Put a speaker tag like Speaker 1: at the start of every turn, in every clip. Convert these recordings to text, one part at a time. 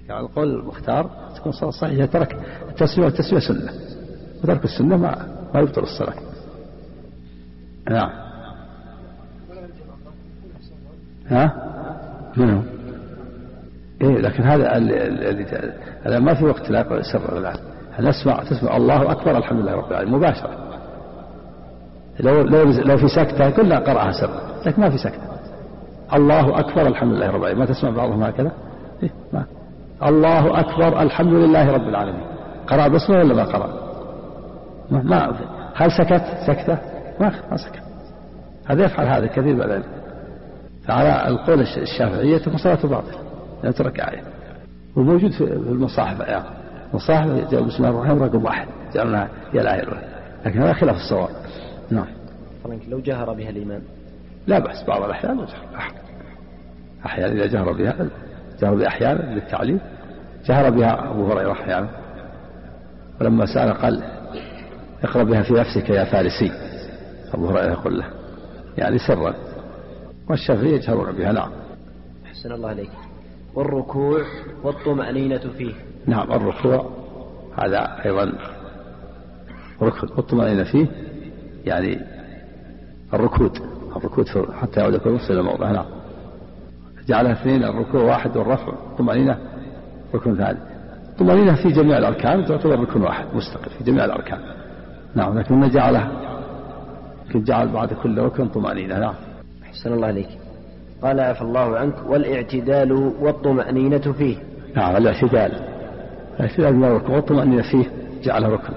Speaker 1: يعني القول المختار تكون صلاة صحيحة ترك التسمية والتسمية سنة، وترك السنة ما يبطل الصلاة. نعم. منهم إيه، لكن هذا اللي ما في وقت لا يقرأ سر الآن. تسمع الله أكبر الحمد لله رب العالمين مباشرة. لو في سكتة كلها قرأها سر، لكن ما في سكتة. الله أكبر الحمد لله رب العالمين، ما تسمع بعضهم هكذا؟ إيه ما. الله أكبر الحمد لله رب العالمين، قرأ بصمة ولا ما قرأ؟ ما هل سكتة؟ ما سكت. هذا يفعل هذا كثير بعد. فعلى القول الشافعية تكون صلاته باطلة لأن ترك آية. وموجود في المصاحف آية، مصاحف جاء بسم الله الرحمن رقم 1 جعلنا هي الآية الأولى، لكن هذا خلاف الصواب. نعم.
Speaker 2: لو جهر بها الإمام
Speaker 1: لا بأس، بعض الأحيان أحيانا إذا جهر بها أحيانا للتعليم. جهر بها أبو هريرة أحيانا، ولما سأل قال اقرأ بها في نفسك يا فارسي. أبو هريرة يقول له يعني سرا، والشافعية يجهرون بها. نعم.
Speaker 2: أحسن الله عليك. والركوع والطمأنينة فيه.
Speaker 1: نعم، الركوع هذا أيضا ركن، والطمأنينة فيه يعني الركود حتى يعود كل نص إلى موضع. نعم. جعلها اثنين، الركوع واحد والرفع، الطمأنينة ركن ثاني. الطمأنينة في جميع الأركان تعتبر ركن واحد مستقل في جميع الأركان. نعم، لكن جعل بعد كل ركن طمأنينة. نعم.
Speaker 2: أحسن الله عليك. قال عفى الله عنك. والاعتدال والطمأنينة فيه.
Speaker 1: نعم، الاعتدال من الركوع والطمأنينة فيه جعله ركن.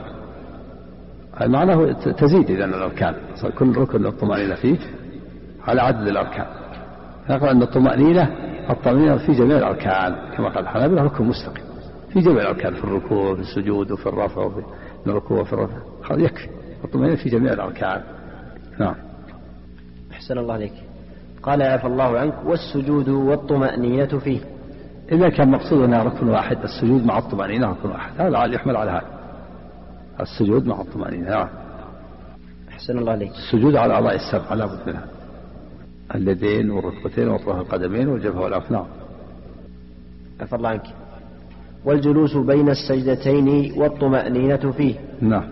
Speaker 1: معناه تزيد إذا الأركان، صار كل ركن الطمأنينة فيه على عدد الأركان. نقول أن الطمأنينة في جميع الأركان كما قال الحنابلة ركن مستقل في جميع الأركان، في الركوع وفي السجود وفي الرفع وفي الركوع وفي الرفع، يكفي الطمأنينة في جميع الأركان. نعم.
Speaker 2: أحسن الله عليك. قال عفى الله عنك. والسجود والطمأنينة فيه.
Speaker 1: إذا كان مقصودنا ركن واحد، السجود مع الطمأنينة ركن واحد، هذا يحمل على هذا، السجود مع الطمأنينة. نعم.
Speaker 2: أحسن الله عليك.
Speaker 1: السجود على الأعضاء السبعة لا بد منها، اليدين والركبتين وأطراف القدمين والجبهة والأنف. نعم.
Speaker 2: عفى الله عنك. والجلوس بين السجدتين والطمأنينة فيه.
Speaker 1: نعم.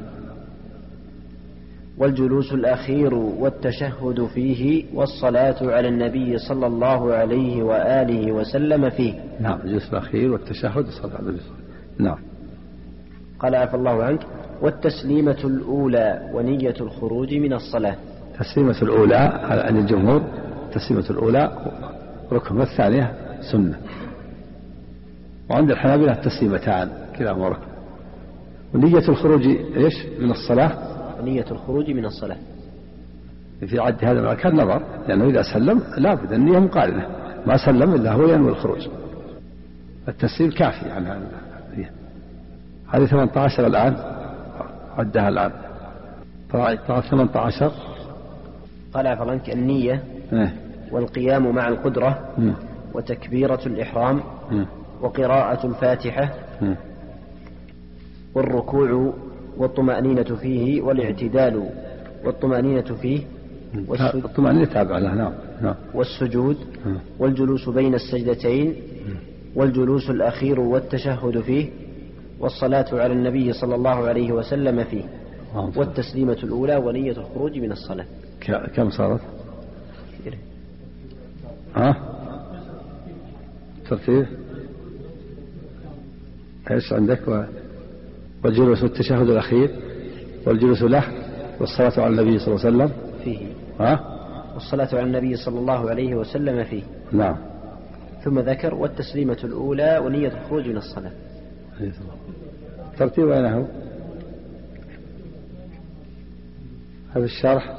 Speaker 2: والجلوس الأخير والتشهد فيه والصلاة على النبي صلى الله عليه وآله وسلم فيه.
Speaker 1: نعم، الجلوس الأخير والتشهد والصلاة على النبي. نعم.
Speaker 2: قال عفى الله عنك. والتسليمة الأولى ونية الخروج من الصلاة.
Speaker 1: تسليمة الأولى عن الجمهور، تسليمة الأولى ركن والثانية سنة. وعند الحنابلة التسليمتان كلاهما ركن. ونية الخروج إيش من الصلاة؟
Speaker 2: نية الخروج من الصلاة.
Speaker 1: في عد هذا المكان نظر، لأنه إذا سلم لا بد النية مقارنة، ما سلم إلا هو ينوي الخروج. التسليم كافي عن هذه 18 الآن عدها الآن 18.
Speaker 2: قال عفى الله عنك. النية والقيام مع القدرة وتكبيرة الإحرام وقراءة الفاتحة والركوع والطمأنينة فيه والاعتدال والطمأنينة فيه
Speaker 1: الطمأنينة تابع له. نعم.
Speaker 2: والسجود والجلوس بين السجدتين والجلوس الأخير والتشهد فيه والصلاة على النبي صلى الله عليه وسلم فيه والتسليمة الأولى ونية الخروج من الصلاة.
Speaker 1: كم صارت؟ ترتيب ايش عندك؟ والجلوس والتشهد الأخير والجلوس له والصلاة على النبي صلى الله عليه وسلم
Speaker 2: فيه. والصلاة على النبي صلى الله عليه وسلم فيه.
Speaker 1: نعم.
Speaker 2: ثم ذكر والتسليمة الأولى ونية الخروج من الصلاة.
Speaker 1: ترتيب أين هو؟ هذا الشرح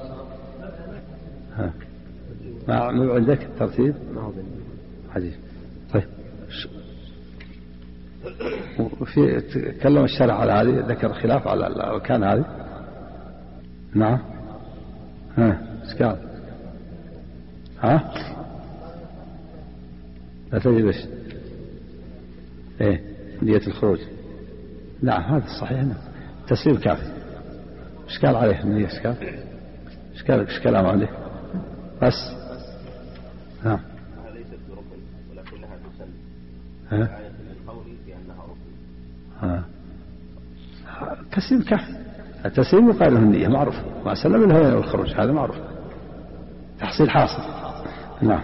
Speaker 1: ما عندك الترتيب؟
Speaker 2: ما هو
Speaker 1: عجيب. طيب وفي تكلم الشرع على هذه، ذكر خلاف على الأركان هذه. نعم. ايش قال؟ لا تجد ايش؟ نية الخروج. نعم هذا الصحيح. تسليم كافي. ايش قال عليه النية؟ ايش كلام عليه؟ بس. نعم.
Speaker 3: ليست بركن ولكنها تسلم.
Speaker 2: قولي بأنها ركن.
Speaker 1: تسليم كافي. التسليم يقال له النية معروف، ما سلم الهوى والخروج هذا معروف، تحصيل حاصل. نعم.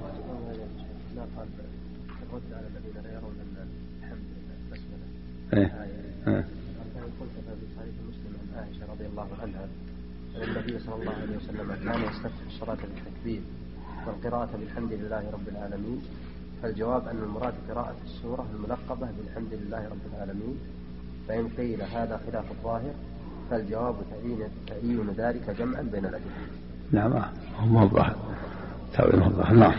Speaker 2: رضي الله عنها أن النبي صلى الله عليه وسلم كان يستفتح الصلاة بالتكبير والقراءة بالحمد لله رب العالمين، فالجواب أن المراد قراءة السورة الملقبة بالحمد لله رب العالمين، فإن قيل هذا خلاف الظاهر فالجواب تعيين ذلك جمعا بين الأدلة.
Speaker 1: نعم هم الظاهر تأويل الظاهر. نعم.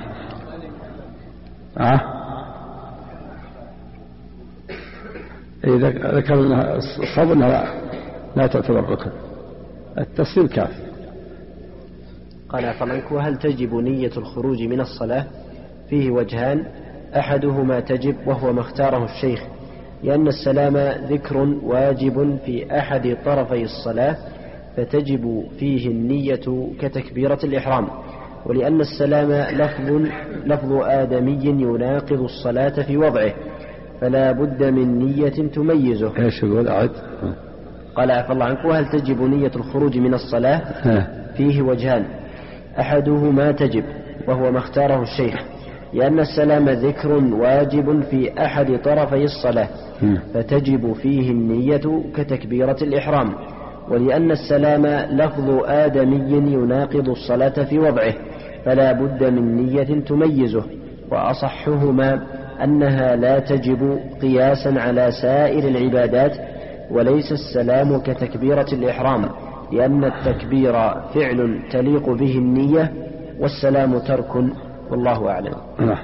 Speaker 1: إذا ذكر الصواب أنها لا تعتبر ركن، التسليم كافي.
Speaker 2: قال فلنك وهل تجب نية الخروج من الصلاة؟ فيه وجهان، أحدهما تجب وهو ما اختاره الشيخ، لأن السلام ذكر واجب في أحد طرفي الصلاة فتجب فيه النية كتكبيرة الإحرام، ولأن السلام لفظ آدمي يناقض الصلاة في وضعه فلا بد من نية تميزه.
Speaker 1: ايش يقول أعد؟
Speaker 2: قال عفى الله عنك وهل تجب نية الخروج من الصلاة؟ فيه وجهان، أحدهما تجب وهو ما اختاره الشيخ، لأن السلام ذكر واجب في أحد طرفي الصلاة فتجب فيه النية كتكبيرة الإحرام، ولأن السلام لفظ آدمي يناقض الصلاة في وضعه فلا بد من نية تميزه، وأصحهما أنها لا تجب قياسا على سائر العبادات، وليس السلام كتكبيرة الإحرام، لأن التكبير فعل تليق به النية والسلام ترك، والله أعلم.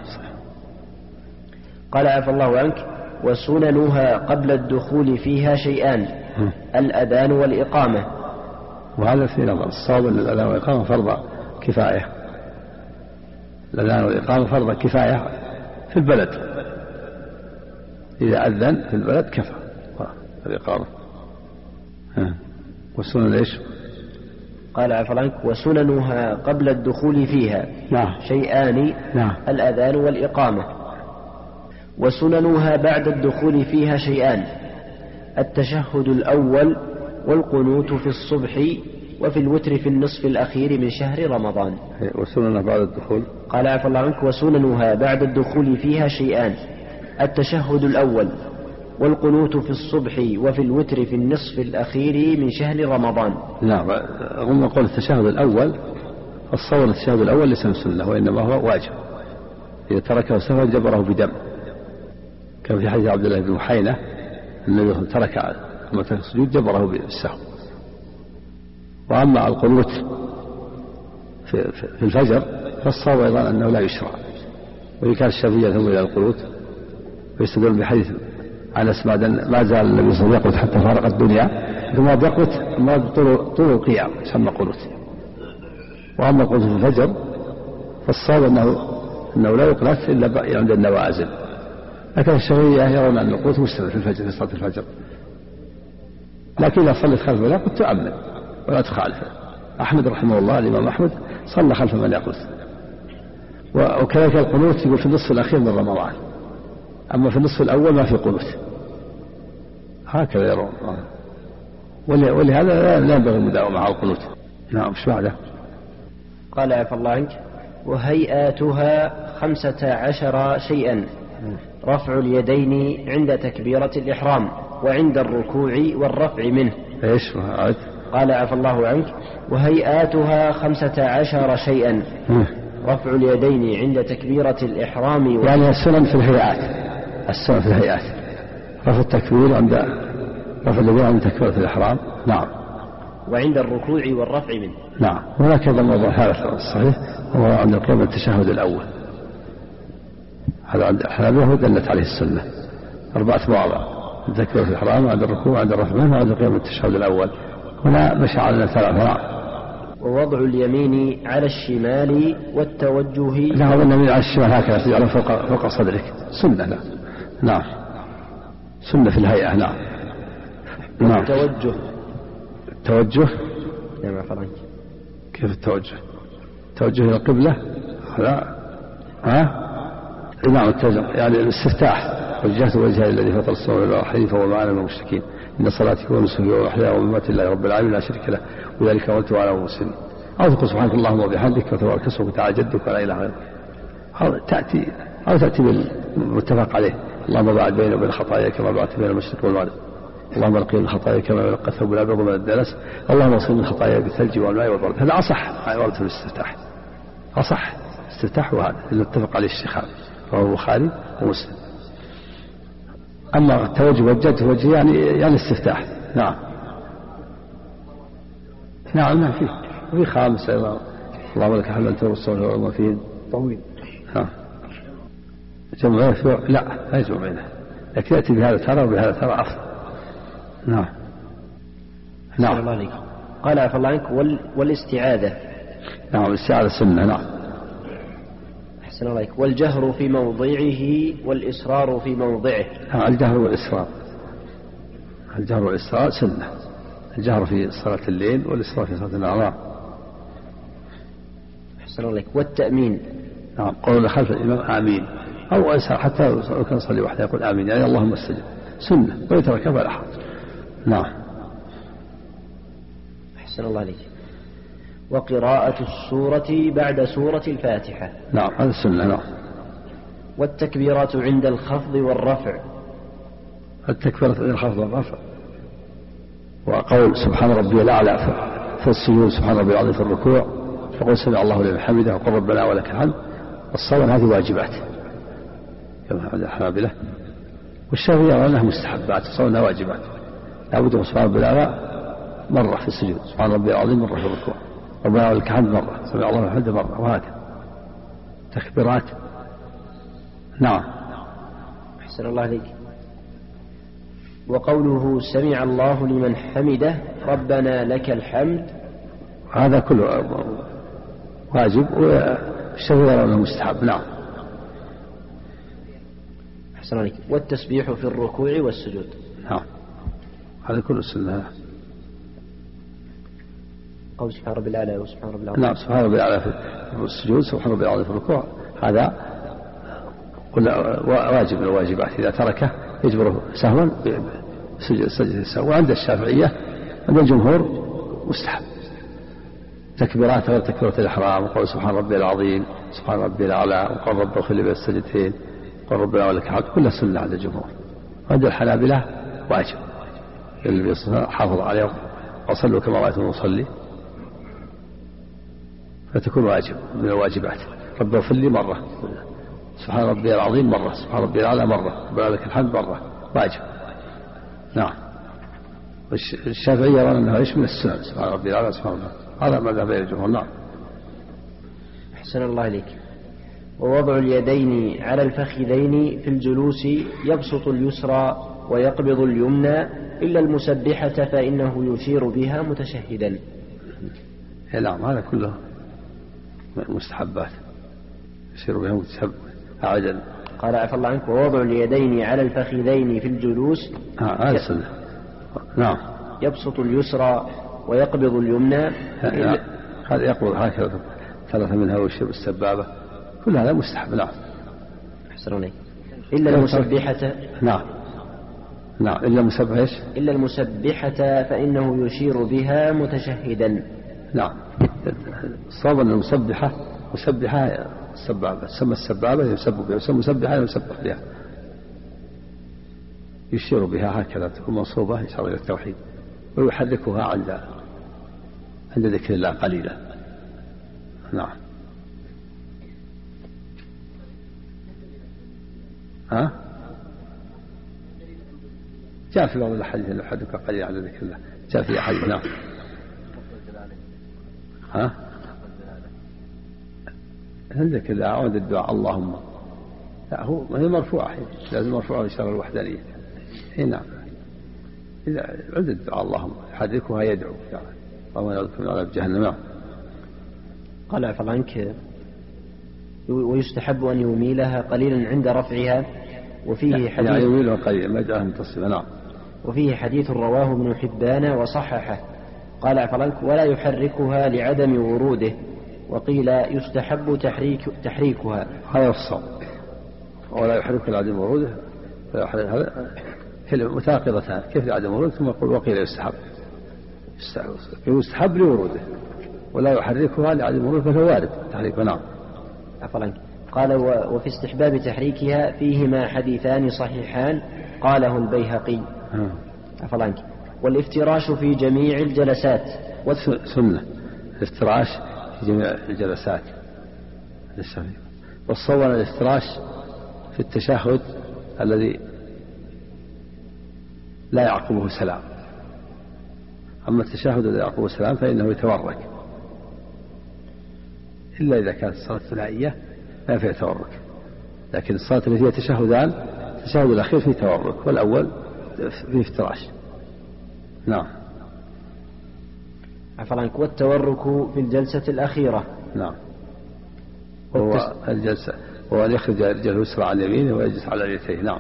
Speaker 2: قال عفى الله عنك وسننها قبل الدخول فيها شيئان، الأذان والإقامة.
Speaker 1: وهذا في نظر الصواب أن الأذان والإقامة فرض كفاية، الأذان والإقامة فرض كفاية في البلد، إذا أذن في البلد كفى الإقامة. والسنن إيش؟
Speaker 2: قال عفى الله عنك وسننها قبل الدخول فيها شيئان، الأذان والإقامة. وسننها بعد الدخول فيها شيئان، التشهد الأول والقنوت في الصبح وفي الوتر في النصف الأخير من شهر رمضان.
Speaker 1: وسننها بعد الدخول.
Speaker 2: قال عفى الله عنك وسننها بعد الدخول فيها شيئان، التشهد الأول والقنوت في الصبح وفي الوتر في النصف الأخير من شهر رمضان.
Speaker 1: نعم، هم يقول التشهد الأول، الصور التشهد الأول ليس من سنة وإنما هو واجب، إذا تركه سهوا جبره بدم، كان في حديث عبد الله بن محينة الذي ترك السجود جبره بالسهو. وأما القنوت في الفجر فالصواب أيضا أنه لا يشرع، وإن كان الشافعية ثم إلى القنوت ويستدل بحديث أنس ما زال النبي صلى الله عليه وسلم يقنت حتى فارق الدنيا، ثم يقنت طول القيام يسمى قنوت. وأما القنوت في الفجر فالصواب أنه لا يقنت إلا عند النوازل، لكن الشافعية يرون أن القنوت مستمر في الفجر في صلاة الفجر، لكن إذا صلت خلف من يقنت تؤمن ولا تخالفه. أحمد رحمه الله الإمام أحمد صلى خلف من يقنت. وكذلك القنوت يقول في النصف الأخير من رمضان، أما في النصف الأول ما في قنوت، هكذا يرون. ولهذا لا ينبغي المداومة على القنوت. نعم. مش بعده؟
Speaker 2: قال عفى الله عنك وهيئاتها 15 شيئا، رفع اليدين عند تكبيرة الإحرام وعند الركوع والرفع منه.
Speaker 1: ايش؟ قال
Speaker 2: عفى الله عنك وهيئاتها 15 شيئا، رفع اليدين عند تكبيرة الإحرام
Speaker 1: يعني السنن في الهيئات، السنن في الهيئات، رفع التكبير عند رفع اليدين عند تكبيرة الإحرام. نعم.
Speaker 2: وعند الركوع والرفع منه.
Speaker 1: نعم. هناك أيضا موضوع هذا الصحيح هو عند القيام التشهد الأول، هذا عند الحنابلة دلت عليه السنة 4 مواضع، عند تكبيرة الإحرام عند الركوع عند الرفع منه وعند القيام التشهد الأول. هنا مشى على 3.
Speaker 2: ووضع اليمين على الشمال والتوجه.
Speaker 1: لا، وضع اليمين على الشمال هكذا تجعله فوق صدرك سنة. لا. نعم، سنة في الهيئة. نعم. نعم. التوجه
Speaker 2: نعم فرنك.
Speaker 1: كيف التوجه؟ التوجه إلى القبلة. لا. نعم التوجه يعني الاستفتاح وجهت وجهي الذي فطر السماوات والأرض حنيفا وما أنا من المشركين إن صلاتي ونسكي ومحياي ومماتي لله رب العالمين لا شريك له وذلك أمرت وأنا من المسلمين. أو تقول سبحانك اللهم وبحمدك وتبارك اسمك وتعالى جدك ولا إله غيرك. تأتي بالمتفق عليه. اللهم باعد بيني وبين خطاياي كما بعدت بين المشرق والمغرب. اللهم نقي من خطاياي كما ينقى الثوب الأبيض من الدنس. اللهم اغسل من خطاياي بالثلج والماء والبرد. هذا أصح ورد في الاستفتاح. أصح استفتاح وهذا اللي اتفق عليه الشيخان رواه البخاري ومسلم. أما التوجه وجهت وجهي يعني استفتاح. نعم فيه خامس أيضا اللهم لك الحمد أنت والصلاة والسلام فيه طويل. جمع لا يجمع بينه لكن يأتي بهذا ترى وبهذا ترى أفضل. نعم.
Speaker 2: قال عفى الله عنك والاستعاذة.
Speaker 1: نعم الاستعاذة سنة. نعم.
Speaker 2: أحسن الله عليك. والجهر في موضعه والإصرار في موضعه.
Speaker 1: نعم الجهر والإصرار سنة. الجهر في صلاة الليل والإصرار في صلاة النهار.
Speaker 2: أحسن الله عليك. والتأمين.
Speaker 1: نعم قول خلف الإمام آمين أو حتى لو كان صلي وحده يقول آمين يعني اللهم استجب سنة ويترك فلا حرج. نعم.
Speaker 2: أحسن الله عليك. وقراءة السورة بعد سورة الفاتحة.
Speaker 1: نعم هذا السنة. نعم.
Speaker 2: والتكبيرات عند الخفض والرفع.
Speaker 1: التكبيرات عند الخفض والرفع وقول سبحان ربي الأعلى في السجود سبحان ربي العظيم في الركوع فقل سمع الله لمن حمده وقل ربنا ولك الحمد. الصلاة هذه واجبات كما عند الحنابلة والشافعية يرى أنها مستحبات. الصلاة واجبات لابد من سبحان ربي الأعلى مرة في السجود سبحان ربي العظيم مرة في الركوع ربنا ولك الحمد مرة سمع الله لمن حمده مرة وهكذا تكبيرات. نعم.
Speaker 2: أحسن الله عليك. وقوله سمع الله لمن حمده ربنا لك الحمد
Speaker 1: هذا كله واجب والشافعية يرى أنه مستحب. نعم.
Speaker 2: أحسن عليك. والتسبيح في الركوع والسجود.
Speaker 1: نعم هذا كله سنة.
Speaker 2: قول سبحان ربي الأعلى وسبحان ربي العظيم.
Speaker 1: نعم سبحان ربي الأعلى في السجود سبحان ربي العظيم في الركوع هذا واجب من الواجبات إذا تركه يجبره سهوا سجد السهو. وعند الشافعية عند الجمهور مستحب. تكبيرات غير تكبيرة الإحرام وقول سبحان ربي العظيم سبحان ربي الأعلى وقال رب اغفر لي بين السجدتين وقال ربنا ولك الحمد كلها سنة عند الجمهور. وعند الحنابلة واجب اللي حافظ عليه وصلوا كما رأيتم نصلي فتكون واجب من الواجبات. رب اغفر لي مرة سبحان ربي العظيم مرة سبحان ربي الأعلى مرة ربنا لك الحمد مرة واجب. نعم. الشافعية يرون أنها من السنن سبحان ربي الأعلى سبحان الله هذا ما ذهب إليه الجمهور. نعم.
Speaker 2: أحسن الله عليك. ووضع اليدين على الفخذين في الجلوس يبسط اليسرى ويقبض اليمنى إلا المسبحة فإنه يشير بها متشهدا.
Speaker 1: نعم هذا كله مستحبات يشير بها متشهد أعجل.
Speaker 2: قال عفى الله عنك. ووضع اليدين على الفخذين في الجلوس
Speaker 1: هذا سنة. نعم.
Speaker 2: يبسط اليسرى ويقبض اليمنى
Speaker 1: هذا يقبض هكذا ثلاثة منها ويشير بالسبابة كل هذا مستحب. نعم.
Speaker 2: أحسن عليك. إلا المسبحة.
Speaker 1: نعم إلا المسبحة إيش؟
Speaker 2: إلا المسبحة فإنه يشير بها متشهدا.
Speaker 1: نعم. الصواب أن المسبحة السبابة تسمى السبابة يسبح بها يسمى مسبحة يسبح بها يشير بها هكذا تكون منصوبة يشير إلى التوحيد ويحركها عند ذكر الله قليلا. نعم. جاء في بعض الحديث أن يحرك قليلا عند ذكر الله جاء في أحاديث. نعم. عندك إذا عود الدعاء اللهم لا هي مرفوعة لازم مرفوعة إشارة الوحدانية. نعم. إذا عند الدعاء اللهم يحركها يدعو اللهم يعوذك من عذاب جهنم.
Speaker 2: قال عفى الله عنك. ويستحب أن يميلها قليلا عند رفعها وفيه حديث
Speaker 1: يعني يميلها قليلا ما جاءها متصلة. نعم.
Speaker 2: وفيه حديث رواه ابن حبان وصححه. قال عفى الله عنك. ولا يحركها لعدم وروده وقيل يستحب تحريكها.
Speaker 1: هذا الصواب. ولا يحركها لعدم وروده هذا متناقضتان، كيف لعدم ورود؟ ثم يقول وقيل يستحب لوروده ولا يحركها لعدم ورود، فهو وارد تحريكها. نعم.
Speaker 2: قال وفي استحباب تحريكها فيهما حديثان صحيحان قاله البيهقي. والافتراش في جميع الجلسات
Speaker 1: سنة، الافتراش في جميع الجلسات. والصور الافتراش في التشهد الذي لا يعقبه سلام. أما التشهد الذي يعقبه سلام فإنه يتورك، إلا إذا كانت الصلاة ثنائية لا فيها تورك، لكن الصلاة التي فيها تشهدان التشهد الأخير فيه تورك والأول فيه افتراش. نعم.
Speaker 2: والتورك في الجلسة الأخيرة.
Speaker 1: نعم. هو الجلسة هو أن يخرج رجله اليسرى عن يمينه ويجلس على اليتين. نعم.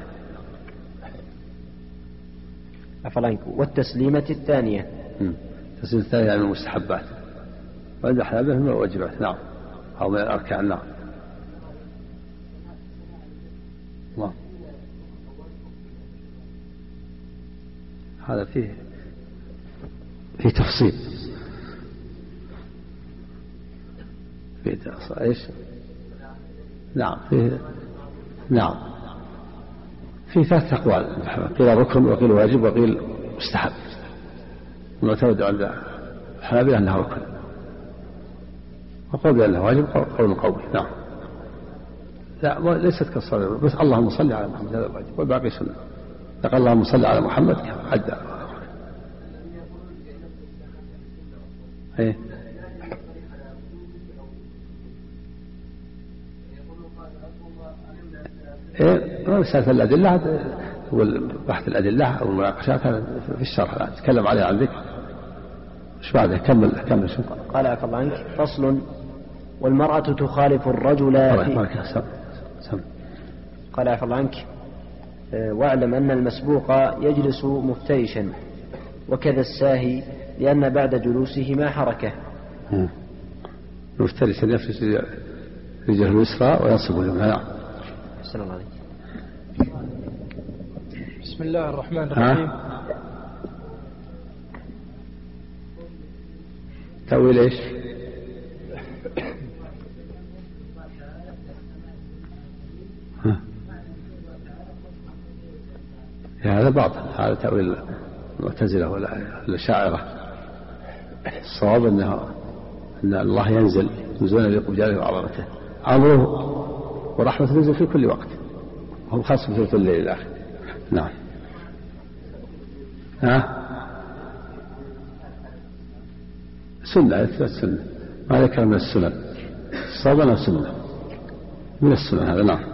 Speaker 2: والتسليمة الثانية.
Speaker 1: التسليمة الثانية من المستحبات، وعند الحنابلة من الواجبات. نعم. أو من الأركان. نعم. الله. هذا فيه تفصيل. ايش؟ نعم. نعم. في 3 أقوال، قيل ركن وقيل واجب وقيل مستحب. المعتمد عند الحنابلة أنها ركن، وقول بأنها واجب قول قوي. نعم. لا ليست كالصلاة، بس اللهم صل على محمد هذا واجب والباقي سنة. لقد اللهم صل على محمد عدى. ايه مسألة الأدلة والبحث الأدلة أو المناقشات في الشرح الآن تكلم عليها عندك. ايش بعده؟ كمل شو
Speaker 2: قال عفى الله عنك. فصل. والمرأة تخالف الرجل قال عفى الله عنك. واعلم أن المسبوق يجلس مفترشا وكذا الساهي، لأن بعد جلوسهما حركة.
Speaker 1: مفترشا يفرش رجله اليسرى وينصب اليمنى.
Speaker 2: السلام عليكم.
Speaker 3: بسم الله الرحمن الرحيم.
Speaker 1: تأويل ايش؟ هذا باطل، هذا تأويل المعتزلة ولا الأشاعرة. الصواب أن الله ينزل نزولا يليق بجلاله وعظمته. أمره ورحمة تنزل في كل وقت، وهم خاص بثلث الليل الآخر. نعم. سنة إثبات سنة، ما ذكر من السنن. الصواب أنه سنة من السنن هذا. نعم.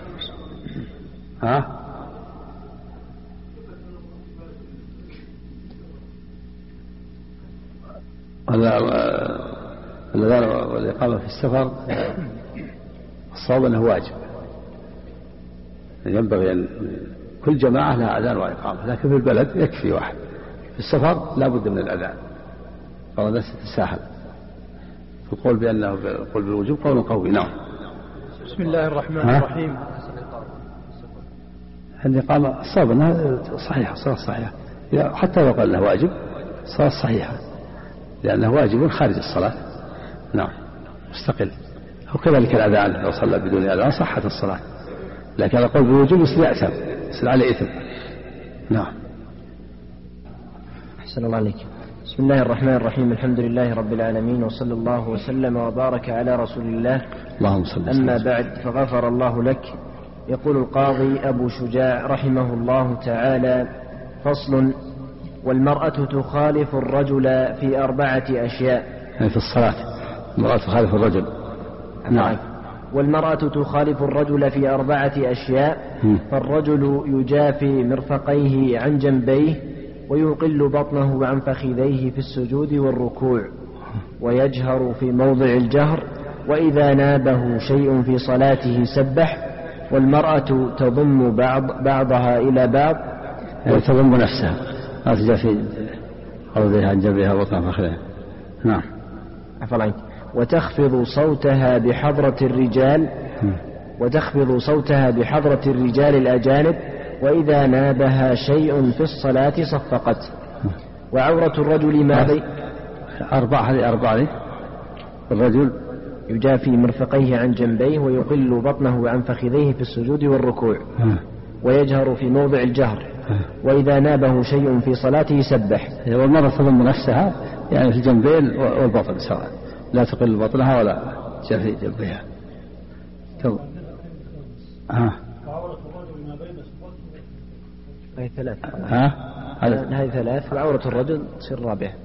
Speaker 1: الأذان والإقامة في السفر الصواب أنه واجب، ينبغي أن كل جماعة لها أذان وإقامة، لكن في البلد يكفي واحد. في السفر لا بد من الأذان، فهو الناس تتساهل. فالقول بأنه قول بالوجوب قول قوي. نعم.
Speaker 3: بسم الله الرحمن الرحيم.
Speaker 1: الإقامة الصواب أنها صحيحة، صلاة صحيحة، حتى لو قال له واجب صلاة صحيحة، لأنه واجب خارج الصلاة. نعم. مستقل. وكذلك الأذان لو صلى بدون أذان صحت الصلاة، لكن هذا قول بالوجوب يصير يأثم، يصير عليه إثم. نعم.
Speaker 2: أحسن الله عليك. بسم الله الرحمن الرحيم. الحمد لله رب العالمين، وصلى الله وسلم وبارك على رسول الله.
Speaker 1: اللهم صل وسلم.
Speaker 2: أما بعد، فغفر الله لك. يقول القاضي أبو شجاع رحمه الله تعالى: فصل. والمرأة تخالف الرجل في 4 أشياء.
Speaker 1: يعني في الصلاة المرأة تخالف الرجل. نعم.
Speaker 2: والمرأة تخالف الرجل في 4 أشياء. فالرجل يجافي مرفقيه عن جنبيه، ويقل بطنه عن فخذيه في السجود والركوع، ويجهر في موضع الجهر، وإذا نابه شيء في صلاته سبح. والمرأة تضم بعضها إلى بعض،
Speaker 1: يعني تضم نفسها، لا تجافي أرضها عن جنبها وبطنها فخذها. نعم.
Speaker 2: وتخفض صوتها بحضرة الرجال الأجانب، وإذا نابها شيء في الصلاة صفقت. وعورة الرجل ما بين
Speaker 1: أربعة الرجل
Speaker 2: يجافي مرفقيه عن جنبيه ويقل بطنه عن فخذيه في السجود والركوع ويجهر في موضع الجهر. وإذا نابه شيء في صلاته سبح.
Speaker 1: والمرأة تضم نفسها يعني في الجنبين والبطن سواء، لا تقل بطنها ولا جافي جنبها.
Speaker 2: هذه ثلاث. وعورة الرجل تصير رابعة.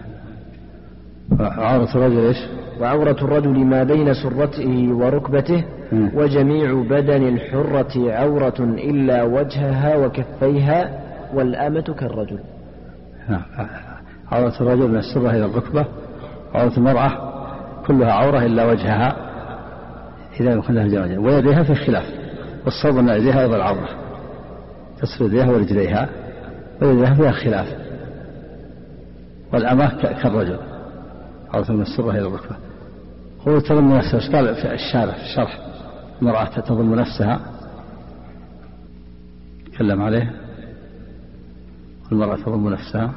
Speaker 1: عورة الرجل إيش؟
Speaker 2: وعورة الرجل ما بين سرته وركبته وجميع بدن الحرة عورة إلا وجهها وكفيها والأمة كالرجل.
Speaker 1: عورة الرجل من السرة إلى الركبة، عورة المرأة كلها عورة إلا وجهها إذا يمكن لها الجماجة، ويديها في خلاف، والصوب أن يديها أيضا عورة، تصل يديها ورجليها ويديها فيها خلاف. والأمة كالرجل عورة من السرة إلى الركبة. هو تضم نفسها، قال في الشارح في الشرح المرأة تضم نفسها تكلم عليه، والمرأة تضم نفسها.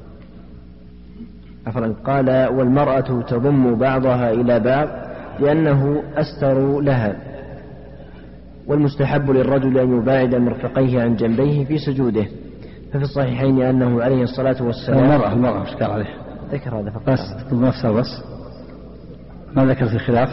Speaker 2: قال والمرأة تضم بعضها إلى بعض لأنه أستر لها. والمستحب للرجل أن يباعد مرفقيه عن جنبيه في سجوده. ففي الصحيحين أنه عليه الصلاة والسلام
Speaker 1: المرأة مش قال عليه،
Speaker 2: ذكر هذا فقط،
Speaker 1: بس تضم نفسها بس، ما ذكر في خلاف.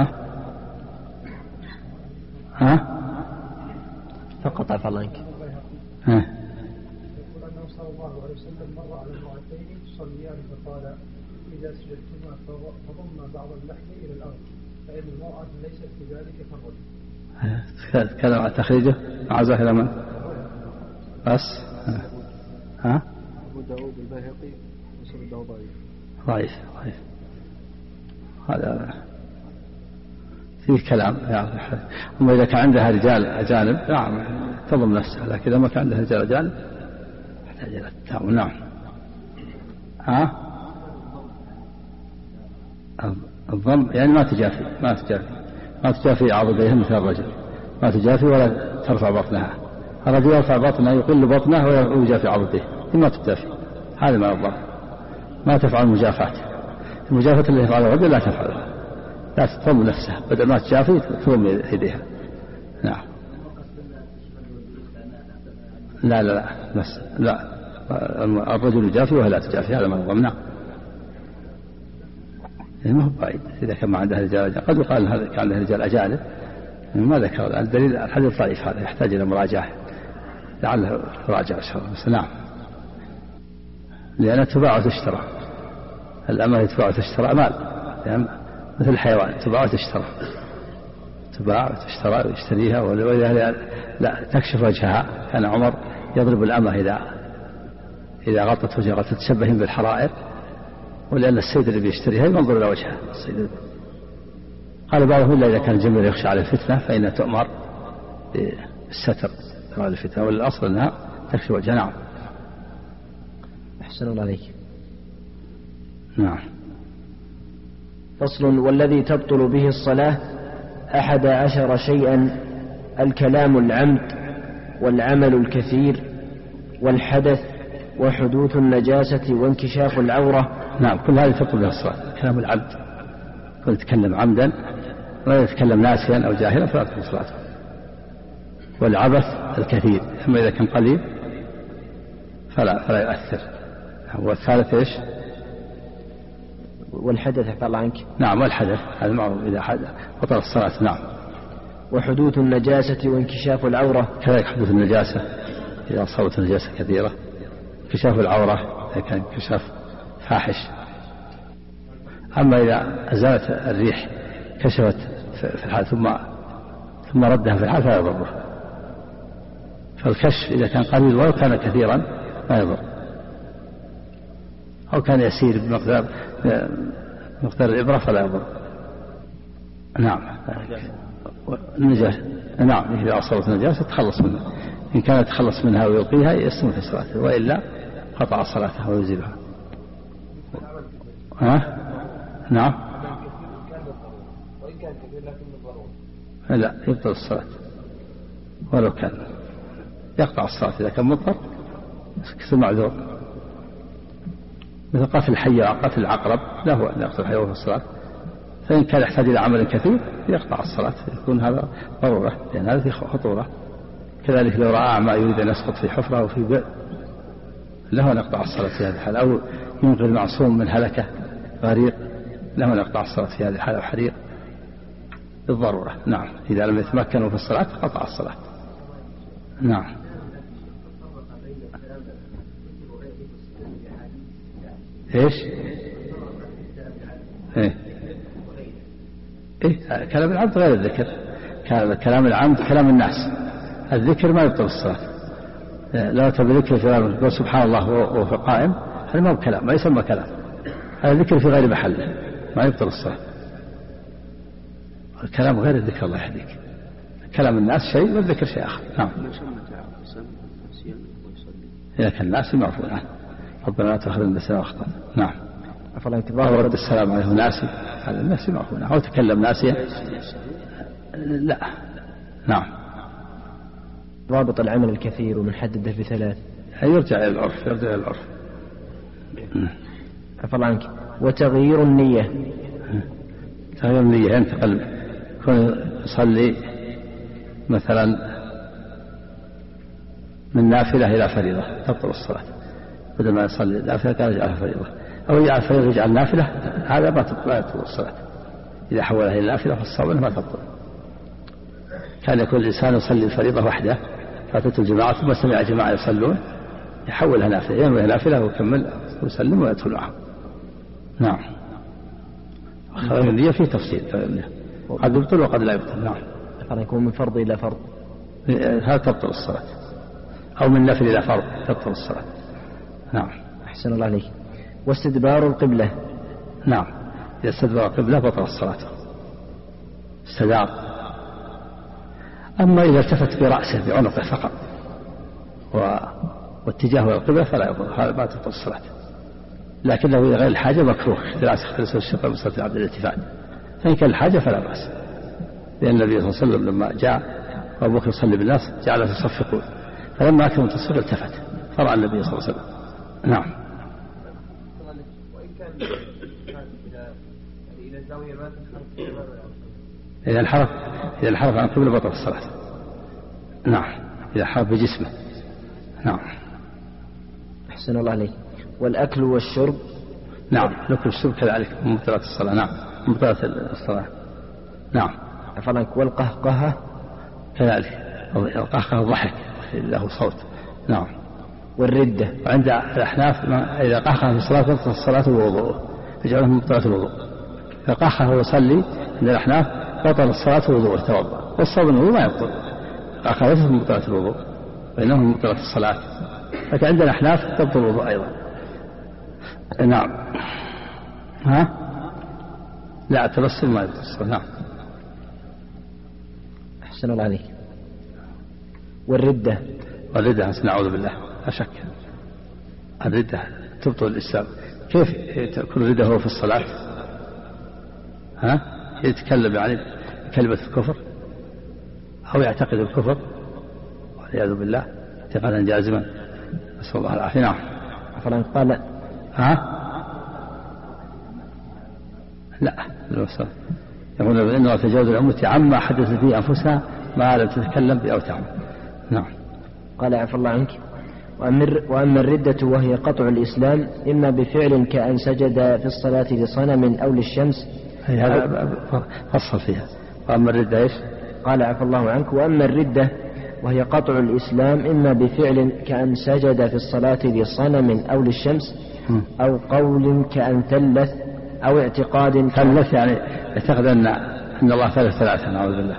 Speaker 2: فقط عفى الله عنك.
Speaker 3: يقول أنه صلى الله عليه وسلم مر على المرأتين تصليان فقال إذا سجدتما فضم بعض اللحم إلى الأرض فإن المرأة ليست كذلك كالرجل.
Speaker 1: تكلم عن تخريجه عزاه إلى من؟ بس
Speaker 3: أبو داود البيهقي وسند ضعيف.
Speaker 1: هذا فيه كلام يعني. أما إذا كان عندها رجال أجانب نعم تضم نفسها، لكن إذا ما كان عندها رجال أجانب يحتاج إلى التأمل. نعم. الضم يعني ما تجافي عضديها مثل الرجل، ما تجافي ولا ترفع بطنها. الرجل يرفع بطنه يقل بطنه ويجافي عضديه، ما تجافي، هذا ما الضم. ما تفعل المجافة اللي يفعلها الرجل لا تفعلها، لا تضم نفسها، بدل ما تجافي تضم يديها. نعم. لا بس لا، الرجل يجافي وهي لا تجافي، هذا ما الضم. نعم. ما هو بعيد إذا كان ما عنده رجال أجانب، قد يقال هذا كان عنده رجال أجانب ما ذكر الدليل. الحديث ضعيف هذا يحتاج إلى مراجعة، لعله راجع إن شاء الله. بس نعم، لأنها تباع وتشترى، الأمة تباع وتشترى مال يعني مثل الحيوان، تباع وتشترى ويشتريها. وإذا لا تكشف وجهها، كان عمر يضرب الأمة إذا غطت وجهها تتشبه بالحرائر، ولأن السيد اللي بيشتريها ينظر إلى وجهها السيد. قال بعضهم إلا إذا كان الجميل يخشى على الفتنة فإنها تؤمر بالستر على الفتنة، والأصل أنها تكشف وجهها. نعم.
Speaker 2: أحسن الله عليك.
Speaker 1: نعم.
Speaker 2: فصل. والذي تبطل به الصلاة 11 شيئا: الكلام العمد، والعمل الكثير، والحدث، وحدوث النجاسة، وانكشاف العورة.
Speaker 1: نعم، كل هذه تبطل بها الصلاة. كلام العبد كل يتكلم عمدا ولا يتكلم ناسيا أو جاهلا فلا تبطل صلاته. والعبث الكثير، أما إذا كان قليل فلا يؤثر. والثالث إيش؟
Speaker 2: والحدث عفى الله عنك.
Speaker 1: نعم، والحدث هذا معروف إذا حدث بطل الصلاة. نعم.
Speaker 2: وحدوث النجاسة وانكشاف العورة،
Speaker 1: كذلك حدوث النجاسة إذا أصابت النجاسة كثيرة، انكشاف العورة إذا كان انكشاف فاحش. أما إذا أزالت الريح كشفت في الحال ثم ردها في الحال فلا يضره. فالكشف إذا كان قليل ولو كان كثيرا ما يضر، أو كان يسير بمقدار الإبرة فلا يضر. نعم. النجاسة نعم إذا أصابت النجاسة تخلص منها، إن كانت يتخلص منها ويلقيها يستمر في صلاته، وإلا قطع صلاته ويزيلها. نعم. لا يبطل الصلاة ولو كان. يقطع الصلاة إذا كان مضطر كثير معذور، مثل قتل الحية وقتل العقرب له أن يقتل الحية في الصلاة. فإن كان يحتاج إلى عمل كثير يقطع الصلاة، يكون هذا ضرورة، لأن هذا فيه خطورة. كذلك لو رأى ما يريد أن يسقط في حفرة أو في بئر له أن يقطع الصلاة في هذه الحالة، أو ينقذ معصوم من هلكة غريق له أن يقطع الصلاة في هذه الحالة، وحريق بالضرورة. نعم، إذا لم يتمكنوا في الصلاة قطع الصلاة. نعم. إيش؟ إيه كلام العبد غير الذكر، كلام العبد كلام الناس، الذكر ما يبطل الصلاة. لو تبي ذكر في غير سبحان الله وهو قائم هذا ما هو كلام، ما يسمى كلام، هذا ذكر في غير محله ما يبطل الصلاة. الكلام غير الذكر، الله يهديك. كلام الناس شيء والذكر شيء آخر. نعم. إذا كان الناس يعرفون عنه ربنا لا تؤاخذنا إن نسينا وأخطأنا. نعم. أو رد السلام عليه ناسي، هذا الناس يعرفون، أو تكلم ناسيا لا. نعم.
Speaker 2: رابط العمل الكثير ومنحدده بثلاث،
Speaker 1: يرجع إلى العرف، يرجع إلى العرف.
Speaker 2: عفى الله عنك. وتغيير النية،
Speaker 1: تغيير النية ينتقل، يكون يصلي مثلا من نافلة إلى فريضة تبطل الصلاة، بدل ما يصلي نافلة كان يجعلها فريضة، أو يجعل فريضة يجعل نافلة، هذا ما تبطل الصلاة. إذا حولها إلى نافلة فالصواب ما تبطل. كان يكون الإنسان يصلي الفريضة وحده فاتته الجماعة ثم سمع جماعة يصلون يحولها نافلة، ينوي نافلة ويكمل ويسلم ويدخل معهم. نعم. خير النية فيه تفصيل، قد يبطل وقد لا يبطل. نعم.
Speaker 2: قد يكون من فرض إلى فرض،
Speaker 1: هذا تبطل الصلاة، أو من نفل إلى فرض تبطل الصلاة. نعم.
Speaker 2: أحسن الله عليك. واستدبار القبلة،
Speaker 1: نعم، إذا استدبر القبلة بطل الصلاة، استدار. أما إذا التفت برأسه بعنقه فقط واتجاهه إلى القبلة فلا يبطل، هذا ما تبطل الصلاة. لكنه إذا غير الحاجة مكروه، اختلاس الشيطان من صلاة العبد الالتفات، فإن كان الحاجة فلا بأس، لأن النبي صلى الله عليه وسلم لما جاء وأبو بكر يصلي بالناس جعل يصفقون، فلما أكمل التصفيق التفت فرأى النبي صلى الله عليه وسلم. نعم.
Speaker 3: وإن كان إلى الزاوية ما تنحرف،
Speaker 1: إذا انحرف عن القبلة بطل الصلاة. نعم، إذا حرف بجسمه. نعم.
Speaker 2: أحسن الله عليك. والأكل والشرب،
Speaker 1: نعم، الأكل والشرب كذلك مبطلات الصلاة. نعم، مبطلات الصلاة. نعم.
Speaker 2: عفوا. والقهقهة
Speaker 1: كذلك، القهقهة الضحك له صوت. نعم.
Speaker 2: والردة،
Speaker 1: وعند الأحناف إذا قهقه في الصلاة تبطل الصلاة والوضوء، يجعله مبطلات الوضوء. إذا قهقه ويصلي عند الأحناف بطل الصلاة والوضوء توضأ، والصوم الوضوء ما يبطل، قهقه ليس من مبطلات الوضوء وإنه من مبطلات الصلاة، لكن عند الأحناف تبطل الوضوء أيضا. نعم. ها؟ لا، التبسم ما يبطل الصلاة. نعم.
Speaker 2: أحسن الله عليك. والردة،
Speaker 1: نعوذ بالله، لا شك الردة تبطل الإسلام. كيف تكون الردة هو في الصلاة؟ ها؟ يتكلم يعني كلمة الكفر أو يعتقد الكفر والعياذ بالله اعتقادا جازما، نسأل الله العافية. نعم.
Speaker 2: فلان قال
Speaker 1: ها؟ لا، يقول إن الله تجاوز الأمة عما حدثت به أنفسها ما لم تتكلم به أو تعمل. نعم.
Speaker 2: قال عفى الله عنك. وأما الردة وهي قطع الإسلام إما بفعل كأن سجد في الصلاة لصنم أو للشمس،
Speaker 1: هذا فصل فيها. وأما الردة إيش؟
Speaker 2: قال عفى الله عنك. وأما الردة وهي قطع الإسلام إما بفعل كأن سجد في الصلاة لصنم أو للشمس، أو قول كأن ثلث، أو اعتقاد
Speaker 1: ثلث يعني يعتقد أن الله ثلاثة، نعوذ بالله.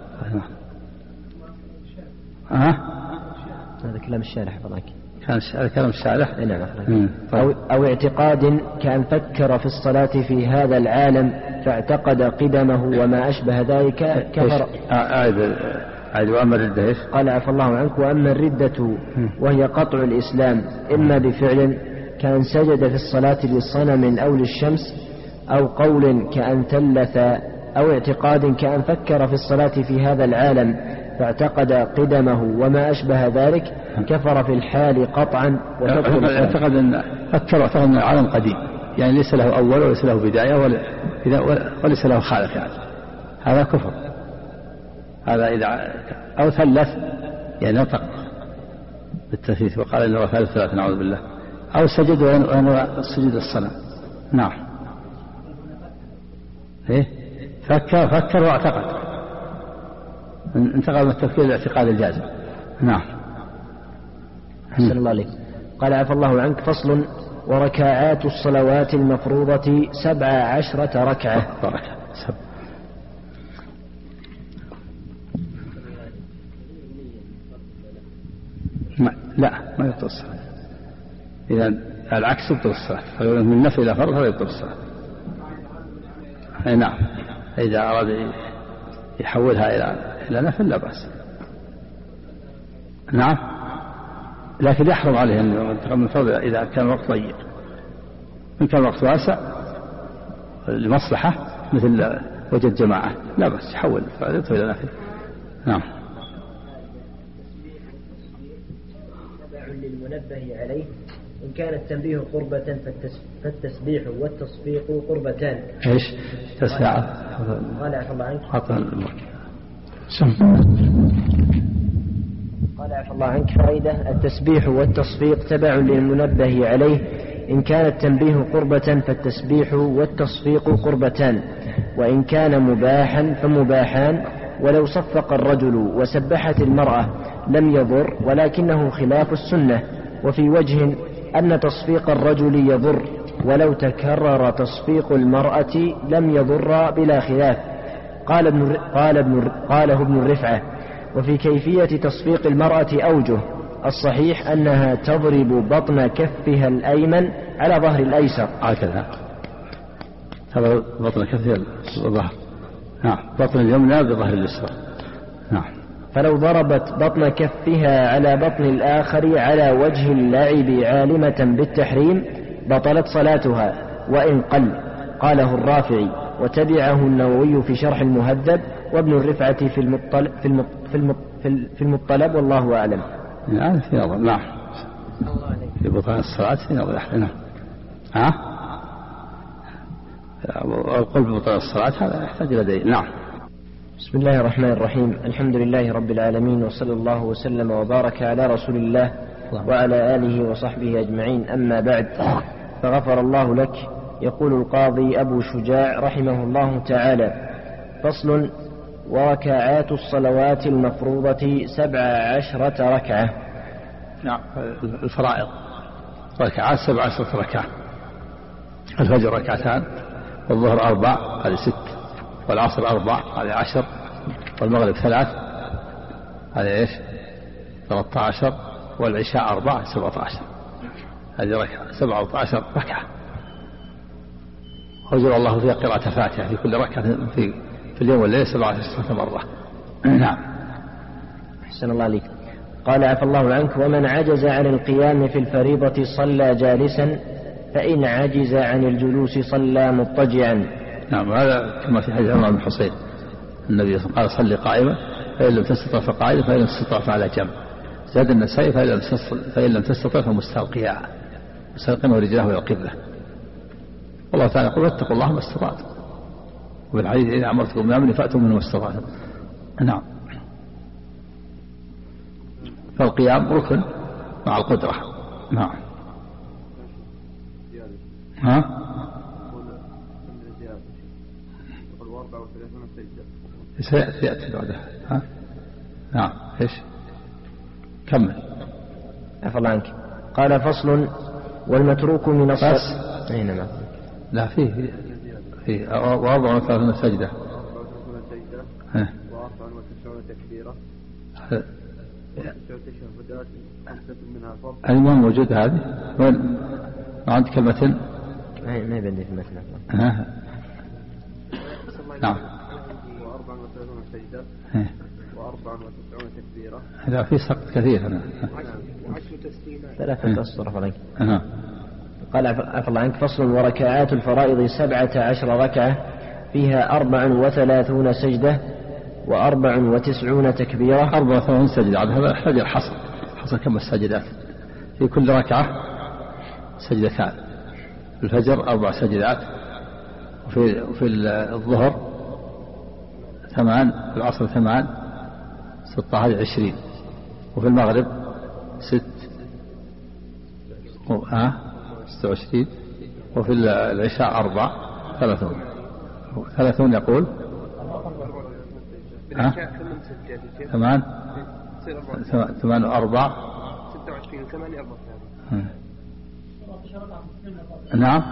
Speaker 2: هذا كلام الشارح فضلك.
Speaker 1: كان كلام الشارح.
Speaker 2: نعم. أو اعتقاد كأن فكر في الصلاة في هذا العالم فاعتقد قدمه وما أشبه ذلك كفر.
Speaker 1: عيد. وأما الردة إيش؟
Speaker 2: قال عفى الله عنك. وأما الردة وهي قطع الإسلام إما بفعل كأن سجد في الصلاة للصنم أو للشمس، أو قول كأن ثلث، أو اعتقاد كأن فكر في الصلاة في هذا العالم فاعتقد قدمه وما أشبه ذلك كفر في الحال قطعا.
Speaker 1: اعتقد أن العالم قديم، يعني ليس له أول وليس له بداية وليس له خالق، يعني هذا كفر. هذا إذا أو ثلث يعني نطق بالتثليث وقال إنه ثالث نعوذ بالله، أو سجد وأنه سجد الصلاة. نعم. إيه؟ فكر واعتقد، انتقل من التفكير الاعتقاد الجازم. نعم.
Speaker 2: أحسن الله عليك. قال عفى الله عنك. فصل: وركعات الصلوات المفروضة 17 ركعة.
Speaker 1: لا ما يبطل الصلاة. إذا العكس يبطل الصلاة، من نفي إلى فرض هذا يبطل الصلاة. نعم. إذا أراد يحولها إلى نفل لا بأس. نعم. لكن يحرم عليه أن ينتقل من فرض إذا كان الوقت ضيق. إن كان الوقت واسع لمصلحة مثل وجد جماعة لا بأس يحول فرض إلى نفل. نعم.
Speaker 2: للمنبه عليه إن كان التنبيه قربة فالتسبيح والتصفيق قربتان.
Speaker 1: إيش تسبيح؟
Speaker 2: قال عفى الله عنك. قال عفى الله عنك. فائدة: التسبيح والتصفيق تبع للمنبه عليه إن كان التنبيه قربة فالتسبيح والتصفيق قربتان، وإن كان مباحا فمباحان. ولو صفق الرجل وسبحت المرأة لم يضر، ولكنه خلاف السنة. وفي وجه أن تصفيق الرجل يضر، ولو تكرر تصفيق المرأة لم يضر بلا خلاف. قاله ابن الرفعة. وفي كيفية تصفيق المرأة أوجه: الصحيح أنها تضرب بطن كفها الأيمن على ظهر الأيسر.
Speaker 1: هكذا هذا بطن كفها الظهر. نعم. بطن اليمنى بظهر اليسرى. نعم.
Speaker 2: فلو ضربت بطن كفها على بطن الآخر على وجه اللعب عالمة بالتحريم بطلت صلاتها وإن قل. قاله الرافعي، وتبعه النووي في شرح المهذب، وابن الرفعة في المطلب، والله أعلم.
Speaker 1: نعم. في نظر. نعم. في بطلان الصلاة في نظر. نعم. القلب بطلان الصلاة هذا يحتاج إلى دليل. نعم.
Speaker 2: بسم الله الرحمن الرحيم. الحمد لله رب العالمين، وصلى الله وسلم وبارك على رسول الله وعلى آله وصحبه أجمعين. أما بعد، فغفر الله لك. يقول القاضي أبو شجاع رحمه الله تعالى: فصل: وركعات الصلوات المفروضة 17 ركعة.
Speaker 1: نعم. الفرائض ركعات 17 ركعة. الفجر ركعتان، والظهر 4 هذه 6، والعصر 4 هذه 10، والمغرب 3 هذه ايش 13، والعشاء 4 17. هذه ركعة 17 ركعة. أجر الله فيها قراءة فاتحة في كل ركعة في اليوم والليل 17 مرة. نعم.
Speaker 2: أحسن الله عليك. قال عفى الله عنك: ومن عجز عن القيام في الفريضة صلى جالسا، فإن عجز عن الجلوس صلى مضطجعا.
Speaker 1: نعم. هذا كما في حديث عمران بن حصين النبي قال: صلي قائما فإن لم تستطع فقاعدا فإن لم تستطع فعلى جنب. زاد النسائي: فإن لم تستطع فمستلقيا، مستلقيا ورجلاه إلى القبلة. والله تعالى يقول: واتقوا الله ما استطعتم، وبالحديث: إذا أمرتكم بأمر فأتوا منه ما استطعتم. نعم. فالقيام ركن مع القدرة. نعم. سيأتي بعدها. نعم. إيش كمل.
Speaker 2: عفى الله عنك. قال: فصل: والمتروك من الصلاة.
Speaker 1: أينما لا فيه 34 سجدة،
Speaker 3: 94 تكبيرة،
Speaker 1: المهم موجود هذه. وين عند كلمة
Speaker 2: ما يبدي في المثنى.
Speaker 1: نعم.
Speaker 3: و34 سجدة، و94 تكبيرة.
Speaker 1: هذا في سقط كثير هنا.
Speaker 3: 10 تسليمات.
Speaker 2: 3 أسطر عليك. قال عفى الله عنك: فصل: وركعات الفرائض 17 ركعة، فيها 34 سجدة، و94 تكبيرة.
Speaker 1: 84 سجدة. هذا يحتاج الحصر كم السجدات في كل ركعة؟ سجدتان. في الفجر 4 سجدات، وفي الظهر 8، في العصر 8، 16 20، وفي المغرب 26، وفي العشاء 4 30 يقول 8 4
Speaker 4: 26 8 34.
Speaker 1: نعم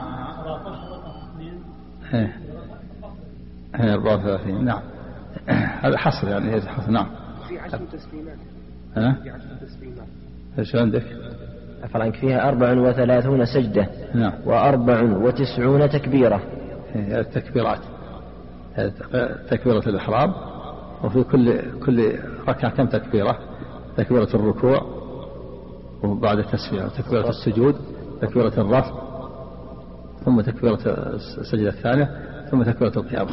Speaker 1: 34. نعم هذا حصر يعني حصر. نعم
Speaker 4: في 10 تسليمات. في 10 تسليمات.
Speaker 1: ايش عندك؟
Speaker 2: فرنك فيها 34 سجدة.
Speaker 1: نعم.
Speaker 2: و94 تكبيرة.
Speaker 1: التكبيرات، تكبيرة الإحرام. وفي كل ركعة كم تكبيرة؟ تكبيرة الركوع، وبعد التسبيح تكبيرة السجود، تكبيرة الرفع، ثم تكبيرة السجدة الثانية، ثم تكبيرة القيام.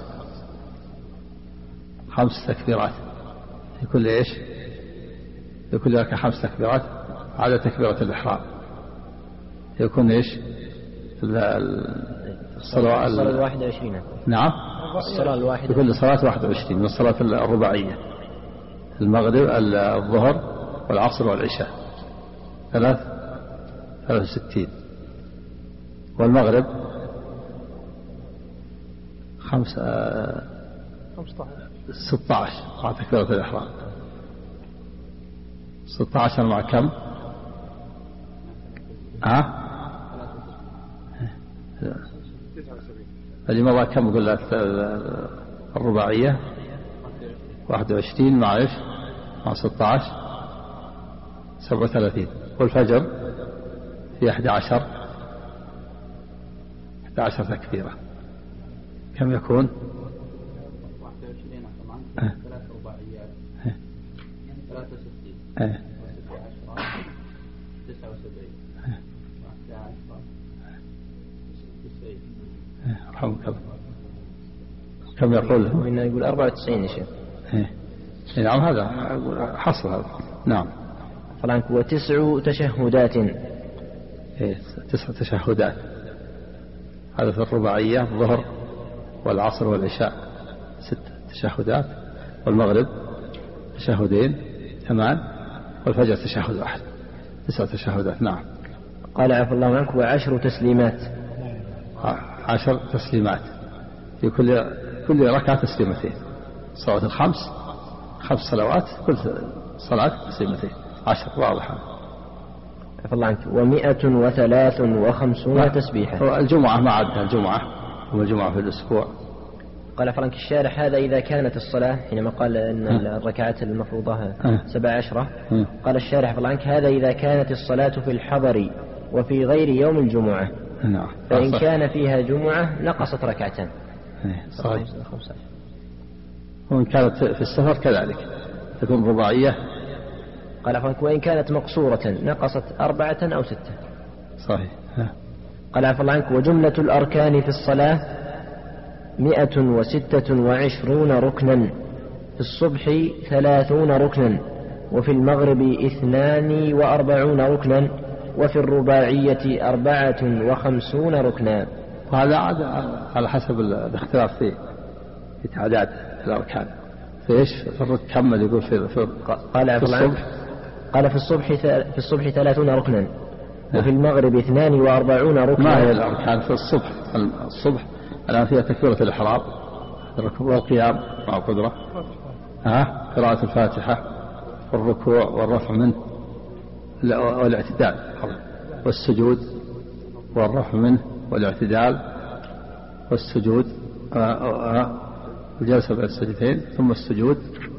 Speaker 1: 5 تكبيرات في كل إيش؟ في كل ركعة 5 تكبيرات على تكبيرة الإحرام. يكون إيش؟ الصلاة
Speaker 2: 21.
Speaker 1: نعم
Speaker 2: الصلاة الواحدة
Speaker 1: في كل صلاة 21 من الصلاة الرباعية: المغرب، الظهر، والعصر، والعشاء. 63. والمغرب 16 مع تكبيرة الإحرام. 16 مع كم؟ اللي مضى كم قلت الرباعية؟ 21 مع ايش؟ مع 16 37. والفجر في 11 تكبيرة. كم يكون؟
Speaker 5: 21 طبعا 3 رباعيات 63 19 79
Speaker 1: رحمك الله. كم يقول؟
Speaker 2: يقول 94 يا شيخ.
Speaker 1: نعم هذا حصر هذا. نعم.
Speaker 2: فرنك. و9 تشهدات.
Speaker 1: 9 تشهدات. هذا في الرباعية: الظهر والعصر والعشاء 6 تشهدات، والمغرب تشهدين 8، والفجر تشهد 1. 9 تشهدات. نعم.
Speaker 2: قال عفى الله عنك. و10 تسليمات.
Speaker 1: 10 تسليمات في كل ركعة تسليمتين. صلاة 5 صلوات، كل صلاة تسليمتين. 10. واضح.
Speaker 2: عفى الله عنك. و153 تسبيحة.
Speaker 1: الجمعة ما عدها الجمعة، والجمعة في الأسبوع.
Speaker 2: قال فرنك الشارح: هذا إذا كانت الصلاة، حينما قال إن الركعات المفروضة 17. قال الشارح عفى الله عنك: هذا إذا كانت الصلاة في الحضر وفي غير يوم الجمعة.
Speaker 1: نعم.
Speaker 2: فإن كان فيها جمعة نقصت ركعتان.
Speaker 1: صحيح. وإن كانت في السفر كذلك تكون رباعية.
Speaker 2: قال فرنك: وإن كانت مقصورة نقصت 4 أو 6.
Speaker 1: صحيح.
Speaker 2: قال عفى الله عنك: وجملة الأركان في الصلاة 126 ركنا. في الصبح 30 ركنا، وفي المغرب 42 ركنا، وفي الرباعية 54 ركنا.
Speaker 1: وهذا على حسب الاختلاف في تعداد الأركان. في إيش؟ في الركن اللي يقول في
Speaker 2: قال في الصبح. قال في الصبح 30 ركنا، وفي المغرب 42 ركنا.
Speaker 1: ما هي الأركان في الصبح؟ الصبح الآن فيها تكبيرة الإحرام والقيام مع القدرة، قراءة الفاتحة، والركوع والرفع منه، والاعتدال، والسجود والرفع منه، والاعتدال والسجود، الجلسة بين السجدتين، ثم السجود.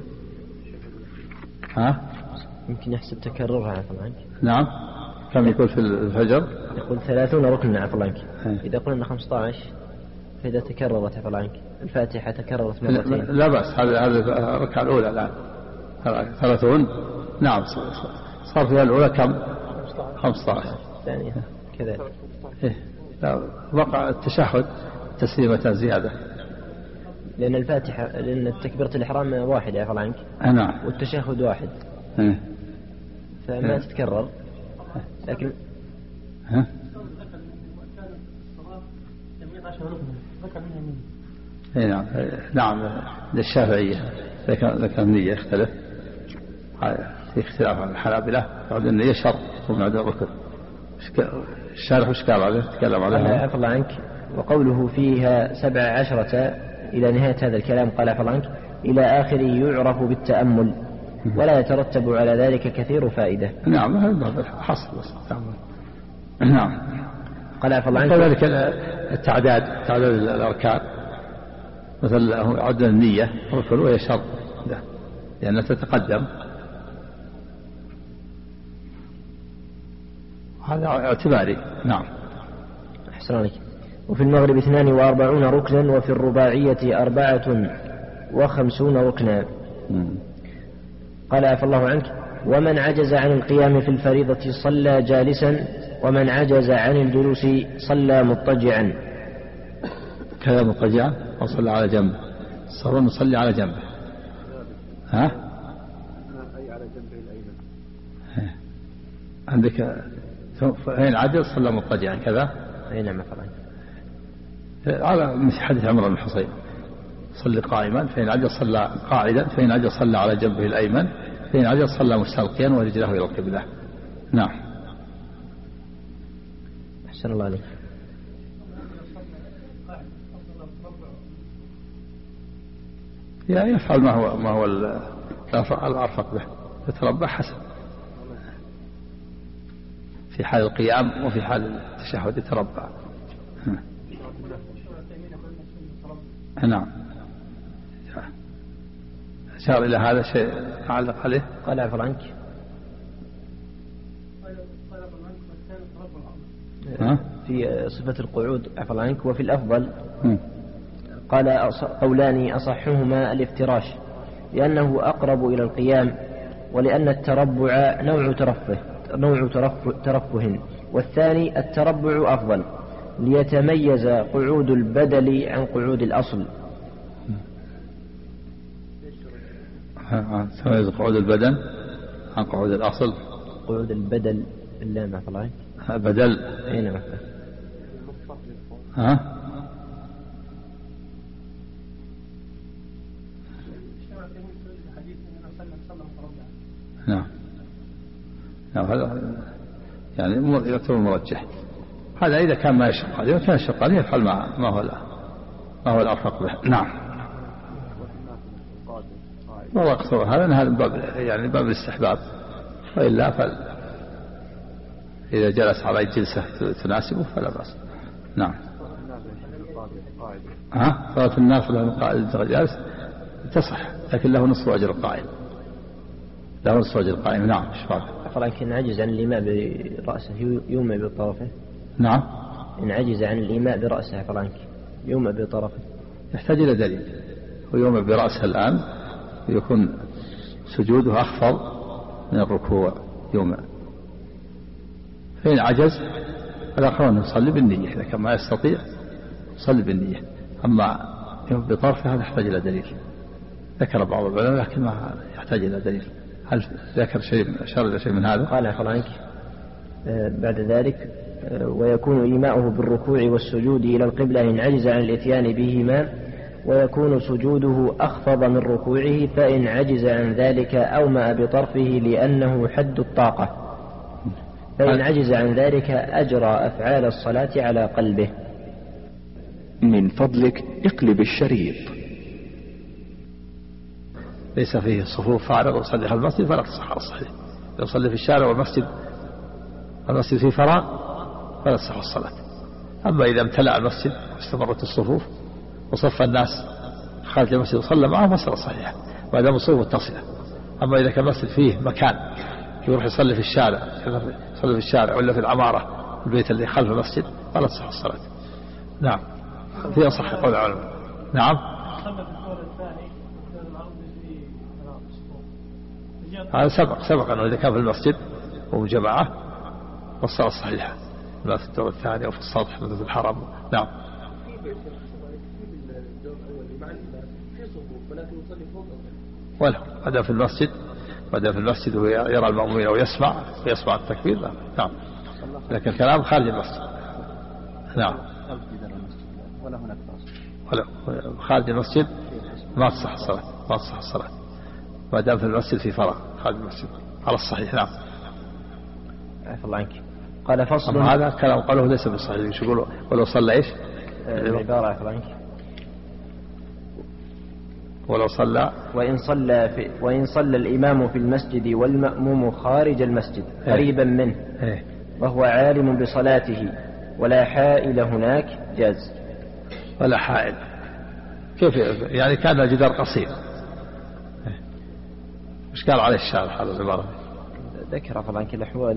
Speaker 2: يمكن يحسب تكررها عفى الله عنك.
Speaker 1: نعم. كم يقول في الفجر؟
Speaker 2: يقول 30 ركنا عفى الله عنك. إذا قلنا 15 فإذا تكررت عفى الله عنك الفاتحة تكررت مرتين.
Speaker 1: لا بأس. هذه الركعة الأولى الآن 30. نعم. صار فيها الأولى كم؟ 15.
Speaker 2: الثانية كذلك.
Speaker 1: وقع التشهد تسليمة زيادة.
Speaker 2: لأن الفاتحة، لأن تكبيرة الإحرام واحدة يا عنك.
Speaker 1: نعم.
Speaker 2: والتشهد واحد. فما تتكرر. لكن
Speaker 1: نعم. نعم للشافعية ذكر النية يختلف، في اختلاف عن الحنابلة بعد النية شرط ومن الركن. الشارح وش قال عليه؟ تكلم عليه.
Speaker 2: عفى الله عنك. وقوله فيها 17 إلى نهاية هذا الكلام قال عفى الله عنك إلى آخره يعرف بالتأمل ولا يترتب على ذلك كثير فائدة.
Speaker 1: نعم هذا حصل بس التأمل. نعم.
Speaker 2: قال عفى الله عنك
Speaker 1: كذلك تعداد الأركان، مثل عد النية ركن وهي شرط لأنها تتقدم، هذا اعتباري. نعم.
Speaker 2: أحسن عليك. وفي المغرب 42 ركنا وفي الرباعية 54 ركنا. قال عفى الله عنك ومن عجز عن القيام في الفريضة صلى جالسا ومن عجز عن الجلوس صلى مضطجعا.
Speaker 1: كذا مضطجعا أو صلى على جنبه، صار نصلي على جنبه. ها؟
Speaker 4: أي على جنبه الأيمن.
Speaker 1: عندك فإن عجز صلى مضطجعا كذا.
Speaker 2: أي نعم مثلا.
Speaker 1: على مثل حديث عمرو بن حصين صلي قائما، فإن عجز صلى قاعدا، فإن عجز صلى على جنبه الأيمن، فإن عجز صلى مستلقيا ورجله إلى القبلة. نعم.
Speaker 2: أحسن الله عليك.
Speaker 1: يعني يفعل ما هو الأرفق به، يتربع حسن في حال القيام وفي حال التشهد يتربع. نعم. أشار إلى هذا شيء تعلق عليه.
Speaker 2: قال عفوا عنك في صفة القعود عفوا عنك. وفي الأفضل قال قولان أصحهما الافتراش لأنه أقرب إلى القيام، ولأن التربع نوع ترفه، والثاني التربع أفضل ليتميز قعود البدل عن قعود الأصل.
Speaker 1: تميز قعود البدن عن قعود الأصل.
Speaker 2: قعود البدل لا ما طلع
Speaker 1: بدل.
Speaker 2: أين مثلا؟
Speaker 1: ها؟ نعم. نعم هذا يعني يعتبر مرجح. هذا إذا كان ما يشق عليه، وكان يشق عليه يفعل ما هو الأرفق به. نعم. والله أقصر هذا باب الاستحباب، وإلا إذا جلس على جلسة تناسبه فلا بأس. نعم. صلاة النافلة القائل جالس تصح، لكن له نصف أجر القائم. له نصف أجر القائم. نعم.
Speaker 2: لكن عجز عن الإيماء برأسه يومئ بطرفه.
Speaker 1: نعم.
Speaker 2: إن عجز عن الإيماء برأسه فلانك يومئ بطرفه.
Speaker 1: يحتاج إلى دليل. ويومئ برأسه الآن يكون سجوده أخفض من الركوع يومئ. فإن عجز الآخرون يصلي بالنية، إذا كان ما يستطيع يصلي بالنية. أما يوم بطرفه هذا يحتاج إلى دليل. ذكر بعض العلماء لكن ما يحتاج إلى دليل. هل ذكر أشار إلى شيء من هذا؟
Speaker 2: قال فلانك بعد ذلك ويكون إيماؤه بالركوع والسجود إلى القبلة إن عجز عن الإتيان بهما، ويكون سجوده أخفض من ركوعه فإن عجز عن ذلك أومأ بطرفه لأنه حد الطاقة، فإن عجز عن ذلك أجرى أفعال الصلاة على قلبه.
Speaker 6: من فضلك اقلب الشريط.
Speaker 1: ليس فيه صفوف فارغ وصلي في المسجد فلا تصح على الصحيح. لو صلي في الشارع والمسجد فيه فراغ فلا تصح الصلاة. أما إذا امتلأ المسجد واستمرت الصفوف وصف الناس خارج المسجد وصلى معهم فصلاة صحيحة ما دام الصفوف متصلة. أما إذا كان المسجد فيه مكان يروح يصلي في الشارع ولا في العمارة البيت اللي خلف المسجد فلا تصح الصلاة. نعم. في أصح قول العلماء. نعم. هذا سبق أنه إذا كان في المسجد ومجمعة والصلاة الصحيحة، لا في الدور الثاني أو في السطح مثل الحرم. نعم.
Speaker 3: في صفوف ولكن يصلي فوق
Speaker 1: وله بدأ في المسجد ويرى المأمومين أو يسمع التكبير لا. نعم، لكن الكلام خارج المسجد. نعم،
Speaker 5: ولا هناك
Speaker 1: ولا خارج المسجد ما تصح الصلاة ما دام في المسجد في فراغ خارج المسجد على الصحيح. نعم.
Speaker 2: عفى الله عنك. قال فصل.
Speaker 1: هذا كلام قاله ليس بالصحيح. شو يقولوا ولو صلى ايش؟
Speaker 2: العبارة عفى الله عنك.
Speaker 1: ولو صلى
Speaker 2: وإن صلى الإمام في المسجد والمأموم خارج المسجد قريبا منه وهو عالم بصلاته ولا حائل هناك جاز.
Speaker 1: ولا حائل كيف يعني؟ كان الجدار قصير. مش قال عليه الشارح هذا العبارة؟
Speaker 2: ذكر عفى الله عنك الأحوال.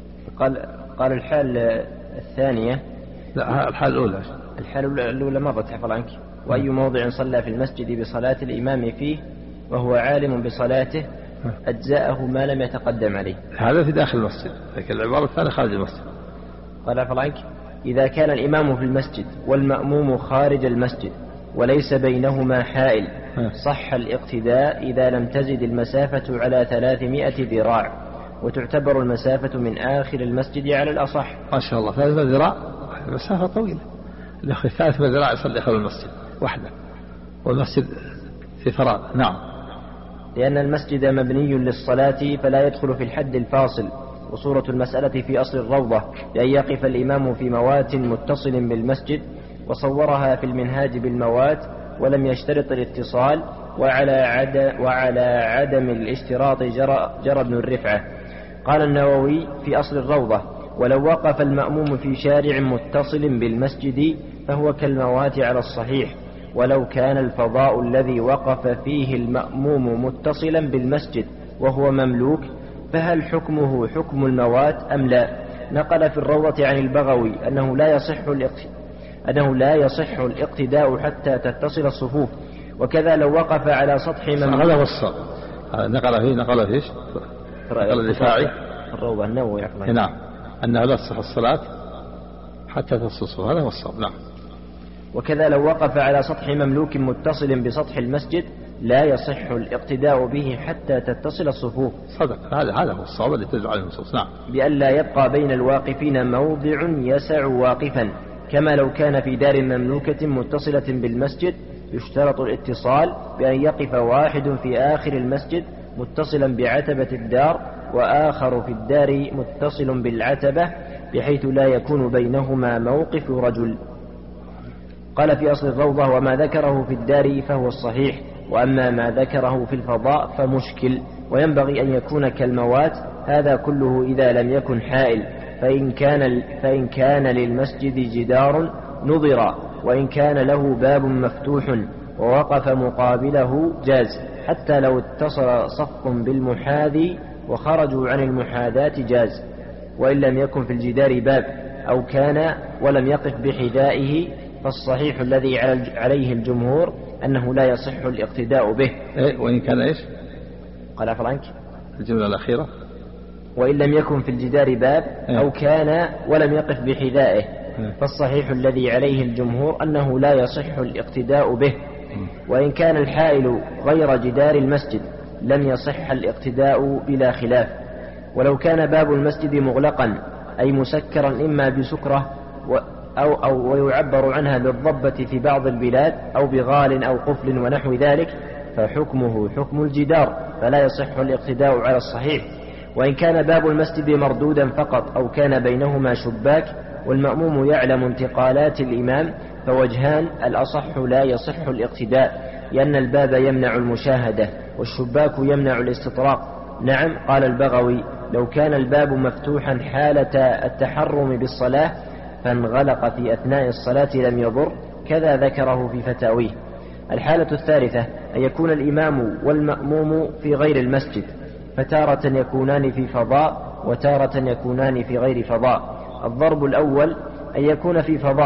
Speaker 2: قال الحال الثانية.
Speaker 1: لا،
Speaker 2: الحال الأولى مرت عفى الله عنك. وأي موضع صلى في المسجد بصلاة الإمام فيه وهو عالم بصلاته أجزاءه ما لم يتقدم عليه.
Speaker 1: هذا في داخل المسجد، لكن العبارة الثانية خارج المسجد.
Speaker 2: قال عفى الله عنك. إذا كان الإمام في المسجد والمأموم خارج المسجد وليس بينهما حائل صح الاقتداء إذا لم تزد المسافة على 300 ذراع، وتعتبر المسافة من آخر المسجد على الأصح.
Speaker 1: ما شاء الله، 300 ذراع مسافة طويلة. الأخي 300 ذراع يصلي خلف المسجد وحده والمسجد في فراغ. نعم،
Speaker 2: لأن المسجد مبني للصلاة فلا يدخل في الحد الفاصل. وصورة المسألة في أصل الروضة بأن يقف الإمام في موات متصل بالمسجد، وصورها في المنهاج بالموات ولم يشترط الاتصال، وعلى عدم الاشتراط جرى ابن الرفعة. قال النووي في أصل الروضة: ولو وقف المأموم في شارع متصل بالمسجد فهو كالموات على الصحيح، ولو كان الفضاء الذي وقف فيه المأموم متصلا بالمسجد وهو مملوك فهل حكمه حكم الموات أم لا؟ نقل في الروضة عن البغوي أنه لا يصح الاقتداء حتى تتصل الصفوف، وكذا لو وقف على سطح مملوك.
Speaker 1: هذا هو الصواب. نقل فيه الدفاعي
Speaker 2: الروضة النووي.
Speaker 1: نعم، أنه لا تصح الصلاة حتى تصل الصفوف، هذا هو الصواب. نعم.
Speaker 2: وكذا لو وقف على سطح مملوك متصل بسطح المسجد لا يصح الاقتداء به حتى تتصل الصفوف.
Speaker 1: صدق، هذا هو الصواب الذي تدل عليه النصوص. نعم.
Speaker 2: بأن لا يبقى بين الواقفين موضع يسع واقفا، كما لو كان في دار مملوكة متصلة بالمسجد يشترط الاتصال بأن يقف واحد في آخر المسجد متصلا بعتبة الدار وآخر في الدار متصل بالعتبة بحيث لا يكون بينهما موقف رجل. قال في أصل الروضة: وما ذكره في الدار فهو الصحيح، وأما ما ذكره في الفضاء فمشكل، وينبغي أن يكون كالموات. هذا كله إذا لم يكن حائل، فإن كان للمسجد جدار نظر، وإن كان له باب مفتوح ووقف مقابله جاز، حتى لو اتصل صف بالمحاذي وخرجوا عن المحاذاة جاز. وإن لم يكن في الجدار باب أو كان ولم يقف بحذائه فالصحيح الذي عليه الجمهور أنه لا يصح الاقتداء به.
Speaker 1: وإن كان إيش؟
Speaker 2: قال عفوا عنك
Speaker 1: الجملة الأخيرة:
Speaker 2: وإن لم يكن في الجدار باب أو كان ولم يقف بحذائه فالصحيح الذي عليه الجمهور أنه لا يصح الاقتداء به. وإن كان الحائل غير جدار المسجد لم يصح الاقتداء بلا خلاف. ولو كان باب المسجد مغلقا أي مسكرا إما بسكرة أو ويعبر عنها بالضبة في بعض البلاد أو بغال أو قفل ونحو ذلك فحكمه حكم الجدار فلا يصح الاقتداء على الصحيح. وإن كان باب المسجد مردودا فقط أو كان بينهما شباك والمأموم يعلم انتقالات الإمام فوجهان: الأصح لا يصح الاقتداء لأن الباب يمنع المشاهدة والشباك يمنع الاستطراق. نعم، قال البغوي: لو كان الباب مفتوحا حالة التحرم بالصلاة فانغلق في أثناء الصلاة لم يضر، كذا ذكره في فتاويه. الحالة الثالثة أن يكون الإمام والمأموم في غير المسجد، فتارة يكونان في فضاء وتارة يكونان في غير فضاء. الضرب الأول أن يكون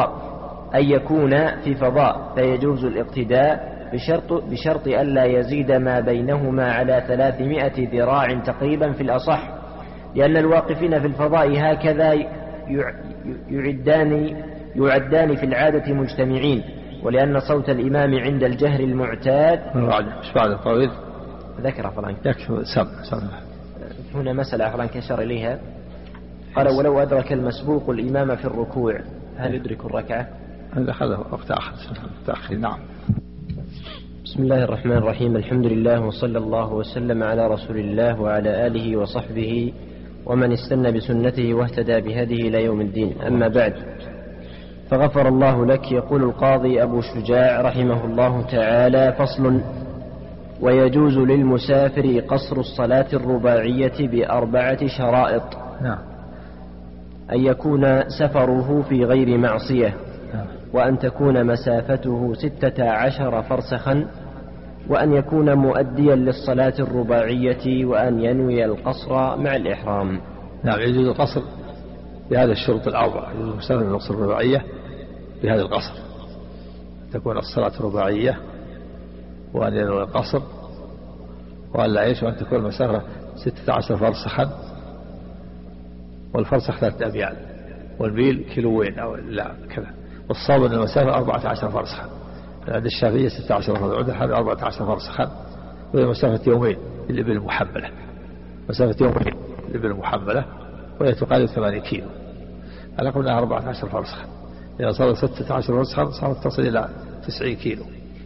Speaker 2: في فضاء فيجوز الاقتداء بشرط ألا يزيد ما بينهما على 300 ذراع تقريبا في الأصح، لأن الواقفين في الفضاء هكذا يعدان في العادة مجتمعين، ولأن صوت الإمام عند الجهر المعتاد.
Speaker 1: مش بعد الطويل
Speaker 2: ذكر فلان
Speaker 1: يكفي سمع.
Speaker 2: هنا مسألة فلان أشار إليها، قال ولو أدرك المسبوق الإمام في الركوع هل يدرك الركعة؟
Speaker 1: هذا وقت آخر تأخير. نعم.
Speaker 2: بسم الله الرحمن الرحيم. الحمد لله وصلى الله وسلم على رسول الله وعلى آله وصحبه ومن استنى بسنته واهتدى بهديه إلى يوم الدين. أما بعد، فغفر الله لك. يقول القاضي أبو شجاع رحمه الله تعالى: فصل: ويجوز للمسافر قصر الصلاة الرباعية ب4 شرائط.
Speaker 1: نعم.
Speaker 2: أن يكون سفره في غير معصية،
Speaker 1: نعم.
Speaker 2: وأن تكون مسافته 16 فرسخا، وأن يكون مؤديا للصلاة الرباعية، وأن ينوي القصر مع الإحرام.
Speaker 1: نعم. يجوز القصر بهذا الشروط الأربعة. يجوز المسافر القصر الرباعية بهذا القصر، تكون الصلاة رباعية، وأن ينوي القصر، وأن لا يعيش، وأن تكون المسافة 16 فرسخا، والفرسخ 3 أميال، والميل كيلوين أو لا كذا. والصواب أن المسافة 14 فرسخا. عند الشافعية 16 فرسخا، عند الحنابلة 14 فرسخا، وهي مسافة يومين للإبل المحملة. مسافة يومين للإبل المحملة، وهي تقارب 8 كيلو. على قولنا 14 فرسخا، إذا صارت 16 فرسخا صارت تصل إلى 90 كيلو.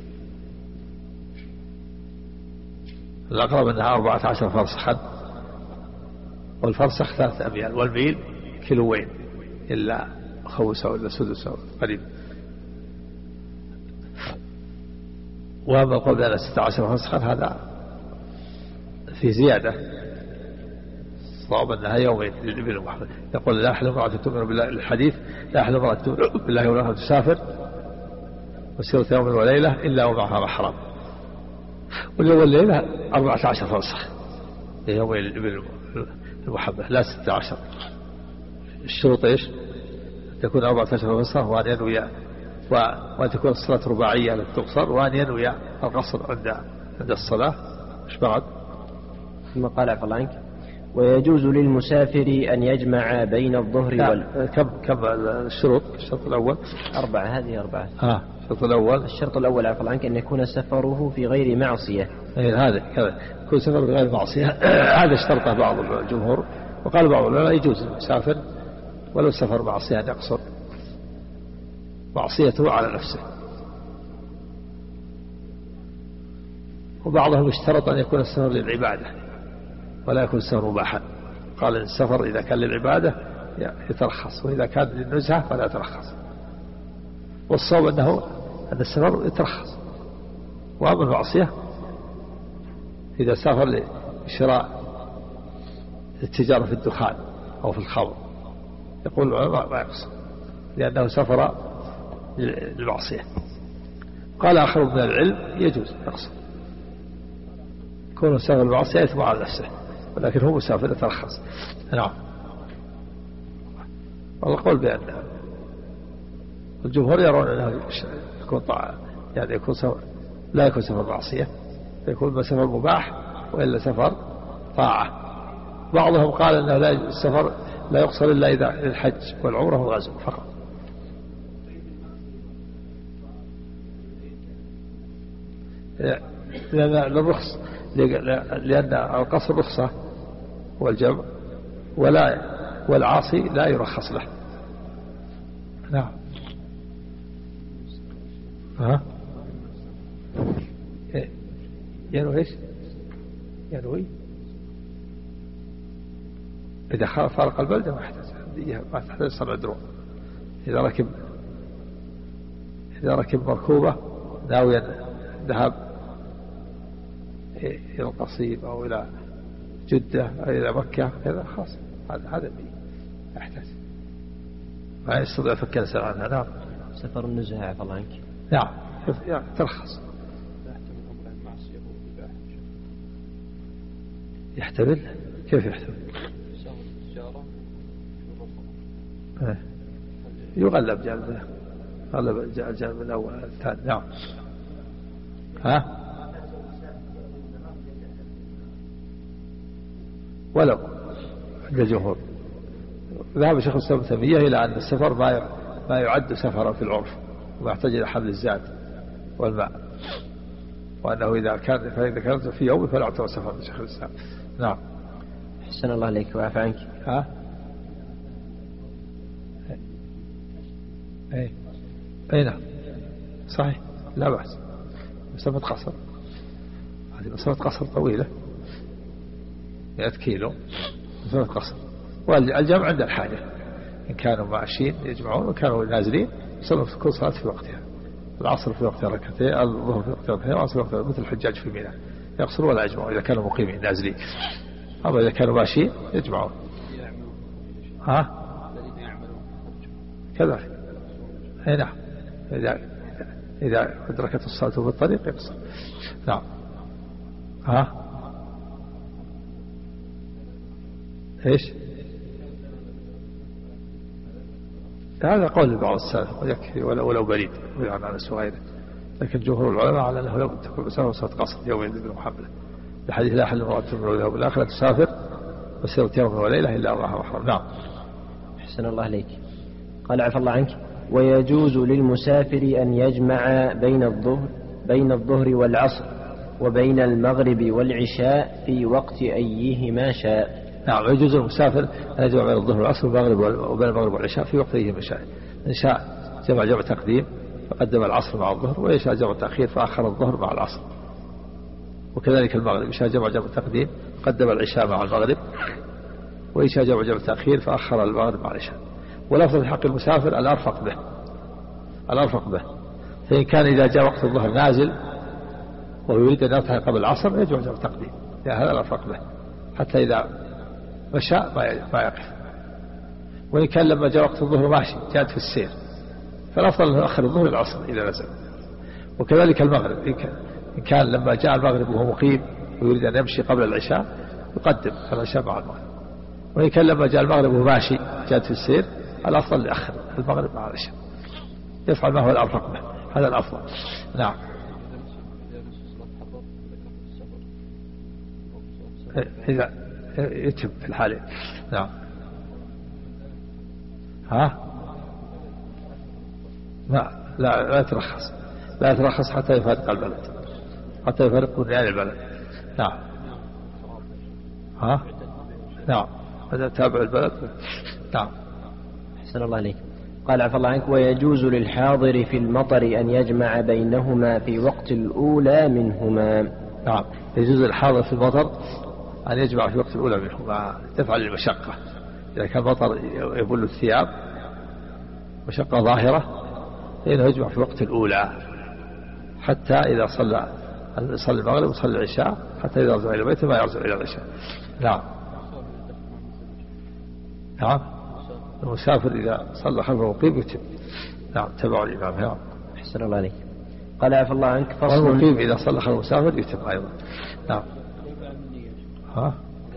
Speaker 1: الأقرب أنها 14 فرسخا، والفرسخ 3 أميال، والميل كيلوين إلا خمسة ولا سدس قريب. وأما قبل أن 16 فرسخا هذا في زيادة، صعب أنها يومين للإبل المحمل. يقول لا أحلم امرأة تؤمن بالله، الحديث: لا أحلم امرأة تؤمن بالله ولا تسافر مسيرة يوم وليلة إلا ومعها محرم. واليوم والليلة 14 فرسخ، يومين للإبل المحمل لا 16. الشروط إيش؟ تكون 14 فرسخ، وأن ينوي، وأن تكون الصلاة رباعية للتقصر، وأن ينوي القصر عند الصلاة. مش بعد؟
Speaker 2: ثم قال فلانك: ويجوز للمسافر أن يجمع بين الظهر
Speaker 1: كم الشروط؟ الشرط الأول
Speaker 2: 4. هذه 4.
Speaker 1: الشرط الأول،
Speaker 2: الشرط الأول عفوا عنك أن يكون سفره في غير معصية.
Speaker 1: هذا كذا، يكون سفره في غير معصية. هذا اشترطه بعض الجمهور، وقال بعض العلماء يجوز المسافر ولو سفر معصية أن يقصر معصيته على نفسه. وبعضهم اشترط أن يكون السفر للعبادة ولا يكون السفر مباحا. قال إن السفر إذا كان للعبادة يترخص، وإذا كان للنزهة فلا يترخص. والصواب أن السفر يترخص. وأما المعصية إذا سافر لشراء التجارة في الدخان أو في الخمر، يقول العلماء ما يقصر، لأنه سفر للمعصية. قال آخر من العلم يجوز يقصر، كونه سافر للمعصية يتبع على نفسه، ولكن هو مسافر يترخص. نعم. والقول بأن الجمهور يرون أنه يكون يعني يكون سفر، لا يكون سفر معصية، يكون سفر مباح، وإلا سفر طاعة. بعضهم قال أنه السفر لا يقصر إلا إذا الحج والعمرة والغزو فقط. لأن القصر رخصة والجمع، والعاصي لا يرخص له. نعم. ينوي ايش؟ ينوي إذا فارق البلدة ما تحتاج صنع دروع. إذا ركب مركوبة ناويا ذهب إلى القصيم أو إلى جدة أو إلى مكة، هذا خاص، هذا يحتاج، ما يستطيع فك الإنسان عنها. نعم.
Speaker 2: سفر النزهة عفى الله عنك.
Speaker 1: نعم ترخص. يحتمل؟ كيف يحتمل؟ يغلب جانب، غلب الجانب الأول الثاني. نعم. ولو عند الجمهور ذهب شيخ الإسلام ابن تيمية إلى أن السفر ما يعد سفرا في العرف،
Speaker 7: ويحتاج إلى حمل الزاد والماء، وأنه إذا كانت في يوم فلا يعتبر سفر شيخ الإسلام. نعم.
Speaker 2: أحسن الله عليك وعفى عنك.
Speaker 7: ها؟ أي نعم صحيح لا بأس. مسافة قصر، هذه مسافة قصر طويلة 100 كيلو مسافة قصر. والجمع عند الحاجة، إن كانوا ماشيين يجمعون وكانوا نازلين يصلوا كل صلاة في وقتها. العصر في وقتها ركعتين، الظهر في وقتها ركعتين، والعصر في وقتها، مثل الحجاج في منى يقصروا ولا يجمعون إذا كانوا مقيمين نازلين. أما إذا كانوا ماشيين يجمعون. ها؟ كذلك. أي نعم. إذا أدركت الصلاة في الطريق يقصر. نعم. ها؟ إيش؟ هذا قول بعض السلف يكفي ولو بريد يعني على سوائره، لكن جمهور العلماء على أنه لو تكون مسافة صلاة قصر يومين بن محمد لحديث لا أحد امرأة من الذهب الآخرة تسافر وسيرة يوم وليلة إلا الله محرم. نعم.
Speaker 2: أحسن الله عليك. قال عفى الله عنك: ويجوز للمسافر أن يجمع بين الظهر والعصر وبين المغرب والعشاء في وقت أيهما شاء.
Speaker 7: نعم، يجوز للمسافر أن يجمع بين الظهر والعصر وبين المغرب والعشاء في وقت أيهما شاء. إن شاء جمع تقديم فقدم العصر مع الظهر، وإن شاء جمع تأخير فأخر الظهر مع العصر. وكذلك المغرب إن شاء جمع تقديم قدم العشاء مع المغرب، وإن شاء جمع تأخير فأخر المغرب مع العشاء. ولفظ حق المسافر الأرفق به. فإن كان إذا جاء وقت الظهر نازل ويريد أن يرتحل قبل العصر يجمع تقديم، هذا الأرفق به حتى إذا مشى ما يقف. وإن كان لما جاء وقت الظهر ماشي جاءت في السير فالأفضل أن يؤخر الظهر العصر إذا نزل. وكذلك المغرب إن كان لما جاء المغرب وهو مقيم ويريد أن يمشي قبل العشاء يقدم العشاء مع المغرب. وإن كان لما جاء المغرب وهو ماشي جاءت في السير الأفضل يؤخر المغرب مع العشاء، يفعل ما هو الأرفق به، هذا الأفضل. نعم. إذا يتم في الحالة. نعم. ها؟ لا يترخص حتى يفارق البلد، حتى يفارق بنيان البلد. نعم. ها؟ نعم، هذا تابع البلد. نعم.
Speaker 2: أحسن الله عليك. قال عفى الله عنك: ويجوز للحاضر في المطر أن يجمع بينهما في وقت الأولى منهما.
Speaker 7: نعم، يجوز للحاضر في المطر أن يجمع في وقت الأولى منهما، تفعل المشقة. إذا كان المطر يبل الثياب مشقة ظاهرة فإنه يجمع في وقت الأولى حتى إذا صلى المغرب وصلى العشاء، حتى إذا رجع إلى بيته ما يرجع إلى العشاء. نعم. نعم، المسافر إذا صلى خلفه مقيم يتم. نعم، تبع الإمام. نعم.
Speaker 2: أحسن الله عليك. قال عفى الله عنك: فصل.
Speaker 7: والمقيم إذا صلى خلف المسافر يتم أيضا. نعم. ها؟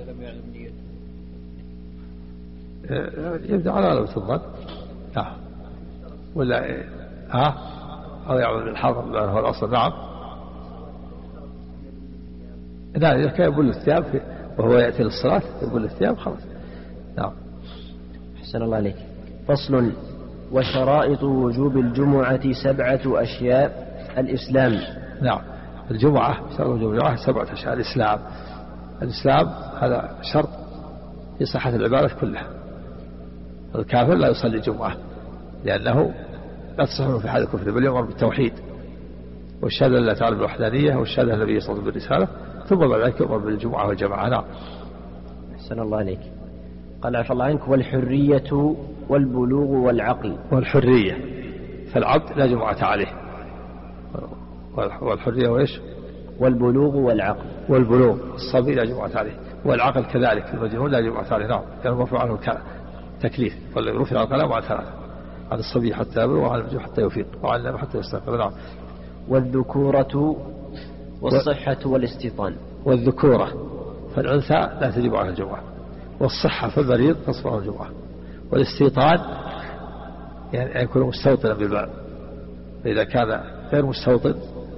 Speaker 7: يبدأ على غلبة الظن. نعم. ولا أو يعمل بالحظر لأنه هو الأصل. نعم. إذا كان يبل الثياب وهو يأتي للصلاة يبل الثياب خلاص. نعم.
Speaker 2: أحسن الله عليك. فصل. وشرائط وجوب الجمعة 7 أشياء. الإسلام.
Speaker 7: نعم، الجمعة شرط وجوب الجمعة 7 أشياء. الإسلام هذا شرط في صحة العبادة كلها. الكافر لا يصلي جمعة لأنه لا تصح في حال الكفر، بل يؤمر بالتوحيد والشهادة لله تعالى بالوحدانية والشهادة النبي صلى الله عليه وسلم بالرسالة، ثم بعد ذلك يؤمر بالجمعة والجماعة. نعم.
Speaker 2: أحسن الله عليك. قال عفى الله عنك: والحرية والبلوغ والعقل.
Speaker 7: والحرية فالعبد لا جمعة عليه. والحرية وإيش؟
Speaker 2: والبلوغ والعقل.
Speaker 7: والبلوغ الصبي لا جمعة عليه، والعقل كذلك المجنون لا جمعة عليه. نعم، كان مرفوع عنه تكليف، رفع القلم عن 3: عن الصبي حتى يبلغ، وعن المجنون حتى يفيق، وعن النام حتى يستيقظ. نعم.
Speaker 2: والذكورة والصحة والاستيطان.
Speaker 7: والذكورة فالأنثى لا تجب على الجمعة، والصحة فالمريض تصبح الجمعة، والاستيطان يعني يكون مستوطنا بالباب، فإذا كان غير مستوطن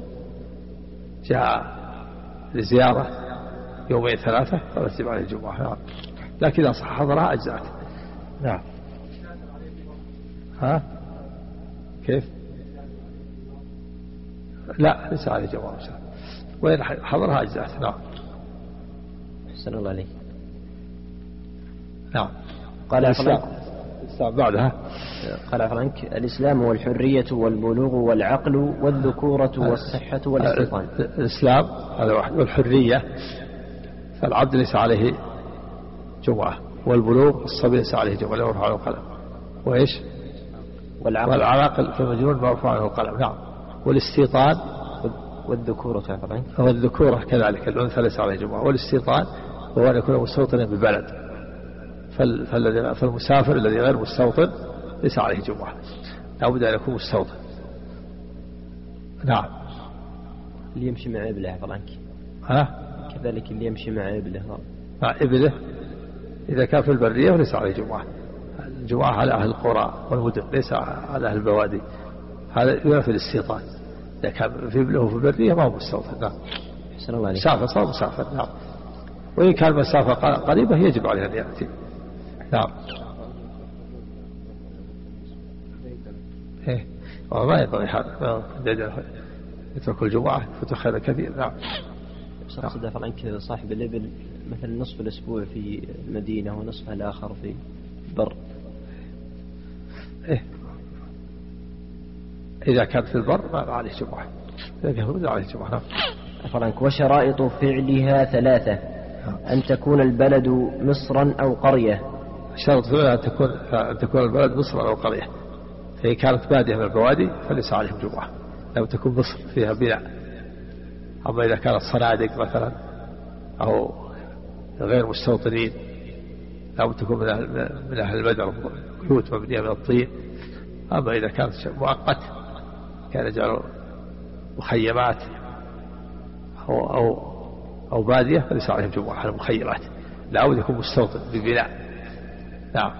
Speaker 7: جاء لزيارة 2 3 فلا تجب عليه الجمعة. نعم. لكن إذا صح حضرها أجزأت. نعم. ها؟ كيف؟ لا ليس عليه جماعة وإن حضرها أجزاء. نعم.
Speaker 2: أحسن الله عليك.
Speaker 7: نعم.
Speaker 2: قال
Speaker 7: الإسلام بعدها
Speaker 2: قال فرانك: الإسلام والحرية والبلوغ والعقل والذكورة والصحة والاستيطان.
Speaker 7: الإسلام هذا واحد، والحرية فالعبد ليس عليه جمعة، والبلوغ الصبي ليس عليه جمعة لا يرفع عنه القلم، وإيش؟ والعاقل فالمجنون مرفوع عنه القلم. نعم. والاستيطان
Speaker 2: والذكورة فرانك.
Speaker 7: والذكورة كذلك الأنثى ليس عليه جمعة. والاستيطان هو أن يكون مستوطنا ببلد، فالمسافر الذي غير مستوطن ليس عليه جمعة، لابد أن يكون مستوطن. نعم.
Speaker 2: اللي يمشي مع إبله فرانك. كذلك اللي يمشي مع إبله.
Speaker 7: مع إبله إذا كان في البرية وليس عليه جمعة. الجمعة على أهل القرى والمدن ليس على أهل البوادي، هذا ينافي الاستيطان. إذا كان في إبله في البرية ما هو مستوطن. نعم.
Speaker 2: أحسن الله عليك.
Speaker 7: مسافر صار مسافر. نعم. وإن كان مسافة قريبة يجب عليه أن يأتي. نعم. إيه ما ينبغي هذا يترك الجمعة فتخيل كثير. نعم.
Speaker 2: أقصد فرانك صاحب الإبل مثلا نصف الأسبوع في المدينة ونصفها الآخر في البر.
Speaker 7: إيه إذا كانت في البر ما عليه جمعة، إذا كان عليه جمعة. نعم.
Speaker 2: فرانك: وشرائط فعلها 3: أن تكون البلد مصرا أو قرية.
Speaker 7: شرط فعلها أن تكون البلد مصر أو قرية، فإن كانت بادية من البوادي فليس عليهم جمعة، لو تكون مصر فيها بناء. أما إذا كانت صنادق مثلا أو غير مستوطنين لابد تكون من أهل البدر، بيوت مبنية من الطين. أما إذا كانت مؤقت كان يجعلوا مخيمات أو بادية فليس عليهم جمعة على المخيمات، لابد يكون مستوطن ببناء. نعم.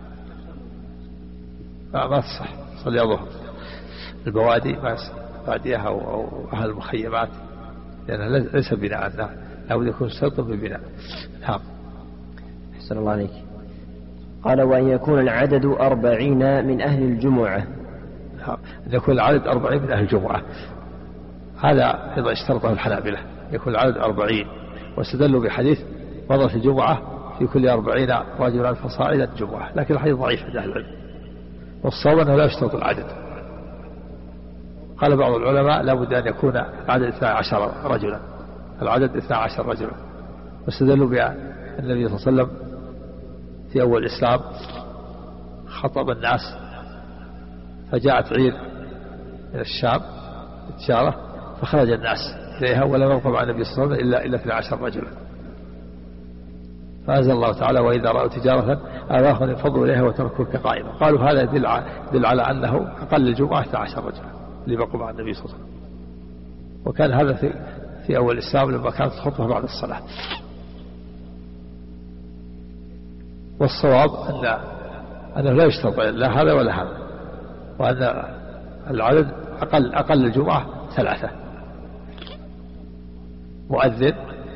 Speaker 7: ما تصح صلي الظهر البوادي ما بادية أو أهل المخيمات لأنها ليس بناء. نعم. لابد يكون مستوطن ببناء. نعم.
Speaker 2: أحسن الله عليك. قال: وأن يكون العدد 40 من أهل الجمعة.
Speaker 7: أن يكون العدد 40 من أهل الجمعة، هذا أيضا اشترطه الحنابلة، يكون العدد 40، واستدلوا بحديث مضت الجمعة في كل 40 رجلا فصاعدا الجمعة، لكن الحديث ضعيف عند أهل العلم، والصواب أنه لا يشترط العدد. قال بعض العلماء لابد أن يكون العدد 12 رجلا، العدد 12 رجلا، واستدلوا بأن النبي صلى الله عليه وسلم في أول الإسلام خطب الناس فجاءت عير من الشام التجارة فخرج الناس إليها ولم يرقب عن النبي صلى الله عليه وسلم إلا 12 رجلا، فأنزل الله تعالى: وإذا رأوا تجارة أراهم ينفضوا إليها وتركوك قائما. قالوا هذا يدل على أنه أقل الجمعة 12 رجلا اللي بقوا مع النبي صلى الله عليه وسلم، وكان هذا في أول الإسلام لما كانت الخطبة بعد الصلاة. والصواب أنه لا يشترط لا هذا ولا هذا، وأن العدد أقل الجمعة 3: مؤذن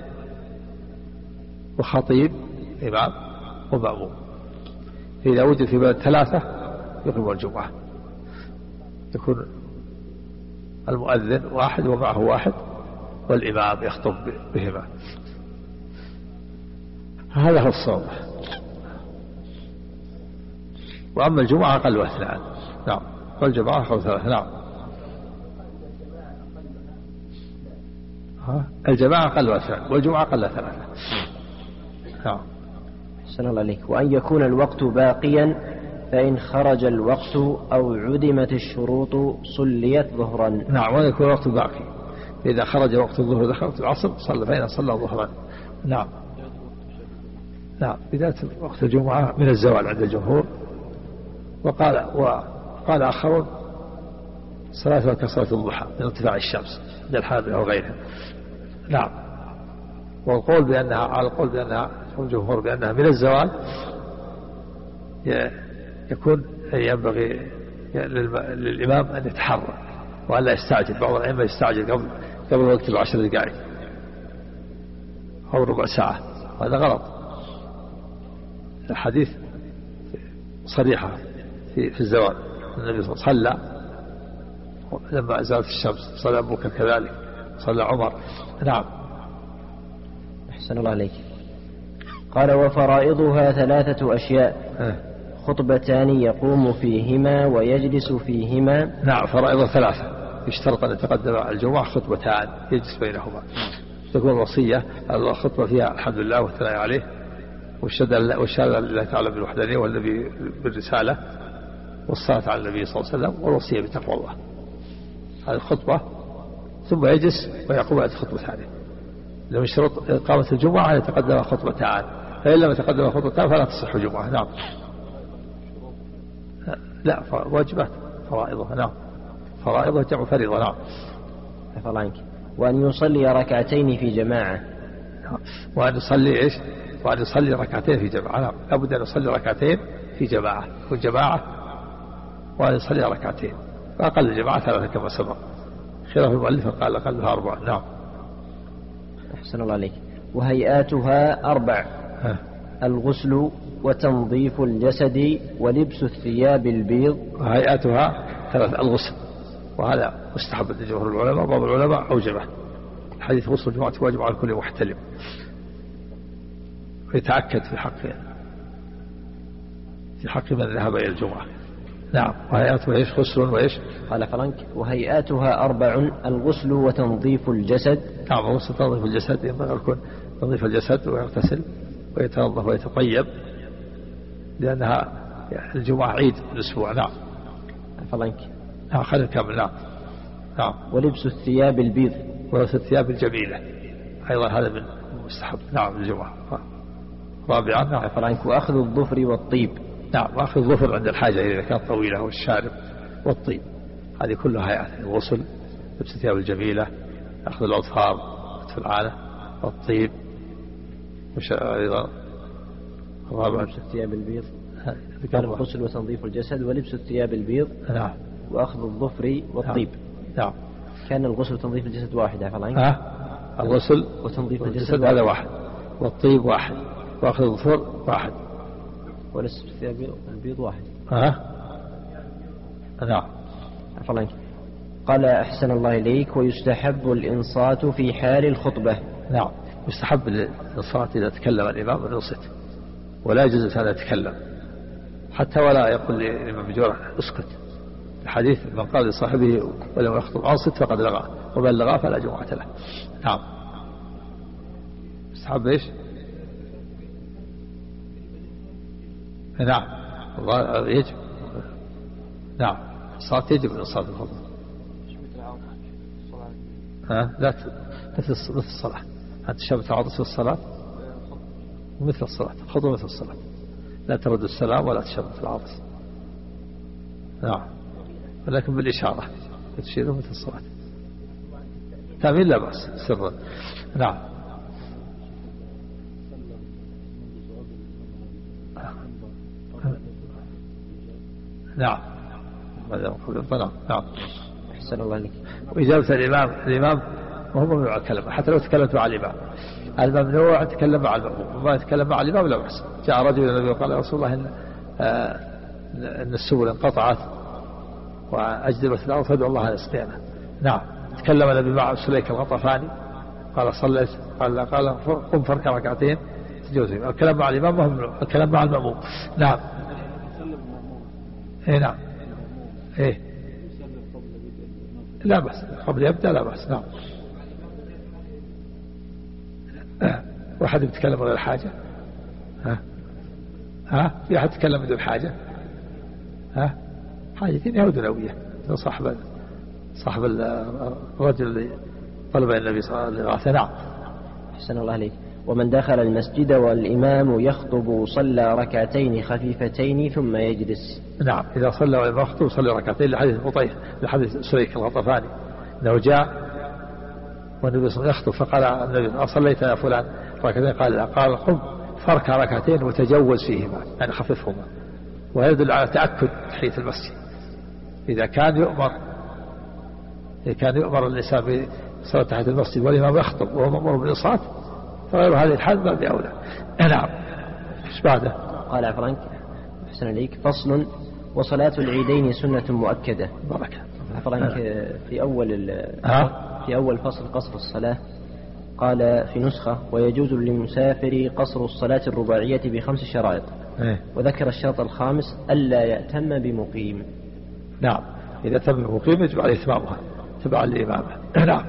Speaker 7: وخطيب إمام ومأموم. إذا وجد في بلد 3 يقيم الجمعة، يكون المؤذن واحد ومعه واحد والإمام يخطب بهما، هذا هو الصواب. وأما الجمعة أقل 2. نعم. والجماعة أقل 3. نعم. الجماعة أقل 2 والجمعة أقل 3. نعم.
Speaker 2: أحسن الله عليك. وأن يكون الوقت باقيا، فإن خرج الوقت أو عدمت الشروط صليت ظهرا.
Speaker 7: نعم. وأن يكون الوقت باقي، إذا خرج وقت الظهر دخل وقت العصر صلى فإن صلى ظهرا. نعم. نعم. بداية وقت الجمعة من الزوال عند الجمهور، وقال آخرون صلاة كصلاة الضحى من ارتفاع الشمس من الحنابلة وغيرها. نعم. والقول بأنها على القول بأنها الجمهور بأنها من الزوال يكون ينبغي للإمام أن يتحرى وأن لا يستعجل. بعض الأئمة يستعجل قبل وقت ب10 دقائق أو ربع ساعة، هذا غلط. الحديث صريحة في الزوال، النبي صلى الله عليه وسلم صلى لما زالت الشمس صلى أبو بكر كذلك، صلى عمر. نعم.
Speaker 2: أحسن الله عليك. قال وفرائضها 3 أشياء: خطبتان يقوم فيهما ويجلس فيهما.
Speaker 7: نعم، فرائض 3 يشترط أن يتقدم على الجمعة خطبتان يجلس بينهما. تكون الوصية الخطبة فيها الحمد لله والثناء عليه والشهادة لله تعالى بالوحدانية والنبي بالرسالة والصلاة على النبي صلى الله عليه وسلم والوصية بتقوى الله. هذه الخطبة، ثم يجلس ويقوم بعد خطبة ثانية. لو يشترط إقامة الجمعة أن يتقدم خطبتان، فإن لم يتقدم خطبتان فلا تصح الجمعة. نعم. لا، واجبات فرائضها. نعم، فرائضها جمع فريضة. نعم.
Speaker 2: عفوا عنك. وأن يصلي ركعتين في جماعة.
Speaker 7: وأن يصلي إيش؟ وأن يصلي ركعتين في جماعة. نعم، لابد أن يصلي ركعتين في جماعة، والجماعة وأن يصلي ركعتين، فأقل الجماعة 3 كما سبق، خلاف المؤلف قال أقلها 4. نعم.
Speaker 2: أحسن الله عليك. وهيئاتها 4: الغسل وتنظيف الجسد ولبس الثياب البيض.
Speaker 7: وهيئاتها 3: الغسل، وهذا مستحب عند جمهور العلماء، بعض العلماء أوجبه. حديث غسل الجمعة واجب على كل محتلم، ويتأكد في حق من ذهب إلى الجمعة. نعم. وهيئاتها إيش؟ غسل وإيش؟
Speaker 2: قال فرنك: وهيئاتها 4: الغسل وتنظيف الجسد.
Speaker 7: نعم، الغسل تنظيف الجسد، ينبغي يكون تنظيف الجسد ويغتسل ويتنظف ويتطيب، لأنها الجمعة عيد الأسبوع. نعم.
Speaker 2: فرنك.
Speaker 7: نعم، خلي الكامل. نعم. نعم.
Speaker 2: ولبس الثياب البيض.
Speaker 7: ولبس الثياب الجميلة أيضا هذا من مستحب. نعم، الجمعة. 4: نعم.
Speaker 2: فرنك. وأخذ الظفر والطيب.
Speaker 7: نعم، وأخذ الظفر عند الحاجة إذا كانت طويلة، والشارب والطيب، هذه كلها هيئات: الغسل، لبس الثياب الجميلة، أخذ الأظفار، في العانة، والطيب، أيضا
Speaker 2: لبس الثياب البيض. الغسل وتنظيف الجسد ولبس الثياب البيض.
Speaker 7: نعم.
Speaker 2: وأخذ الظفر والطيب.
Speaker 7: نعم.
Speaker 2: كان الغسل وتنظيف الجسد واحد. عفوا.
Speaker 7: الغسل
Speaker 2: وتنظيف الجسد
Speaker 7: هذا واحد، والطيب واحد، وأخذ الظفر واحد،
Speaker 2: ولبس الثياب البيض واحد.
Speaker 7: نعم.
Speaker 2: عفوا عنك. قال أحسن الله إليك: ويستحب الإنصات في حال الخطبة.
Speaker 7: نعم، يستحب الإنصات إذا تكلم الإمام أن ينصت، ولا يجوز أن يتكلم حتى ولا يقول للإمام بجوره اسكت. الحديث: من قال لصاحبه ولم يخطب أنصت فقد لغى، ومن لغى فلا جمعة له. نعم. يستحب إيش؟ نعم، الله يجب. نعم، الصلاة يجب الإنصات في الخطبة. لا مثل الصلاة. أنت شبت العطس في الصلاة مثل الصلاة، الخطبة مثل الصلاة، لا ترد السلام ولا تشبت العطس. نعم، ولكن بالإشارة تشيره مثل الصلاة. تأمين لا بأس سرا. نعم. نعم. نعم.
Speaker 2: أحسن الله عليك.
Speaker 7: وإجابة الإمام وهو ممنوع الكلام، حتى لو تكلمت مع الإمام. الممنوع تكلم مع المأموم، وما يتكلم مع الإمام لا بأس. جاء رجل إلى النبي وقال: يا رسول الله إن السبل انقطعت وأجدبت الأرض فادعو الله أن يسقينا. نعم. تكلم النبي مع سليك الغطفاني قال: صليت، قال قم فاركع ركعتين تجوز. الكلام مع الإمام ممنوع، الكلام مع المأموم. نعم. إيه نعم. إيه لا بأس قبل يبدأ، لا بأس. نعم. واحد يتكلم غير حاجة. في أحد يتكلم بدون حاجة. حاجتين أو دنيوية. صاحب الرجل اللي طلب النبي صلى الله عليه وسلم. نعم.
Speaker 2: أحسن الله عليك. ومن دخل المسجد والإمام يخطب صلى ركعتين خفيفتين ثم يجلس.
Speaker 7: نعم، إذا صلى والإمام يخطب صلى ركعتين، لحديث سليك الغطفاني أنه جاء والنبي صلى الله عليه وسلم يخطب فقال النبي: أصليت يا فلان ركعتين؟ قال قم فاركع ركعتين وتجوز فيهما، يعني خففهما. ويدل على تأكد تحية المسجد. إذا كان يؤمر الإنسان بصلاة تحية المسجد والإمام يخطب وهو مأمور بالإنصات، فغير هذه الحال ما بأولى. نعم. ايش بعده؟
Speaker 2: قال فرانك: أحسن عليك. فصل: وصلاة العيدين سنة مؤكدة.
Speaker 7: بركة.
Speaker 2: حفظك في أول فصل قصر الصلاة قال في نسخة: ويجوز للمسافر قصر الصلاة الرباعية ب5 شرائط. وذكر الشرط الخامس: ألا يأتم بمقيم.
Speaker 7: نعم، إذا تم بمقيم يجب عليه إتمامها تبعا لإمامه. نعم.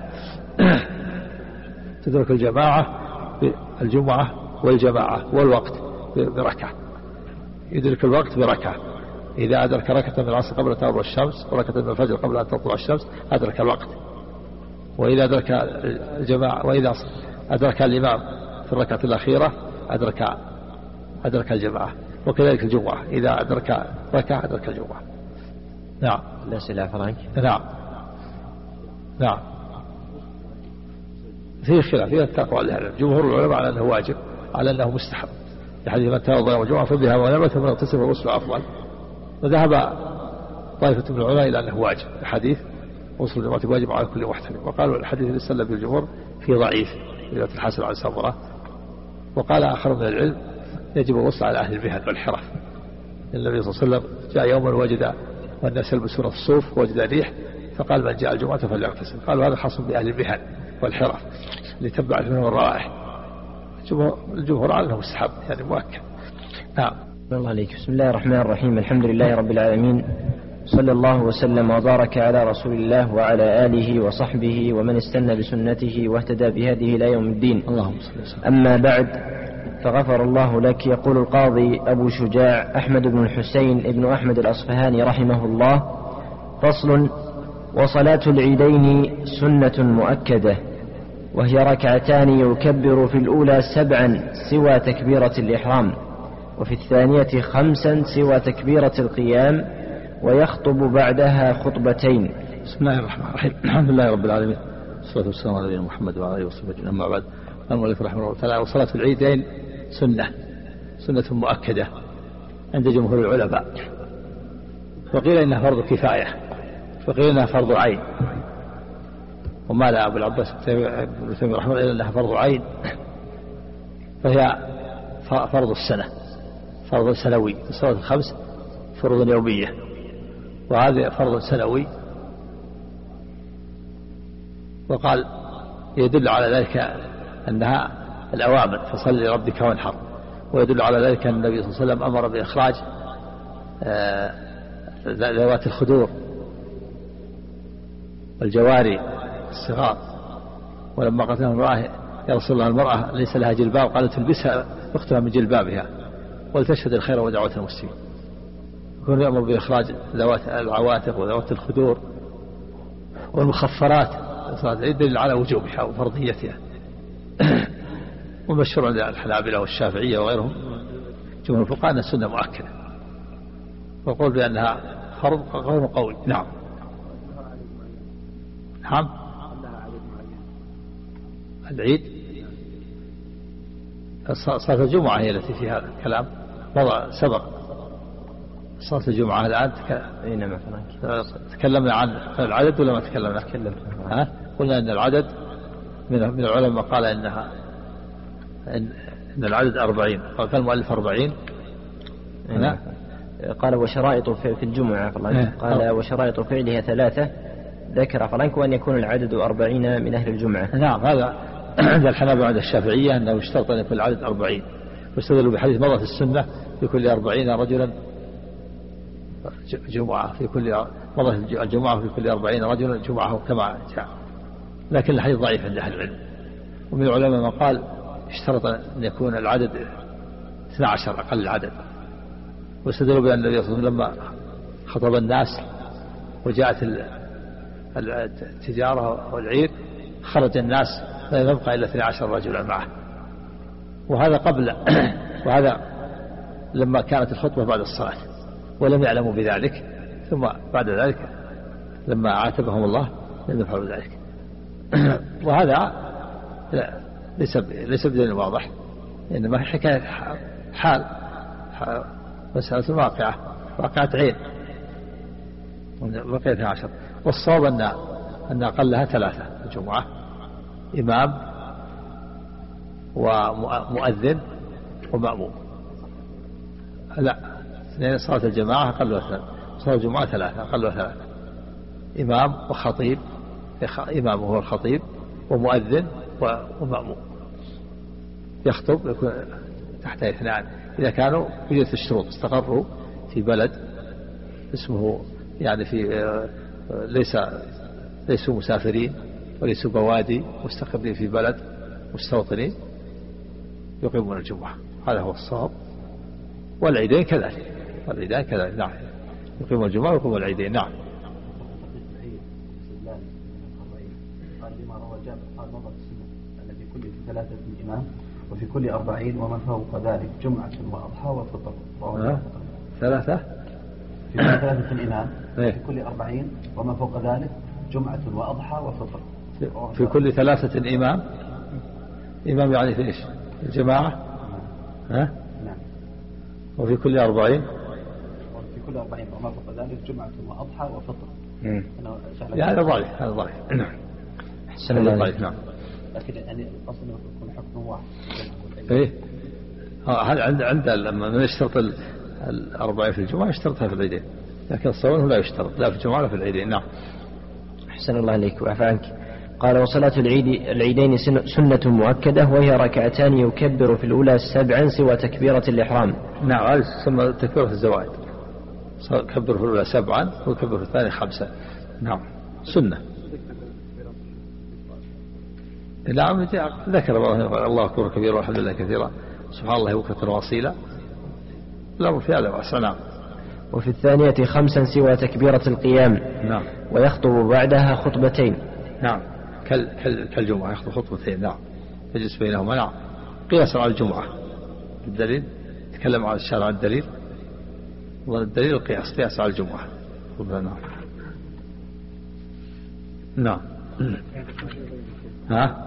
Speaker 7: تدرك الجماعة بالجمعة والجماعة والوقت بركعة، يدرك الوقت بركعة. إذا أدرك ركعة من العصر قبل تغرب الشمس وركعة من الفجر قبل أن تطلع الشمس أدرك الوقت. وإذا أدرك الجماعة، وإذا أدرك الإمام في الركعة الأخيرة أدرك الجماعة. وكذلك الجمعة، إذا أدرك ركعة أدرك الجمعة. نعم.
Speaker 2: لا سلام فرانك.
Speaker 7: نعم. نعم. فيه خلاف، فيه التقوى لهذا. جمهور العلماء على أنه واجب، على أنه مستحب، لحديث من توضأ وجمعة فبها ونبت ومن اغتسل فالغسل أفضل. وذهب طائفة من العلماء إلى أنه واجب، الحديث غسل الجمعة واجب على كل محترم. وقالوا الحديث الذي استدل به الجمهور في ضعيف رواية الحسن عن سمرة. وقال آخر من العلم يجب الغسل على أهل المهن والحرف. النبي صلى الله عليه وسلم جاء يوما وجد والناس يلبسون الصوف ووجد ريح، فقال: من جاء الجمعة فليغتسل. قالوا هذا خاص بأهل المهن والحرف لتبع منهم الروائح. الجمهور على أنه مستحب، يعني مؤكد. نعم.
Speaker 2: الله عليك. بسم الله الرحمن الرحيم. الحمد لله رب العالمين، صلى الله وسلم وبارك على رسول الله وعلى آله وصحبه ومن استنى بسنته واهتدى بهذه إلى يوم الدين.
Speaker 7: اللهم صل وسلم.
Speaker 2: أما بعد، فغفر الله لك. يقول القاضي أبو شجاع أحمد بن الحسين ابن أحمد الأصفهاني رحمه الله: فصل: وصلاة العيدين سنة مؤكدة، وهي ركعتان يكبر في الأولى 7 سوى تكبيرة الإحرام، وفي الثانية 5 سوى تكبيرة القيام، ويخطب بعدها خطبتين.
Speaker 7: بسم الله الرحمن الرحيم. الحمد لله رب العالمين، والصلاة والسلام على نبينا محمد وعلى آله وصحبه أجمعين. أما بعد، المؤلف رحمه الله تعالى: وصلاة العيدين سنة مؤكدة عند جمهور العلماء. وقيل إنها فرض كفاية، وقيل إنها فرض عين. ومال أبو العباس ابن تيمية رحمه الله إنها فرض عين، فهي فرض السنة، فرض سنوي. الصلاة الخمس فروض يومية، وهذا فرض سنوي. وقال يدل على ذلك أنها الأوامر: فصل لربك وانحر. ويدل على ذلك أن النبي صلى الله عليه وسلم أمر بإخراج ذوات الخدور والجواري الصغار. ولما قالت لهم امرأة: يا رسول الله، المرأة ليس لها جلباب، قالت: تلبسها أختها من جلبابها ولتشهد الخير ودعوة المسلمين. يكون يأمر بإخراج ذوات العواتق وذوات الخدور والمخفرات، يدل على وجوبها وفرضيتها. ومشهور عند الحنابلة والشافعية وغيرهم جمهور الفقهاء أن السنة مؤكدة، وقول بأنها فرض غير قوي. نعم. نعم. العيد صلاة الجمعة هي التي فيها الكلام، مضى سبق. صلاة الجمعة الآن تكلمنا عن العدد ولا ما تكلمنا؟ قلنا أن العدد من العلماء قال إن العدد 40. قال المؤلف 40.
Speaker 2: قال وشرائط في الجمعة. قال وشرائط فعلها 3 ذكر فرنك، وأن يكون العدد 40 من أهل الجمعة.
Speaker 7: نعم، هذا عند الحنابلة وعند الشافعية أنه يشترط أن يكون العدد 40. واستدلوا بحديث مضت السنة في كل 40 رجلا جمعة، في كل مضت الجمعة في كل 40 رجلا جمعة كما جاء. لكن الحديث ضعيف عند أهل العلم. ومن العلماء من قال اشترط أن يكون العدد 12 أقل العدد. واستدلوا بأن النبي صلى الله عليه وسلم لما خطب الناس وجاءت التجارة والعير خرج الناس لا يبقى إلا 12 رجلا معه. وهذا لما كانت الخطبة بعد الصلاة ولم يعلموا بذلك، ثم بعد ذلك لما عاتبهم الله لم يفعلوا ذلك. وهذا ليس بدليل واضح، إنما حكاية حال مسألة واقعة عين بقيت 12. والصواب أن أقلها 3 الجمعة: إمام ومؤذن ومأموم. لا، 2 صلاة الجماعة أقلها 3، صلاة الجمعة 3 أقلها 3. إمام وخطيب، إمام هو الخطيب ومؤذن ومأموم، يخطب يكون تحت اثنان إذا كانوا بجث الشروط استقروا في بلد اسمه يعني في ليسوا مسافرين وليسوا بوادي، مستقرين في بلد مستوطنين يقيمون الجمعة، هذا هو الصواب. والعيدين كذلك، نعم، يقيمون الجمعة ويقيمون العيدين. نعم.
Speaker 5: قال لما روى جابر قال مضت السنة أن في كل 3 إمام وفي كل 40 ومن فوق ذلك جمعة وأضحى وفطر.
Speaker 7: 3
Speaker 5: في كل 3 إمام في كل 40 ومن فوق ذلك جمعة وأضحى وفطر.
Speaker 7: في كل 3 إمام يعني في إيش؟ الجماعة. ها؟
Speaker 5: نعم.
Speaker 7: وفي كل 40
Speaker 5: وما فوق ذلك جمعة وأضحى وفطر.
Speaker 7: هذا ضعيف. نعم.
Speaker 2: أحسن الله عليك.
Speaker 7: نعم.
Speaker 5: لكن يعني الأصل يكون حكم واحد.
Speaker 7: إيه. عند لما من يشترط 40 في الجمعة يشترطها في العيدين، لكن الصوم لا يشترط لا في الجمعة ولا في العيدين. نعم.
Speaker 2: أحسن الله عليك وعفى عنك. قال وصلاة العيدين سنة مؤكدة وهي ركعتان يكبر في الأولى 7 سوى تكبيرة الإحرام.
Speaker 7: نعم، هذه تسمى تكبيرة الزواج، كبر في الأولى 7 وكبر في الثانية 5. نعم، سنة. نعم، ذكر الله أكبر كبيرا والحمد لله كثيرا سبحان الله بكرة وأصيلا، الأمر في هذا واسع. نعم.
Speaker 2: وفي الثانية 5 سوى تكبيرة القيام.
Speaker 7: نعم.
Speaker 2: ويخطب بعدها خطبتين.
Speaker 7: نعم، كالجمعة يخطب خطبتين. نعم، يجلس بينهما. نعم، قياسا على الجمعة. الدليل تكلم على الشارع عن الدليل، والدليل القياس قياس على الجمعة. نعم. نعم. ها؟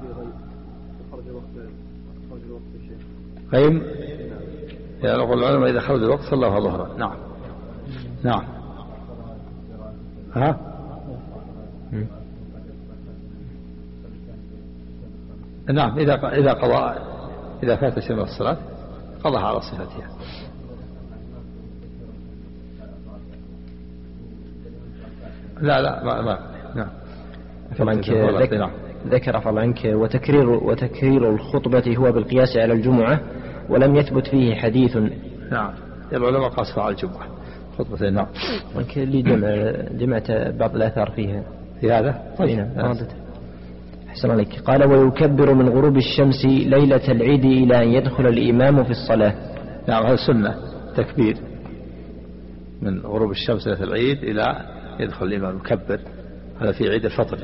Speaker 7: قيم يقول العلماء إذا خرج الوقت صلى ظهرا. نعم. نعم. ها؟ نعم، إذا فات شيء من الصلاة قضاها على صفتها. لا ما. نعم.
Speaker 2: كمان ذكر عفوا عنك وتكرير الخطبة هو بالقياس على الجمعة ولم يثبت فيه حديث.
Speaker 7: نعم، العلماء قاسوا على الجمعة خطبتين. نعم.
Speaker 2: اللي جمعت بعض الآثار فيها
Speaker 7: في هذا.
Speaker 2: طيب. أحسن عليك. قال ويكبر من غروب الشمس ليلة العيد إلى أن يدخل الإمام في الصلاة.
Speaker 7: نعم، هذا سنة تكبير من غروب الشمس ليلة العيد إلى يدخل الإمام يكبر. هذا في عيد الفطر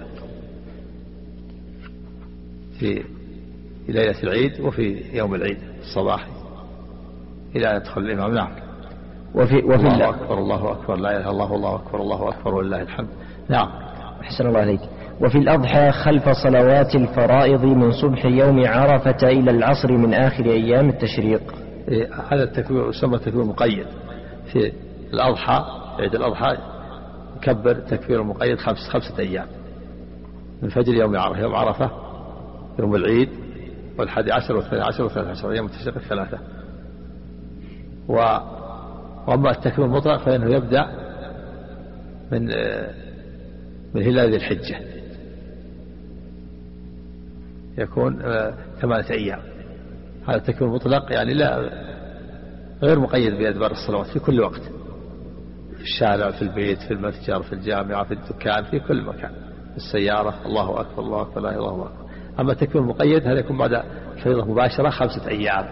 Speaker 7: في ليلة العيد وفي يوم العيد الصباحي إلى أن يدخل الإمام. نعم.
Speaker 2: وفي
Speaker 7: الله أكبر الله أكبر لا إله إلا الله الله أكبر الله أكبر ولله الحمد. نعم.
Speaker 2: أحسن الله عليك. وفي الأضحى خلف صلوات الفرائض من صبح يوم عرفة إلى العصر من آخر أيام التشريق.
Speaker 7: هذا التكبير يسمى تكبير مقيد. في الأضحى عيد الأضحى يكبر تكبير مقيد 5 أيام من فجر يوم عرفة، يوم عرفة يوم العيد وال11 وال12 وال13 أيام التشريق 3. وأما التكبير المطلق فإنه يبدأ من هلال ذي الحجة يكون 8 أيام. هذا التكبير المطلق يعني لا غير مقيد بأدبار الصلوات في كل وقت، في الشارع في البيت في المتجر في الجامعة في الدكان في كل مكان، في السيارة الله أكبر الله أكبر لا إله إلا الله. أما التكبير المقيد هذا يكون بعد فريضة مباشرة 5 أيام.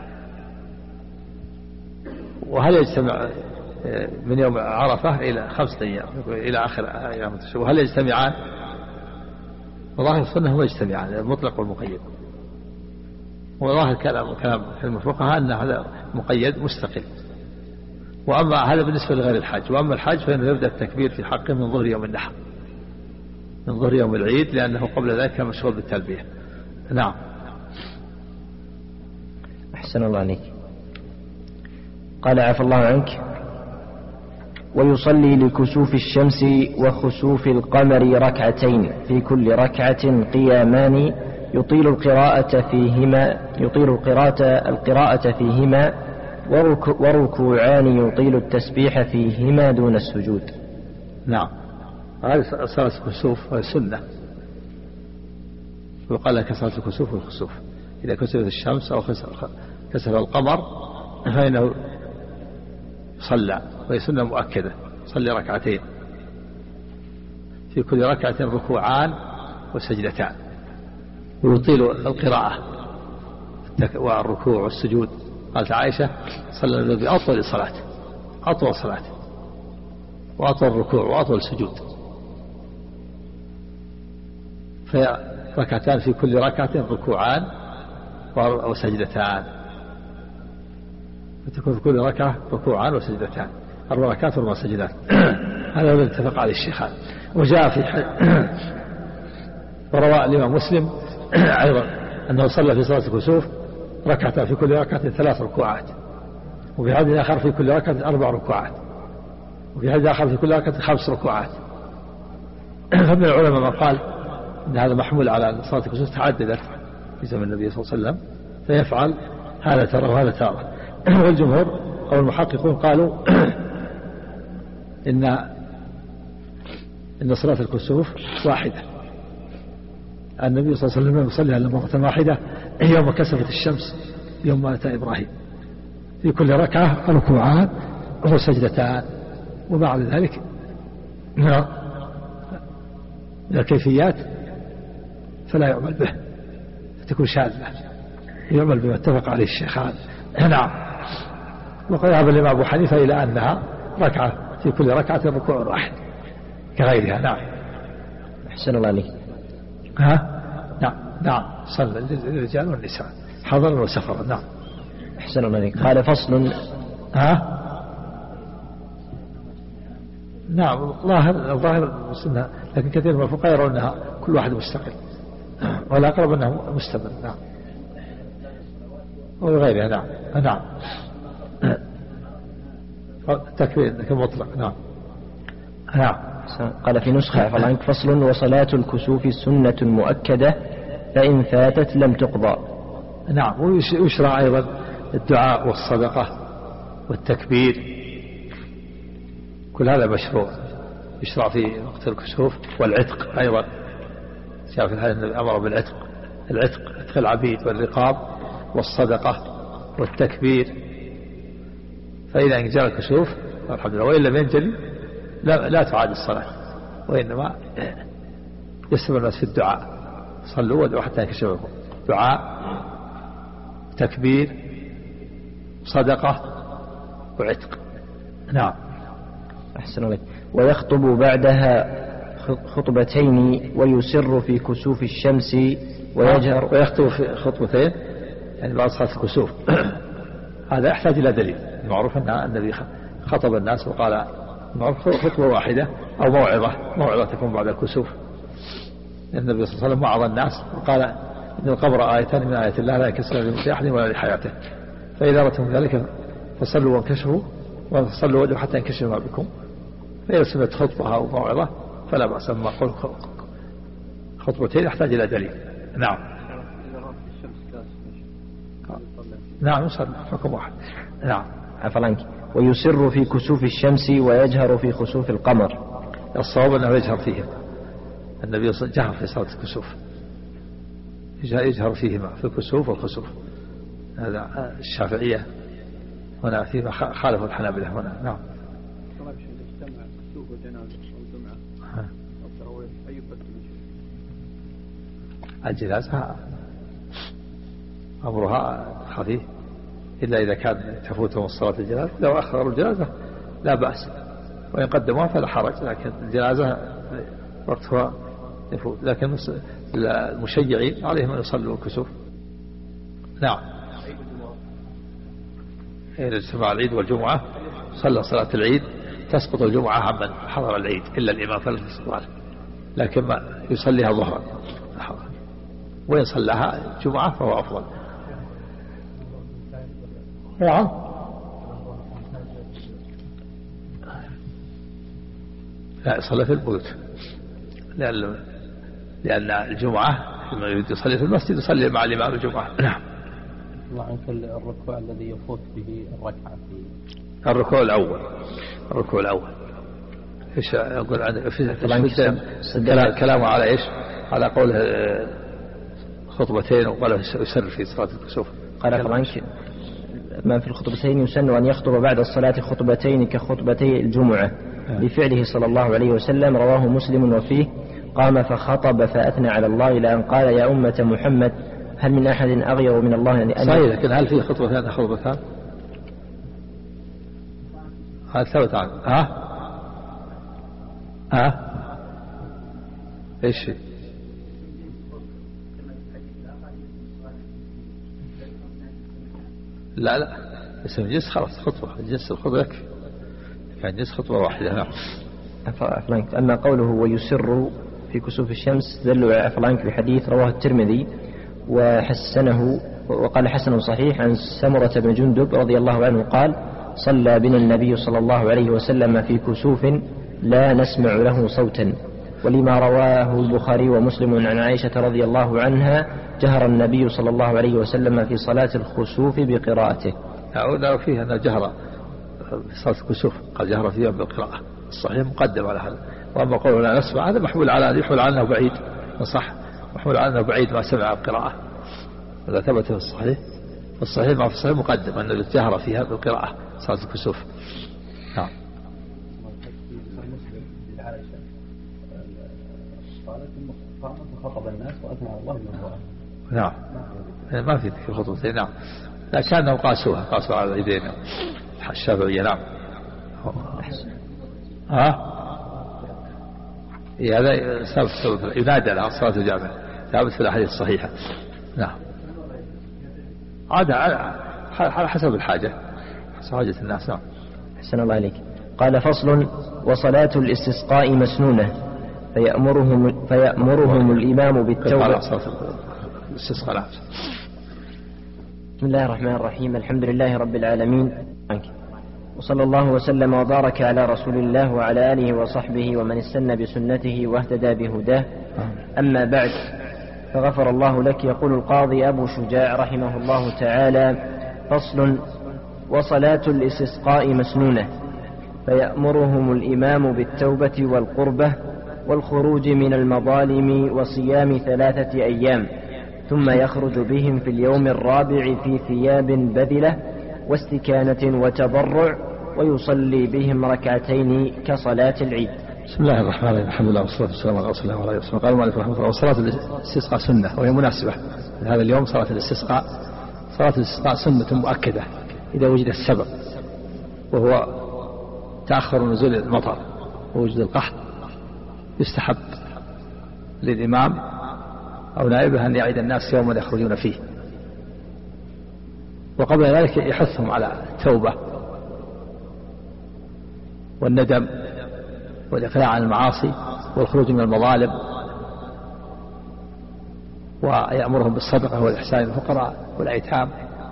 Speaker 7: وهل يجتمع من يوم عرفة إلى 5 أيام إلى آخر أيام التشريق؟ وهل يجتمعان؟ وظاهر السنة هو يجتمعان المطلق والمقيد. وظاهر كلام الفقهاء أن هذا مقيد مستقل. وأما هذا بالنسبة لغير الحج. وأما الحج فإنه يبدأ التكبير في حقه من ظهر يوم النحر، من ظهر يوم العيد، لأنه قبل ذلك كان مشغول بالتلبية. نعم.
Speaker 2: أحسن الله عليك. قال عفى الله عنك. ويصلي لكسوف الشمس وخسوف القمر ركعتين في كل ركعة قيامان يطيل القراءة فيهما وركوعان يطيل التسبيح فيهما دون السجود.
Speaker 7: نعم. هذه صلاة الكسوف وهي سنة، ويقال لها كصلاة الكسوف والخسوف. إذا كسفت الشمس أو كسف القمر فإنه صلى، وهي سنة مؤكدة، صلي ركعتين في كل ركعة ركوعان وسجدتان، ويطيل القراءة والركوع والسجود. قالت عائشة صلى النبي بأطول الصلاة، أطول صلاة وأطول الركوع وأطول السجود، فركعتان في كل ركعة ركوعان وسجدتان، فتكون في كل ركعة ركوعان وسجدتان، 4 ركعات و4 سجدات. هذا الذي اتفق عليه الشيخان. وجاء في وروى الإمام مسلم أيضا أنه صلى في صلاة الكسوف ركعتان في كل ركعة 3 ركوعات، وفي حديث آخر في كل ركعة 4 ركوعات، وفي حديث آخر في كل ركعة 5 ركوعات. فمن العلماء من قال أن هذا محمول على صلاة الكسوف تعددت في زمن النبي صلى الله عليه وسلم، فيفعل هذا ترى وهذا ترى. والجمهور أو المحققون قالوا إن صلاة الكسوف واحدة. النبي صلى الله عليه وسلم يصلي على مرة واحدة يوم كسفت الشمس يوم مات إبراهيم، في كل ركعة ركوعان وسجدتان. وبعد ذلك من الكيفيات فلا يعمل به، فتكون شاذة، يعمل بما اتفق عليه الشيخان. نعم. وقد ذهب الإمام أبو حنيفة إلى أنها ركعة في كل ركعة ركوع واحد كغيرها. نعم.
Speaker 2: أحسن الله عليك.
Speaker 7: نعم صلى الرجال والنساء حضرا وسفرا. نعم.
Speaker 2: أحسن الله عليك. قال فصل.
Speaker 7: نعم. ظاهر السنة، لكن كثير من الفقهاء يرون أنها كل واحد مستقل، ولا أقرب أنه مستمر. نعم. وغيرها. نعم. تكبير كمطلق. نعم.
Speaker 2: قال في نسخة فالعنك فصل. وصلاة الكسوف سنة مؤكدة فإن فاتت لم تقضى.
Speaker 7: نعم. ويشرع أيضا الدعاء والصدقة والتكبير، كل هذا مشروع يشرع في وقت الكسوف. والعتق أيضا جاء في الحديث أمر بالعتق، عتق العبيد والرقاب والصدقة والتكبير. فإذا جاء الكسوف الحمد لله، وإن لم ينجلي لا تعاد الصلاة، وإنما يستمر الناس في الدعاء، صلوا وادعوا حتى ينكشفكم، دعاء تكبير صدقة وعتق. نعم.
Speaker 2: أحسن الله. ويخطب بعدها خطبتين ويسر في كسوف الشمس ويجهر.
Speaker 7: ويخطب في خطبتين يعني بعد صلاة الكسوف. هذا يحتاج إلى دليل. المعروف أن النبي خطب الناس وقال خطبة واحدة أو موعظة تكون بعد الكسوف. النبي صلى الله عليه وسلم وعظ الناس وقال إن القبر آيتان من آيات الله لا ينكسر لأحد ولا لحياته، فإذا أردتم ذلك فصلوا وانكشفوا وصلوا وادعوا حتى ينكشف ما بكم. فإذا سمعت خطبة أو موعظة فلا بأس، أما قول خطبتين يحتاج إلى دليل. نعم. نعم يصلي حكم واحد. نعم.
Speaker 2: عفوا. ويسر في كسوف الشمس ويجهر في خسوف القمر.
Speaker 7: الصواب أنه يجهر فيهم. النبي صلى الله عليه وسلم جهر في صلاة الكسوف، يجهر فيهما في الكسوف والخسوف. هذا الشافعية هنا فيما خالفوا الحنابلة هنا. نعم. الجنازة أمرها خفيف إلا إذا كان تفوتهم الصلاة الجنازة. لو أخروا الجنازة لا بأس، وإن قدموها فلا حرج، لكن الجنازة وقتها يفوت. لكن المشيعين عليهم أن يصلوا الكسوف. نعم. إذا اجتمع العيد والجمعة صلى صلاة العيد تسقط الجمعة عمن حضر العيد إلا الإمام فلا تسقط، لكن ما يصليها ظهرا، وإن صلىها جمعة فهو أفضل. نعم. لا يصلي في البيوت، لأن الجمعة لما يريد يصلي في المسجد يصلي مع الإمام الجمعة. نعم.
Speaker 5: الله عنك الركوع الذي يفوت به الركعة في
Speaker 7: الركوع الأول ايش اقول عنه في كلامه على ايش؟ على قوله خطبتين وقال يسر في صلاة الكسوف.
Speaker 2: قال فرانك ما في الخطبتين يسن أن يخطب بعد الصلاة خطبتين كخطبتي الجمعة لفعله صلى الله عليه وسلم. رواه مسلم وفيه قام فخطب فأثنى على الله إلى أن قال يا أمة محمد هل من أحد أغير من الله يعني
Speaker 7: صحيح، لكن هل في خطبتان هذا ثبت عنه. ايش لا اسم جنس خلاص خطبة، جنس الخطبة يكفي، كان جنس خطبة واحدة. نعم.
Speaker 2: أما قوله ويسر في كسوف الشمس دل على فرانك بحديث رواه الترمذي وحسنه وقال حسن صحيح عن سمرة بن جندب رضي الله عنه قال صلى بنا النبي صلى الله عليه وسلم في كسوف لا نسمع له صوتا. ولما رواه البخاري ومسلم عن عائشة رضي الله عنها جهر النبي صلى الله عليه وسلم في صلاة الخسوف بقراءته.
Speaker 7: أعود فيها أن جهر في صلاة الكسوف قد جهر فيها بالقراءة، الصحيح مقدم على هذا. وأما قوله لا نسمع هذا محمول على يحمل عنه بعيد، صح، محمول عنه بعيد ما سمع القراءة، هذا ثبت في الصحيح. الصحيح ما في الصحيح مقدم أن جهر فيها بالقراءة صلاة الكسوف. نعم.
Speaker 5: خطب الناس وأثنى على الله من وراءه.
Speaker 7: نعم ما في ذكر خطبتين. نعم لكنهم قاسوا على اليدين الشافعية. نعم. هذا سبب ينادى على صلاة الجامع ثابت في الأحاديث الصحيحة. نعم على حسب الحاجة، حسب حاجة الناس. نعم.
Speaker 2: أحسن الله عليك. قال فصل وصلاة الاستسقاء مسنونة فيأمرهم الإمام بالتوبة. بسم الله الرحمن الرحيم. الحمد لله رب العالمين، وصلى الله وسلم وبارك على رسول الله وعلى آله وصحبه ومن استنى بسنته واهتدى بهداه. أما بعد، فغفر الله لك. يقول القاضي أبو شجاع رحمه الله تعالى فصل وصلاة الاستسقاء مسنونة فيأمرهم الإمام بالتوبة والقربة والخروج من المظالم وصيام 3 أيام، ثم يخرج بهم في اليوم الرابع في ثياب بذلة واستكانة وتضرع ويصلي بهم ركعتين كصلاة العيد.
Speaker 7: بسم الله الرحمن الرحيم. الحمد لله والصلاة والسلام على رسول الله وعلى آله وصحبه. قال المؤلف رحمه الله وصلاة الاستسقاء سنة، وهي مناسبة هذا اليوم. صلاة الاستسقاء سنة مؤكدة إذا وجد السبب، وهو تأخر نزول المطر ووجود القحط، يستحب للإمام أو نائبه أن يعيد الناس يوما يخرجون فيه، وقبل ذلك يحثهم على التوبة والندم والإقلاع عن المعاصي والخروج من المظالم، ويأمرهم بالصدقة والإحسان للفقراء والأيتام.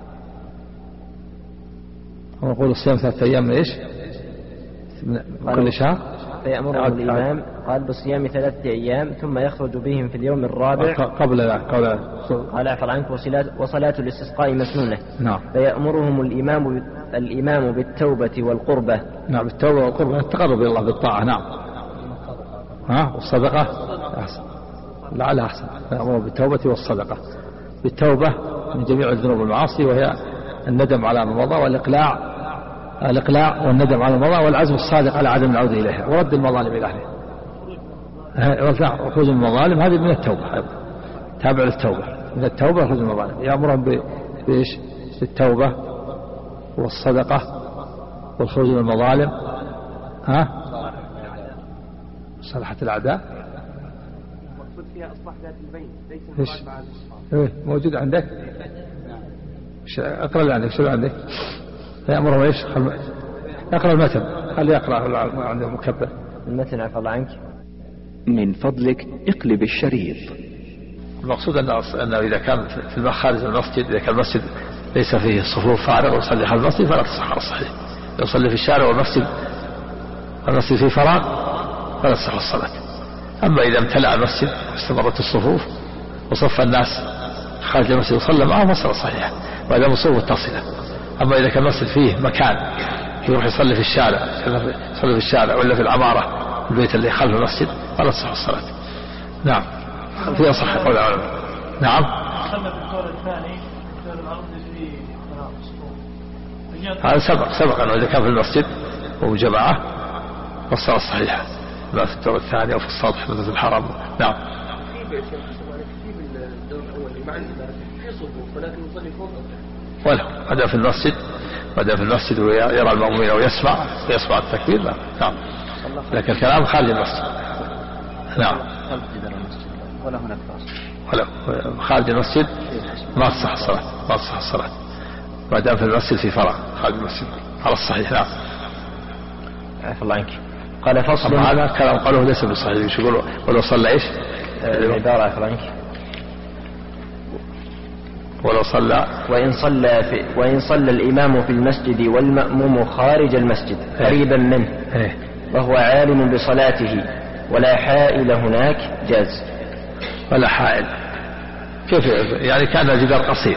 Speaker 7: ونقول الصيام 3 أيام من إيش؟ من كل شهر.
Speaker 2: فيأمرهم الإمام قال بالصيام 3 أيام ثم يخرج بهم في اليوم الرابع
Speaker 7: قال
Speaker 2: اعفر عنك وصلاة الاستسقاء مسنونة.
Speaker 7: نعم.
Speaker 2: فيأمرهم الإمام بالتوبة والقربة.
Speaker 7: نعم بالتوبة والقربة التقرب إلى الله بالطاعة. نعم. والصدقة أحسن، لعلها أحسن. فيأمرهم بالتوبة والصدقة، بالتوبة من جميع الذنوب والمعاصي، وهي الندم على ما مضى والإقلاع والندم على المضى والعزم الصادق على عدم العودة إليها ورد المظالم إلى أهلها. وخروج من المظالم هذه من التوبة، تابع للتوبة، من التوبة خروج من المظالم. يأمرهم بإيش؟ بالتوبة والصدقة والخروج من المظالم. صلحة الأعداء
Speaker 3: مقصود فيها إصلاح ذات البين ليس
Speaker 7: موجود عندك. اقرأ اللي عندك. شو عندك؟ فيأمرهم ايش؟ اقرأ المتن، خلي يقرأ عنده مكبر
Speaker 2: المتن. عفى الله عنك.
Speaker 6: من فضلك اقلب الشريط.
Speaker 7: المقصود أنه إذا كان في خارج المسجد، إذا كان المسجد ليس فيه صفوف فارغ ويصلي خارج المسجد فلا تصح على الصحيح. يصلي في الشارع والمسجد فيه فراغ فلا تصح الصلاة. أما إذا امتلأ المسجد واستمرت الصفوف وصف الناس خارج المسجد وصلى معهم فالصلاة صحيحة، وإذا الصفوف متصلة. أما إذا كان المسجد فيه مكان يروح يصلي في الشارع ولا في العمارة البيت اللي خلف المسجد فلا تصح الصلاة. نعم في أصح قول العلماء. نعم
Speaker 3: صلى في الدور الثاني الدور الأرض في
Speaker 7: هذا سبق أنه إذا كان في المسجد وجماعة فالصلاة صحيحة، لا في الدور الثاني أو في السطح مثل الحرم. نعم
Speaker 4: في الدور الأول مع في صفوف ولكن يصلي فوق
Speaker 7: وله بدأ في المسجد ويرى المؤمنين ويسمع التكبير. لا نعم لكن الكلام خارج المسجد. نعم
Speaker 5: ولا هناك فاصل
Speaker 7: ولا خارج المسجد ما تصح الصلاة ما دام في المسجد في فراغ خارج المسجد على الصحيح. نعم
Speaker 2: عفى الله عنك. قال فصل.
Speaker 7: هذا كلام قالوه ليس بالصحيح. ايش يقولوا ولو صلى ايش
Speaker 2: العبارة عفى الله عنك
Speaker 7: ولو صلى
Speaker 2: وإن صلى الإمام في المسجد والمأموم خارج المسجد قريبا منه وهو عالم بصلاته ولا حائل هناك جاز.
Speaker 7: ولا حائل كيف يعني كان الجدار قصير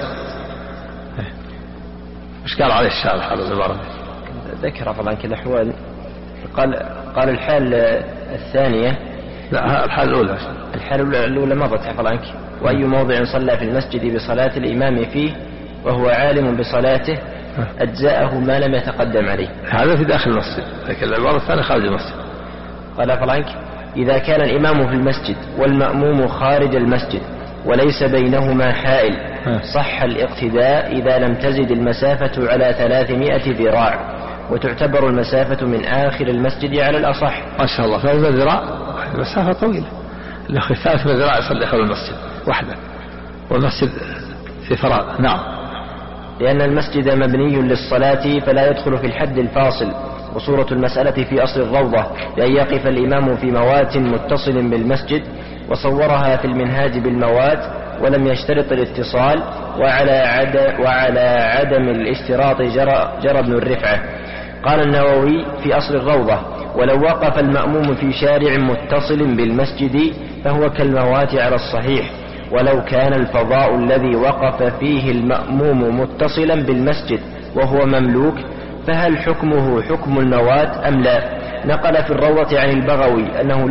Speaker 7: مش قال عليه الشارع هذا العبارة
Speaker 2: ذكر عفوا عنك الأحوال. قال الحال الثانية.
Speaker 7: لا الحال
Speaker 2: الأولى مضت عفوا عنك. وأي موضع صلى في المسجد بصلاة الإمام فيه وهو عالم بصلاته أجزاءه ما لم يتقدم عليه.
Speaker 7: هذا في داخل المسجد لكن العبارة الثانية خارج المسجد.
Speaker 2: قال عفوا عنك إذا كان الإمام في المسجد والمأموم خارج المسجد وليس بينهما حائل صح الاقتداء إذا لم تزد المسافة على 300 ذراع وتعتبر المسافة من آخر المسجد على الأصح.
Speaker 7: ما شاء الله 300 ذراع مسافة طويلة. الأخي 300 ذراع يصلي داخل المسجد وحده والمسجد في فراغ. نعم
Speaker 2: لأن المسجد مبني للصلاة فلا يدخل في الحد الفاصل. وصورة المسألة في أصل الروضة بأن يقف الإمام في موات متصل بالمسجد وصورها في المنهاج بالموات ولم يشترط الاتصال وعلى عدم الاشتراط جرى ابن الرفعة. قال النووي في أصل الروضة ولو وقف المأموم في شارع متصل بالمسجد فهو كالموات على الصحيح ولو كان الفضاء الذي وقف فيه المأموم متصلا بالمسجد وهو مملوك فهل حكمه حكم الموات أم لا؟ نقل في الروضة عن البغوي أنه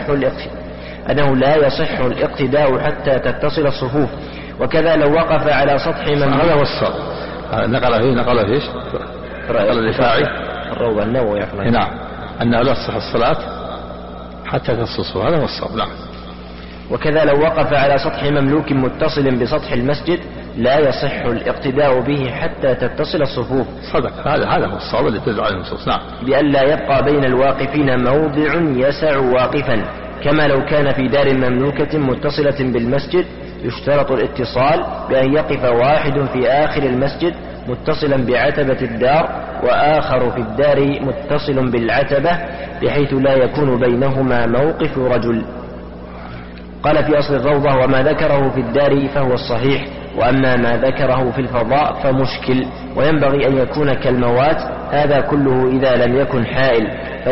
Speaker 2: لا يصح الاقتداء حتى تتصل الصفوف وكذا لو وقف على سطح مملوك.
Speaker 7: هذا هو الصواب. نقل فيه قال الرفاعي
Speaker 2: الروضة النووي.
Speaker 7: نعم أنه لا تصح الصلاة حتى تصل. هذا هو الصواب. نعم
Speaker 2: وكذا لو وقف على سطح مملوك متصل بسطح المسجد لا يصح الاقتداء به حتى تتصل الصفوف.
Speaker 7: صدق هذا هو الصواب اللي تدل عليه النصوص. نعم
Speaker 2: بأن لا يبقى بين الواقفين موضع يسع واقفا كما لو كان في دار مملوكة متصلة بالمسجد يشترط الاتصال بأن يقف واحد في آخر المسجد متصلا بعتبة الدار وآخر في الدار متصل بالعتبة بحيث لا يكون بينهما موقف رجل. قال في أصل الروضة وما ذكره في الدار فهو الصحيح وأما ما ذكره في الفضاء فمشكل وينبغي أن يكون كالموات. هذا كله إذا لم يكن حائل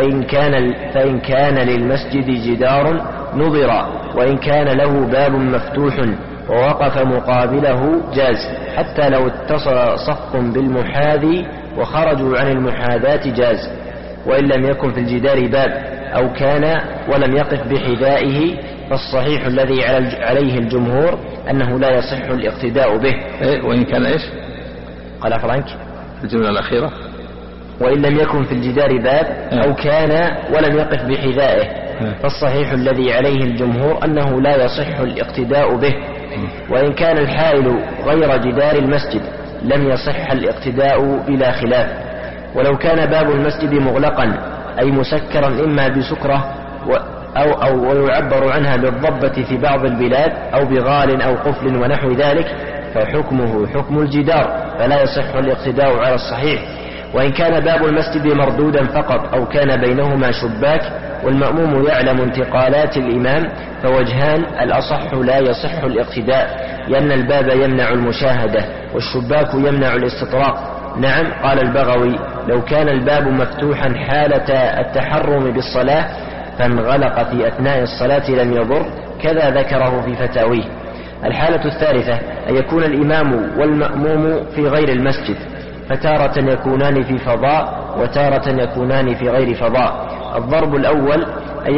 Speaker 2: فإن كان للمسجد جدار نظر وإن كان له باب مفتوح ووقف مقابله جاز حتى لو اتصل صف بالمحاذي وخرجوا عن المحاذاة جاز وإن لم يكن في الجدار باب أو كان ولم يقف بحذائه فالصحيح الذي عليه الجمهور أنه لا يصح الاقتداء به.
Speaker 7: وإن كان إيش
Speaker 2: قال فرانك
Speaker 7: الجملة الأخيرة
Speaker 2: وإن لم يكن في الجدار باب أو كان ولم يقف بحذائه فالصحيح الذي عليه الجمهور أنه لا يصح الاقتداء به. وإن كان الحائل غير جدار المسجد لم يصح الاقتداء بلا خلاف. ولو كان باب المسجد مغلقا أي مسكرا إما بسكرة أو ويعبر عنها بالضبة في بعض البلاد أو بغال أو قفل ونحو ذلك فحكمه حكم الجدار فلا يصح الاقتداء على الصحيح. وإن كان باب المسجد مردودا فقط أو كان بينهما شباك والمأموم يعلم انتقالات الإمام فوجهان الأصح لا يصح الاقتداء لأن الباب يمنع المشاهدة والشباك يمنع الاستطراق. نعم قال البغوي لو كان الباب مفتوحا حالة التحرم بالصلاة فانغلق في أثناء الصلاة لم يضر كذا ذكره في فتاويه. الحالة الثالثة أن يكون الإمام والمأموم في غير المسجد فتارة يكونان في فضاء وتارة يكونان في غير فضاء الضرب الأول أن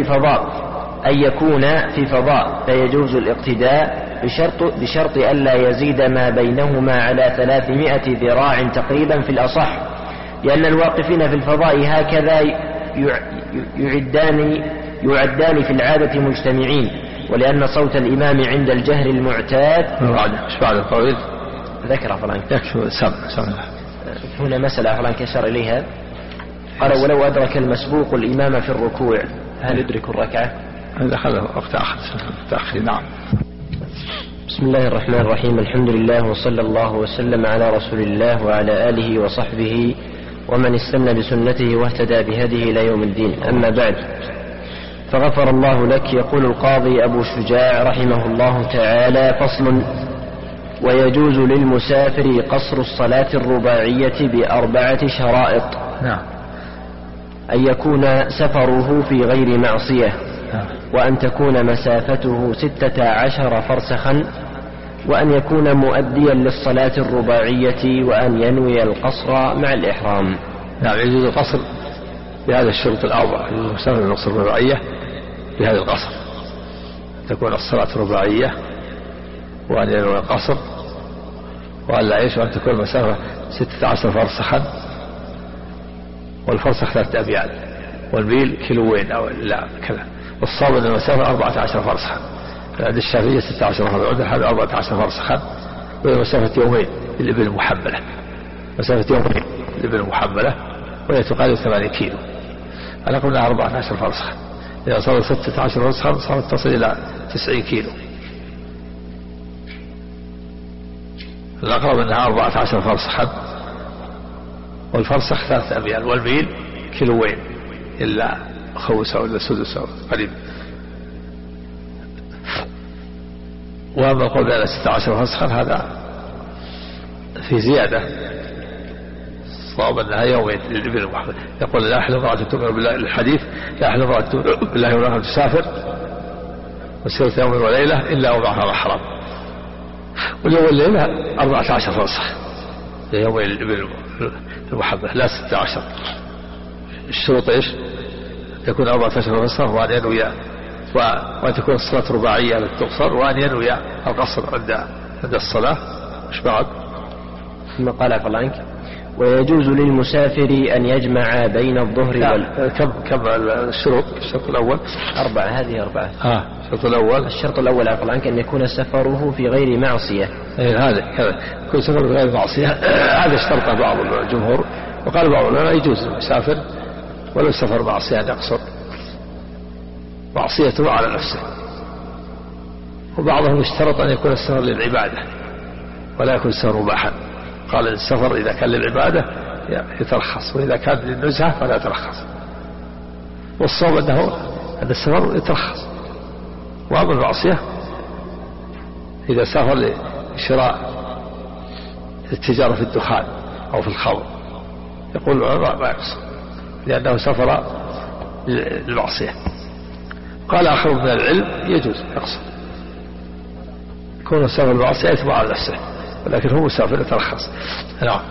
Speaker 2: يكون في فضاء فيجوز الاقتداء بشرط ألا يزيد ما بينهما على 300 ذراع تقريبا في الأصح، لأن الواقفين في الفضاء هكذا يعدان في العادة مجتمعين، ولأن صوت الإمام عند الجهر المعتاد
Speaker 7: بعد الطويل
Speaker 2: ذكر فلان
Speaker 7: يكفي سمع.
Speaker 2: هنا مسألة فلان كشر إليها، قال ولو أدرك المسبوق الإمام في الركوع هل يدرك الركعة؟
Speaker 7: هذا خلف وقت آخر. نعم.
Speaker 2: بسم الله الرحمن الرحيم. الحمد لله وصلى الله وسلم على رسول الله وعلى آله وصحبه ومن استنى بسنته واهتدى بهديه إلى يوم الدين. أما بعد، فغفر الله لك. يقول القاضي أبو شجاع رحمه الله تعالى: فصل: ويجوز للمسافر قصر الصلاة الرباعية ب4 شرائط.
Speaker 7: نعم.
Speaker 2: أن يكون سفره في غير معصية، وأن تكون مسافته 16 فرسخا، وأن يكون مؤديا للصلاة الرباعية، وأن ينوي القصر مع الإحرام.
Speaker 7: نعم، يجوز القصر بهذا الشروط الأربعة. يجوز المسافر القصر الرباعية بهذا القصر، تكون الصلاة رباعية، وأن ينوي القصر، وأن لا يعيش، وأن تكون المسافة 16 فرسخا، والفرسخ 3 أميال، والميل كيلوين أو لا كذا. والصواب أن المسافة 14 فرسخا. عند الشافعية 16 فرسخا، عند هذا 14 فرسخا، وهي مسافة يومين للإبل المحملة، مسافة يومين للإبل المحملة، وهي تقارب 8 كيلو. أنا قلنا 14 فرسخا، إذا صارت 16 فرسخا صارت تصل إلى 90 كيلو. الأقرب أنها 14 فرسخا، والفرسخ 3 أميال، والميل كيلوين إلا خمسة ولا سدسة قريب. وأما القول بأن 16 فرسخا هذا في زيادة، صواب أنها يومين للإبل المحمل. يقول: لا أحد امرأة تؤمن بالله، الحديث: لا أحد امرأة تؤمن بالله ولا تسافر مسيرة يوم وليلة إلا ومعها محرم. واليوم والليلة 14 فرسخ يومين للإبل المحمل، لا 16. الشروط إيش؟ يكون 14 فرسخ، وأن ينوي، وأن تكون الصلاة رباعية للتقصر، وأن ينوي القصر عند الصلاة. مش بعد؟
Speaker 2: ثم قال فلانك: ويجوز للمسافر أن يجمع بين الظهر
Speaker 7: كم الشروط؟ الشرط الأول
Speaker 2: 4. هذه 4.
Speaker 7: الشرط الأول،
Speaker 2: الشرط الأول فلانك أن يكون سفره في غير معصية.
Speaker 7: هذا يكون سفره في غير معصية. هذا اشترطه بعض الجمهور، وقال بعض العلماء يجوز المسافر ولو سفر معصية أن يقصر معصيته على نفسه. وبعضهم اشترط أن يكون السفر للعبادة ولا يكون السفر مباحا. قال السفر إذا كان للعبادة يترخص، وإذا كان للنزهة فلا يترخص. والصواب أن السفر يترخص. وأما المعصية إذا سافر لشراء التجارة في الدخان أو في الخمر، يقول العلماء ما يقصر، لأنه سفر للمعصية. قال آخر من العلم يجوز يقصر، كون السفر للمعصية يتبع على نفسه، ولكن هو مسافر يترخص. نعم.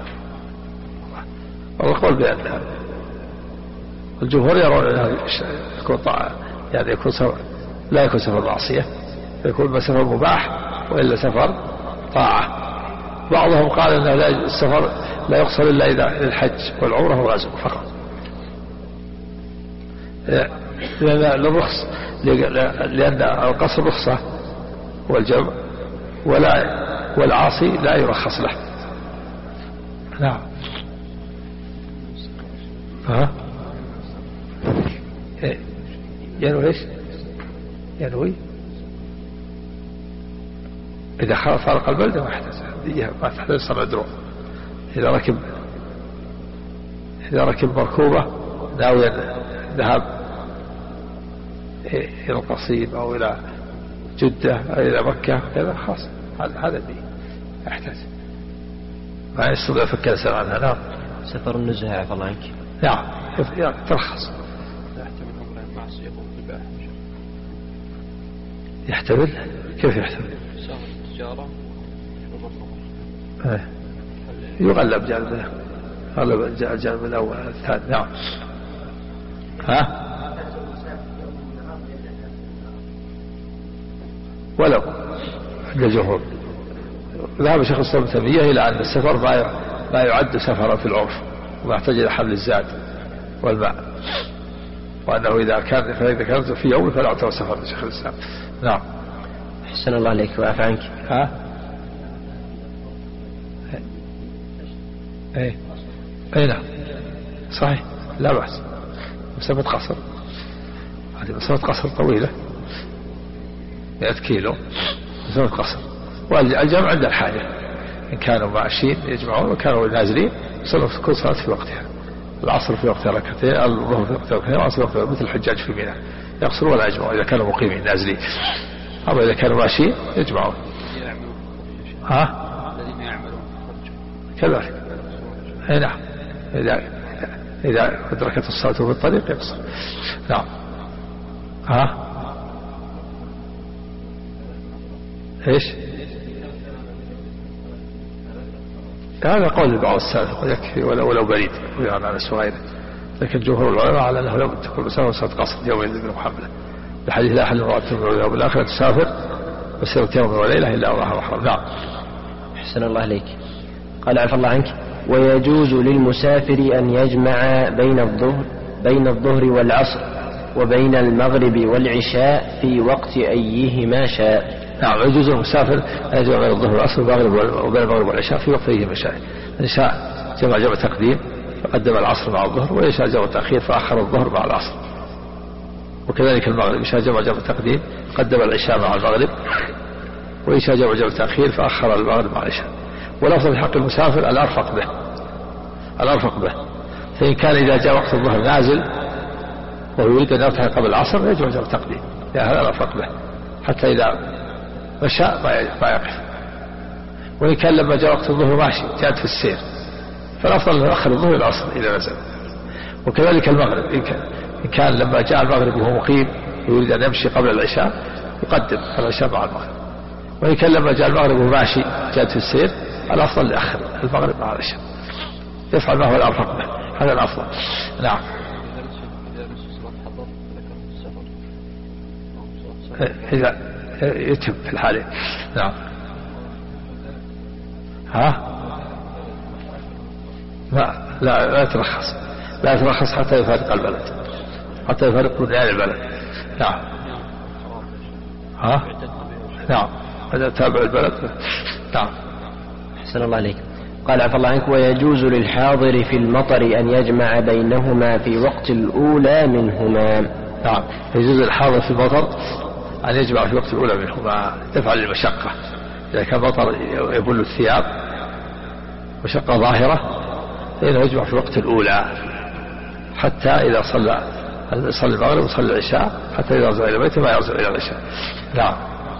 Speaker 7: والقول بأن الجمهور يرون أنه يكون طاعة، يعني يكون سفر لا يكون سفر معصية، يكون سفر مباح، وإلا سفر طاعة. بعضهم قال أن السفر لا يقصر إلا إذا الحج والعمرة والغزو فقط، لأن القصر رخصة والجمع، والعاصي لا يرخص له. نعم. ينوي ايش؟ ينوي إذا فارق البلدة ما تحتاج صار عذره. إذا ركب مركوبة ناوي الذهاب إلى القصيم أو إلى جدة أو إلى مكة هذا خاص، هذا به يحتاج ما يستطيع فك الإنسان عنها. نعم.
Speaker 2: سفر النزهة عفى الله عنك.
Speaker 7: نعم ترخص. يحتمل. كيف يحتمل؟
Speaker 4: التجارة
Speaker 7: يغلب جانب الأول الثاني. نعم. ها؟ ولو عند الجمهور. ذهب شيخ الإسلام ابن تيمية إلى أن السفر ما يعد سفرا في العرف وما يحتاج إلى حمل الزاد والماء، وأنه إذا كان في يوم فلا يعتبر سفر شيخ الإسلام. نعم.
Speaker 2: أحسن الله عليك وعفى عنك.
Speaker 7: ها؟ أي نعم صحيح لا بأس. مسافة قصر، هذه مسافة قصر طويلة 100 كيلو مسافة قصر، والجمع عند الحاجة إن كانوا ماشيين يجمعون وكانوا نازلين يصلوا كل صلاة في وقتها. العصر في وقتها ركعتين، الظهر في وقتها ركعتين، العصر في وقتها مثل الحجاج في منى يقصروا ولا يجمعون إذا كانوا مقيمين نازلين. أما إذا كانوا ماشيين يجمعون. ها؟ الذين يعملون كذلك. أي نعم. إذا أدركت الصلاة في الطريق يقصر. نعم. ها؟ إيش؟ هذا قول بعض السلف يكفي ولو بريد ويعني على سوائل، لكن جمهور العلماء على أنه لابد تكون مسافة صلاة قصر يومين من محملة، بحديث لا أحد امرأة تؤمن بالآخرة تسافر مسيرة يوم وليلة إلا الله محرم. نعم.
Speaker 2: أحسن الله عليك. قال عفى الله عنك: ويجوز للمسافر أن يجمع بين الظهر والعصر وبين المغرب والعشاء في وقت أيهما شاء.
Speaker 7: نعم يجوز للمسافر أن يجمع بين الظهر والعصر وبين المغرب والعشاء في وقت أيهما شاء. إن شاء جمع تقديم فقدم العصر مع الظهر، وإن شاء جمع تأخير فأخر الظهر مع العصر. وكذلك المغرب إن شاء جمع تقديم قدم العشاء مع المغرب، وإن شاء جمع تأخير فأخر المغرب مع العشاء. والأفضل في حق المسافر الأرفق به. فإن كان إذا جاء وقت الظهر نازل وهو يريد أن يرتحل قبل العصر يجب جمع تقديم، هذا الأرفق به حتى إذا مشى ما يقف. وإن كان لما جاء وقت الظهر ماشي جاءت في السير فالأفضل أن يؤخر الظهر إلى العصر إذا نزل. وكذلك المغرب إن كان لما جاء المغرب وهو مقيم ويريد أن يمشي قبل العشاء يقدم العشاء مع المغرب. وإن كان لما جاء المغرب وهو ماشي جاءت في السير الأفضل يؤخر المغرب مع العشاء، يفعل ما هو الأرفق به، هذا الأفضل. نعم. إذا يتم في الحالة. نعم. ها؟ لا يترخص حتى يفارق البلد، حتى يفارق بنيان البلد. نعم. ها؟ نعم. هذا تابع البلد. نعم.
Speaker 2: أحسن الله عليك. قال عفى الله عنك: ويجوز للحاضر في المطر أن يجمع بينهما في وقت الأولى منهما.
Speaker 7: نعم يجوز للحاضر في المطر أن يجمع في وقت الأولى منهما دفعا للمشقة. إذا كان مطر يبل الثياب مشقة ظاهرة فإنه يجمع في وقت الأولى حتى إذا صلى المغرب وصلى العشاء، حتى إذا رجع إلى بيته ما يرجع إلى العشاء. نعم.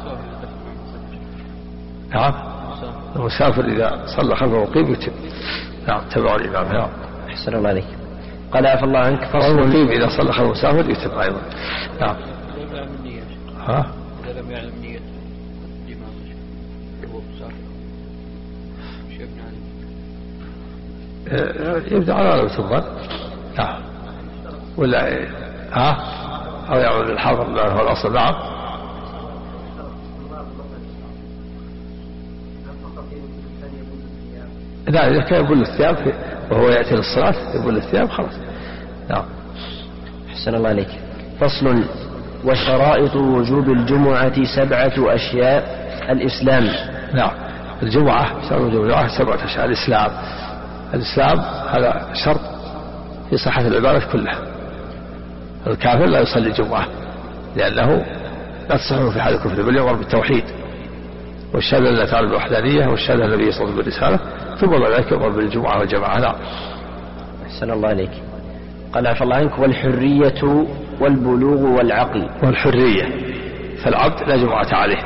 Speaker 7: نعم المسافر إذا صلى خلفه مقيم يتم. نعم تبع الإمام. نعم.
Speaker 2: أحسن الله عليك. قال عفى الله عنك:
Speaker 7: فصل المقيم إذا صلى خلفه مسافر يتم أيضا. نعم. ها؟
Speaker 4: إذا لم يعلم نية الإمام هو مسافر
Speaker 7: يبدأ على غلبة الظن. نعم. ولا ها؟ أو يعمل الحاضر هو الأصل. نعم. لا إذا كان يبل الثياب وهو يأتي للصلاة يبل الثياب خلاص. نعم.
Speaker 2: أحسن الله عليك. فصل: وشرائط وجوب الجمعة 7 أشياء. الإسلام.
Speaker 7: نعم الجمعة شرط وجوب الجمعة 7 أشياء. الإسلام هذا شرط في صحة العبادة كلها. الكافر لا يصلي الجمعة لأنه لا تصح في حال الكفر، بل يؤمر بالتوحيد والشهادة لله تعالى بالوحدانية والشهادة النبي صلى الله عليه وسلم بالرسالة، ثم بعد ذلك يؤمر بالجمعة والجماعة. نعم.
Speaker 2: أحسن الله عليك. قال عفى الله عنك: والحرية والبلوغ والعقل.
Speaker 7: والحرية فالعبد لا جمعة عليه.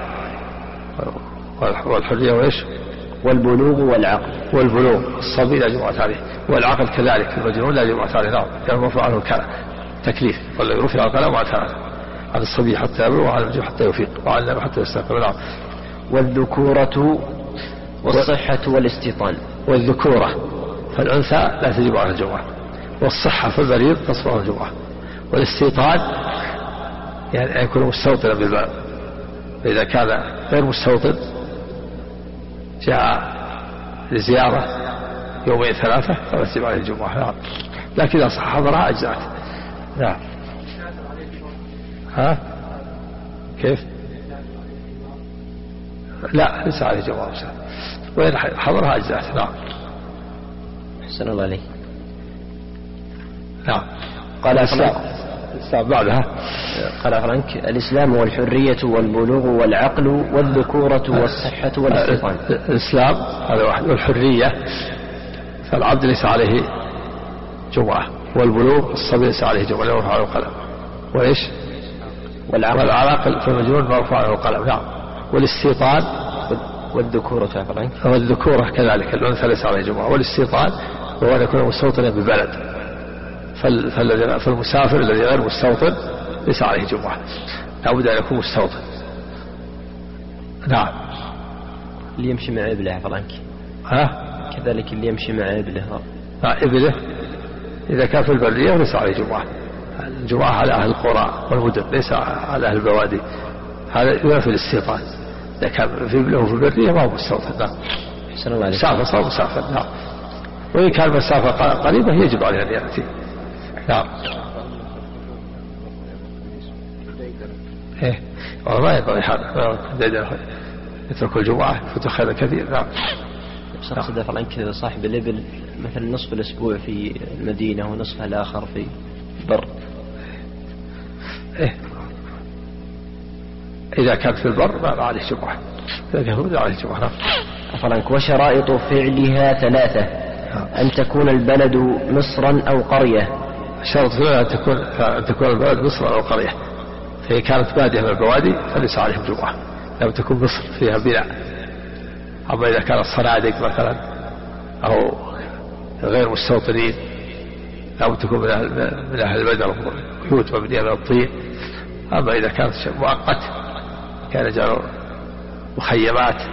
Speaker 7: والحرية وإيش؟
Speaker 2: والبلوغ والعقل.
Speaker 7: والبلوغ الصبي لا جمعة عليه، والعقل كذلك المجنون لا جمعة عليه. نعم كان مرفوع عنه تكليف، ولا رفع القلم عن الصبي حتى يبلغ وعن المجنون حتى يفيق وعن النبي حتى يستيقظ. نعم.
Speaker 2: والذكورة والصحة والاستيطان.
Speaker 7: والذكورة فالأنثى لا تجب على الجمعة، والصحة فالمريض تصبح الجمعة، والاستيطان يعني يكون مستوطنا بالباب، فإذا كان غير مستوطن جاء لزيارة يومين ثلاثة فلا تجب عليه الجمعة. نعم. لكن إذا صح حضرها أجزأت. نعم. ها كيف؟ لا ليس عليه جمعة، وإن حضرها أجزأت. نعم.
Speaker 2: أحسن الله عليك.
Speaker 7: نعم.
Speaker 2: قال
Speaker 7: الإسلام بعدها
Speaker 2: قال فرانك: الإسلام والحرية والبلوغ والعقل والذكورة والصحة والاستيطان.
Speaker 7: الإسلام هذا واحد، والحرية فالعبد ليس عليه جمعة، والبلوغ الصبي ليس عليه جمعة لا يرفع عنه القلم، وإيش؟ والعقل فالمجنون ما يرفع عنه القلم. نعم. والاستيطان
Speaker 2: والذكورة فرانك،
Speaker 7: والذكورة كذلك الأنثى ليس عليه جمعة. والاستيطان وهو أن يكون مستوطنا ببلد، فالمسافر الذي غير مستوطن ليس عليه جمعة، لابد أن يكون مستوطن. نعم.
Speaker 2: اللي يمشي مع إبله فرانك كذلك اللي يمشي مع إبله
Speaker 7: إذا كان في البرية ليس عليه جمعة. الجمعة على أهل القرى والمدن ليس على أهل البوادي، هذا ينافي الاستيطان. إذا كان في إبله في البرية ما هو مستوطن. نعم.
Speaker 2: أحسن الله عليك.
Speaker 7: مسافة صار مسافر. نعم. وإن كان مسافة قريبة يجب عليه أن يأتي. نعم. والله ما ينبغي هذا، يترك الجمعة يفوت خير كثير. نعم.
Speaker 2: أقصد فرانك صاحب الإبل مثلا نصف الأسبوع في المدينة ونصفها الآخر في البر.
Speaker 7: إذا كان في البر ما عليه جمعة، إذا كان عليه جمعة.
Speaker 2: فرانك: وشرائط فعلها ثلاثة: أن تكون البلد مصرا أو قرية.
Speaker 7: شرط فيها أن تكون البلد مصر أو قرية، فهي كانت بادية من البوادي فليس عليهم جمعة، لم تكن مصر فيها بناء. أما إذا كانت صنادق مثلا أو غير مستوطنين لم تكن من أهل البدر، بيوت مبنية من الطين. أما إذا كانت مؤقت كان يجعلوا مخيمات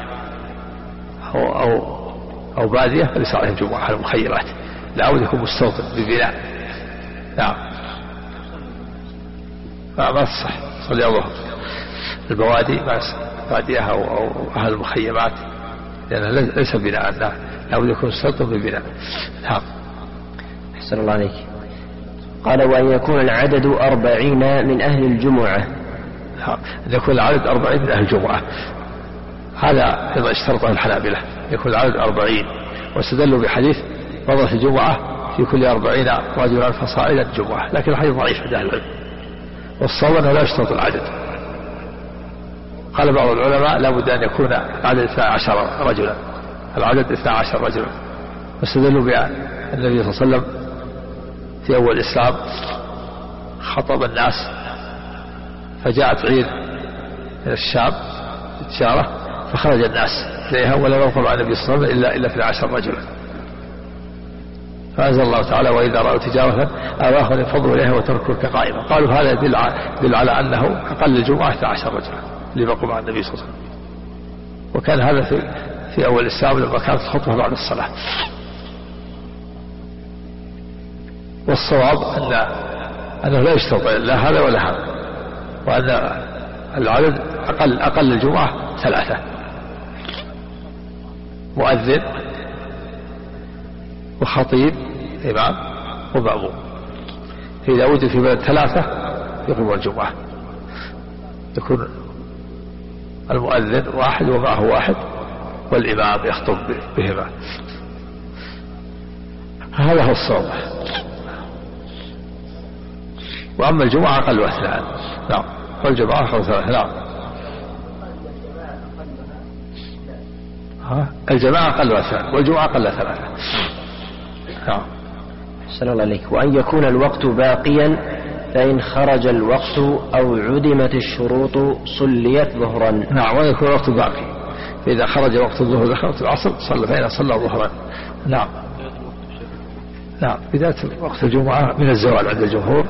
Speaker 7: أو بادية فليس عليهم جمعة على المخيمات، لابد يكون مستوطن ببناء. نعم. ما تصح صلي الله البوادي بادية أو أهل المخيمات لأنها ليس بناء، لا لابد يكون مستوطن ببناء. نعم.
Speaker 2: أحسن الله عليك. قال: وأن يكون العدد 40 من أهل الجمعة.
Speaker 7: أن يكون العدد 40 من أهل الجمعة، هذا أيضا اشترطه الحنابلة، يكون العدد 40، واستدلوا بحديث فضلت الجمعة في كل 40 رجلا فصاعدا جمعة، لكن الحديث ضعيف عند أهل العلم، والصواب أنه لا يشترط العدد. قال بعض العلماء لابد أن يكون العدد 12 رجلا، العدد 12 رجلا، واستدلوا بأن النبي صلى الله عليه وسلم في أول الإسلام خطب الناس فجاءت عير من الشام التجارة فخرج الناس إليها ولم يوقف عن النبي صلى الله عليه وسلم إلا 12 رجلا، فأنزل الله تعالى: وإذا رأوا تجارة أباهم أن ينفضوا إليها وتركوك قائما. قالوا هذا يدل على أنه أقل الجمعة 12 رجلا لما قام عن النبي صلى الله عليه وسلم، وكان هذا في أول الإسلام لما كانت الخطبة بعد الصلاة. والصواب أنه لا يشترط لا هذا ولا هذا، وأن العدد أقل الجمعة 3: مؤذن وخطيب إمام ومأموم. إذا وجد في بلد 3 يقيم الجمعة، يكون المؤذن واحد ومعه واحد والإمام يخطب بهما. هذا هو الصواب. وأما الجمعة أقل 2. نعم. والجماعة أقل 3. نعم. الجماعة أقل 2 والجمعة أقل 3. نعم.
Speaker 2: أحسن الله عليك. وأن يكون الوقت باقيا، فإن خرج الوقت أو عدمت الشروط صليت ظهرا.
Speaker 7: نعم. وأن يكون الوقت باقي، فإذا خرج وقت الظهر دخلت العصر صلى فإن صلى ظهرا. نعم. نعم. بداية وقت الجمعة من الزوال عند الجمهور،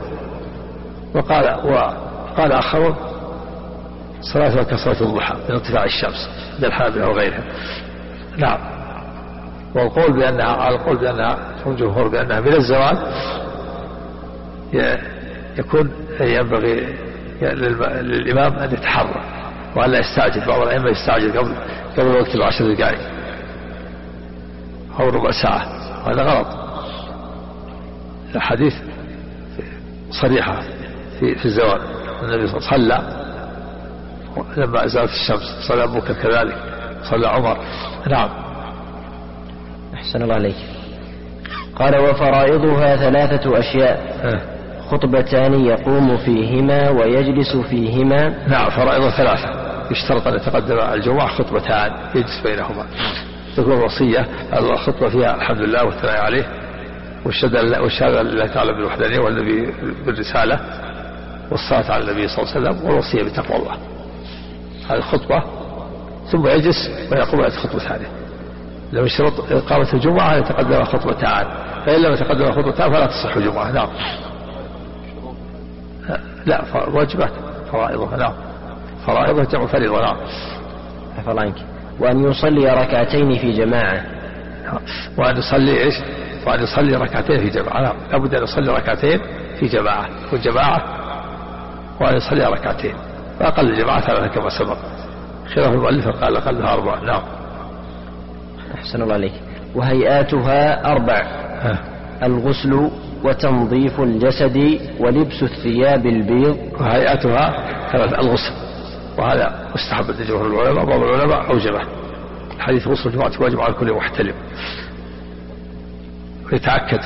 Speaker 7: وقال آخرون صلاة كصلاة الضحى من ارتفاع الشمس عند الحنابلة وغيرهم. نعم. والقول بأنها على القول بأنها الجمهور بأنها من الزوال يكون ينبغي للإمام أن يتحرى وأن لا يستعجل. بعض الأئمة يستعجل قبل الوقت ب10 دقائق أو ربع ساعة، وهذا غلط. الحديث صريحة في الزوال، النبي صلى الله عليه وسلم صلى لما أزالت الشمس، صلى أبو بكر كذلك، صلى عمر. نعم.
Speaker 2: أحسن الله عليك. قال: وفرائضها 3 أشياء: خطبتان يقوم فيهما ويجلس فيهما.
Speaker 7: نعم، فرائض 3. يشترط أن يتقدم الجمعة خطبتان يجلس بينهما. تكون الوصية الخطبة فيها الحمد لله والثناء عليه والشهادة لله تعالى بالوحدانية والنبي بالرسالة والصلاة على النبي صلى الله عليه وسلم والوصية بتقوى الله. هذه الخطبة، ثم يجلس ويقوم على الخطبة الثانية. لو يشترط إقامة الجمعة يتقدم خطبتان، فإن لم يتقدم خطبتان فلا تصح الجمعة. نعم. لا، واجبات فرائضها. نعم، فرائضها جمع فريضة. نعم.
Speaker 2: عفوا عنك. وأن يصلي ركعتين في جماعة.
Speaker 7: وأن يصلي إيش؟ وأن يصلي ركعتين في جماعة. نعم، لابد أن يصلي ركعتين في جماعة، والجماعة وأن يصلي ركعتين، فأقل الجماعة 3 كما سبق، خلاف المؤلف قال أقلها 4. نعم.
Speaker 2: أحسن الله عليك. وهيئاتها 4: الغسل وتنظيف الجسد ولبس الثياب البيض.
Speaker 7: وهيئاتها 3: الغسل، وهذا مستحب لجمهور العلماء، بعض العلماء أوجبه. حديث غسل الجمعة واجب على كل محتلم، ويتأكد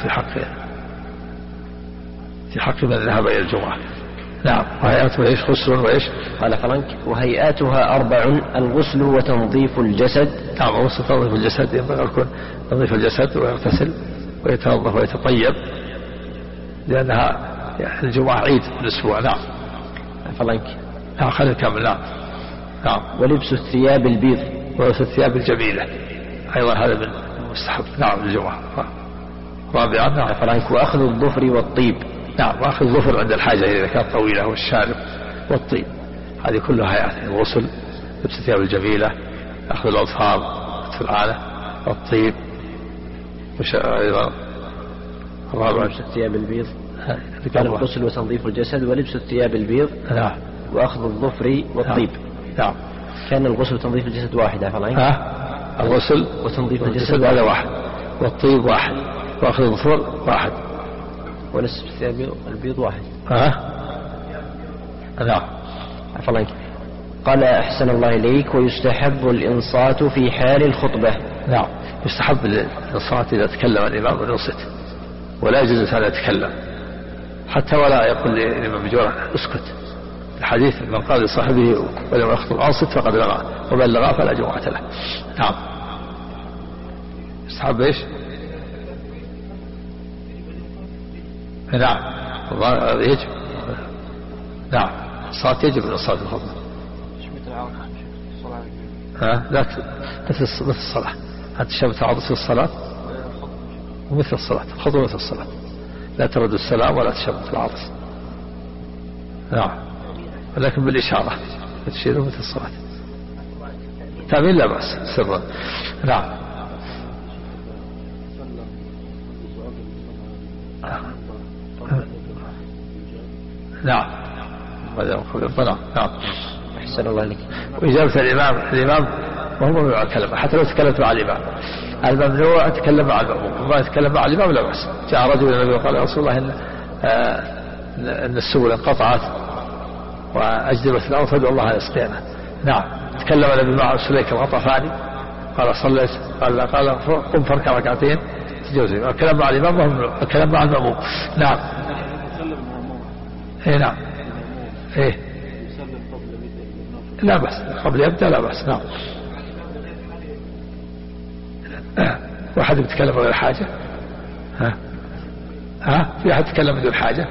Speaker 7: في حق من ذهب إلى الجمعة. نعم. وهيئاتها إيش؟ غسل وإيش؟
Speaker 2: قال فرنك: وهيئاتها 4: الغسل وتنظيف الجسد.
Speaker 7: نعم، الغسل وتنظيف الجسد، ينبغي أن يكون تنظيف الجسد ويغتسل ويتنظف ويتطيب، لأنها الجمعة عيد الأسبوع. نعم.
Speaker 2: فرنك.
Speaker 7: نعم، خلينا نكمل. نعم. نعم.
Speaker 2: ولبس الثياب البيض.
Speaker 7: ولبس الثياب الجميلة أيضا هذا من مستحب. نعم، الجمعة. 4. نعم.
Speaker 2: فرنك. وأخذ الظفر والطيب.
Speaker 7: نعم، وأخذ الظفر عند الحاجة إذا كانت طويلة، والشارب والطيب، هذه كلها هيئات: الغسل، لبس الثياب الجميلة، أخذ الأظفار في العانة، الطيب، أيضا 4
Speaker 2: لبس الثياب البيض. الغسل وتنظيف الجسد ولبس الثياب البيض.
Speaker 7: نعم.
Speaker 2: وأخذ الظفر والطيب.
Speaker 7: نعم.
Speaker 2: كان الغسل وتنظيف الجسد واحد.
Speaker 7: الغسل
Speaker 2: وتنظيف الجسد
Speaker 7: هذا واحد، والطيب واحد، وأخذ الظفر واحد،
Speaker 2: ولبس الثياب البيض واحد.
Speaker 7: نعم.
Speaker 2: عفوا عنك. قال: أحسن الله إليك. ويستحب الإنصات في حال الخطبة.
Speaker 7: نعم، يستحب الإنصات إذا تكلم الإمام أن ينصت، ولا يجوز أن يتكلم، حتى ولا يقول للإمام بجوره اسكت. الحديث: من قال لصاحبه ولم يخطب أنصت فقد لغى، ومن لغى فلا جمعة له. نعم. يستحب إيش؟ نعم، يجب. نعم، الصلاة يجب الإنصات في الخطبة. لا، مثل الصلاة. أنت شبت عضس في الصلاة ومثل الصلاة، الخطبة مثل الصلاة، لا ترد السلام ولا تشبت العضس. نعم، ولكن بالإشارة تشير مثل الصلاة. تأمين لا بأس سرا. نعم. نعم. نعم.
Speaker 2: أحسن الله عليك.
Speaker 7: وإجابة الإمام وهو ممنوع الكلام، حتى لو تكلمت مع الإمام. الممنوع أن تتكلم مع المأموم، وما يتكلم مع الإمام لا بأس. جاء رجل إلى النبي وقال: يا رسول الله إن السبل انقطعت وأجدبت الأرض فادعو الله أن يسقينا. نعم. تكلم النبي مع سليك الغطفاني قال: صليت، قال قم فاركع ركعتين تجوزي. الكلام مع الإمام وهم الكلام مع المأموم. نعم. إيه نعم. إيه لا بأس قبل يبدأ، لا بأس. نعم. واحد يتكلم غير حاجة. في أحد يتكلم بدون حاجة.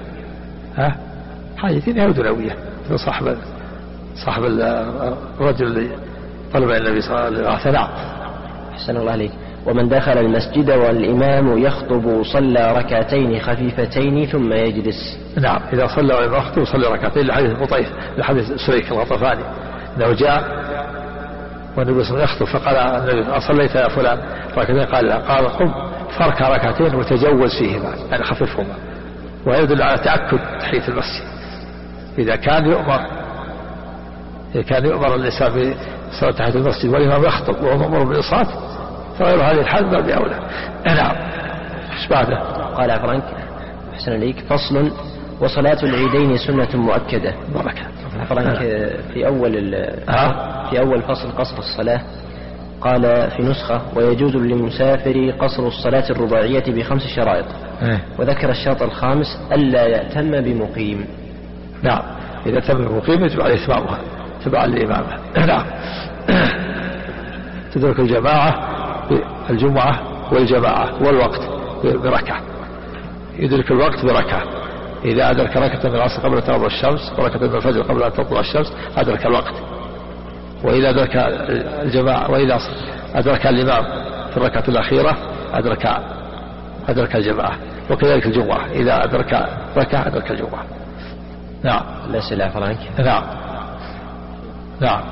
Speaker 7: حاجتين هي دنيوية، صاحب الرجل اللي طلب النبي صلى الله عليه وسلم. نعم.
Speaker 2: أحسن الله عليك. ومن دخل المسجد والإمام يخطب صلى ركعتين خفيفتين ثم يجلس.
Speaker 7: نعم، إذا صلى والإمام يخطب صلى ركعتين، لحديث مطيف، لحديث سليك الغطفاني أنه جاء والنبي صلى الله عليه وسلم يخطب فقال النبي: أصليت يا فلان ركعتين؟ قال: لا. قال: قم فاركع ركعتين وتجوز فيهما، يعني خففهما. ويدل على تأكد تحية المسجد. إذا كان يؤمر الإنسان بصلاة تحية المسجد والإمام يخطب وهو مأمور بالإصلاة فغير هذه الحال باب أولى. نعم. ايش بعده؟
Speaker 2: قال فرانك أحسن إليك فصل وصلاة العيدين سنة مؤكدة.
Speaker 7: بركة.
Speaker 2: فرانك في أول فصل قصر الصلاة قال في نسخة ويجوز للمسافر قصر الصلاة الرباعية ب5 شرائط وذكر الشرط الخامس ألا يأتم بمقيم.
Speaker 7: نعم إذا أتم بمقيم يجب عليه إتمامها تبعا لإمامه. نعم. تدرك الجماعة الجمعة والجماعة والوقت بركعة. يدرك الوقت بركعة. إذا أدرك ركعة من العصر قبل تغرب الشمس وركعة من الفجر قبل أن تطلع الشمس أدرك الوقت. وإذا أدرك الجماعة وإذا أدرك الإمام في الركعة الأخيرة أدرك الجماعة. وكذلك الجمعة إذا أدرك ركعة أدرك الجمعة. نعم.
Speaker 2: لا سلاح فرانك.
Speaker 7: نعم. نعم.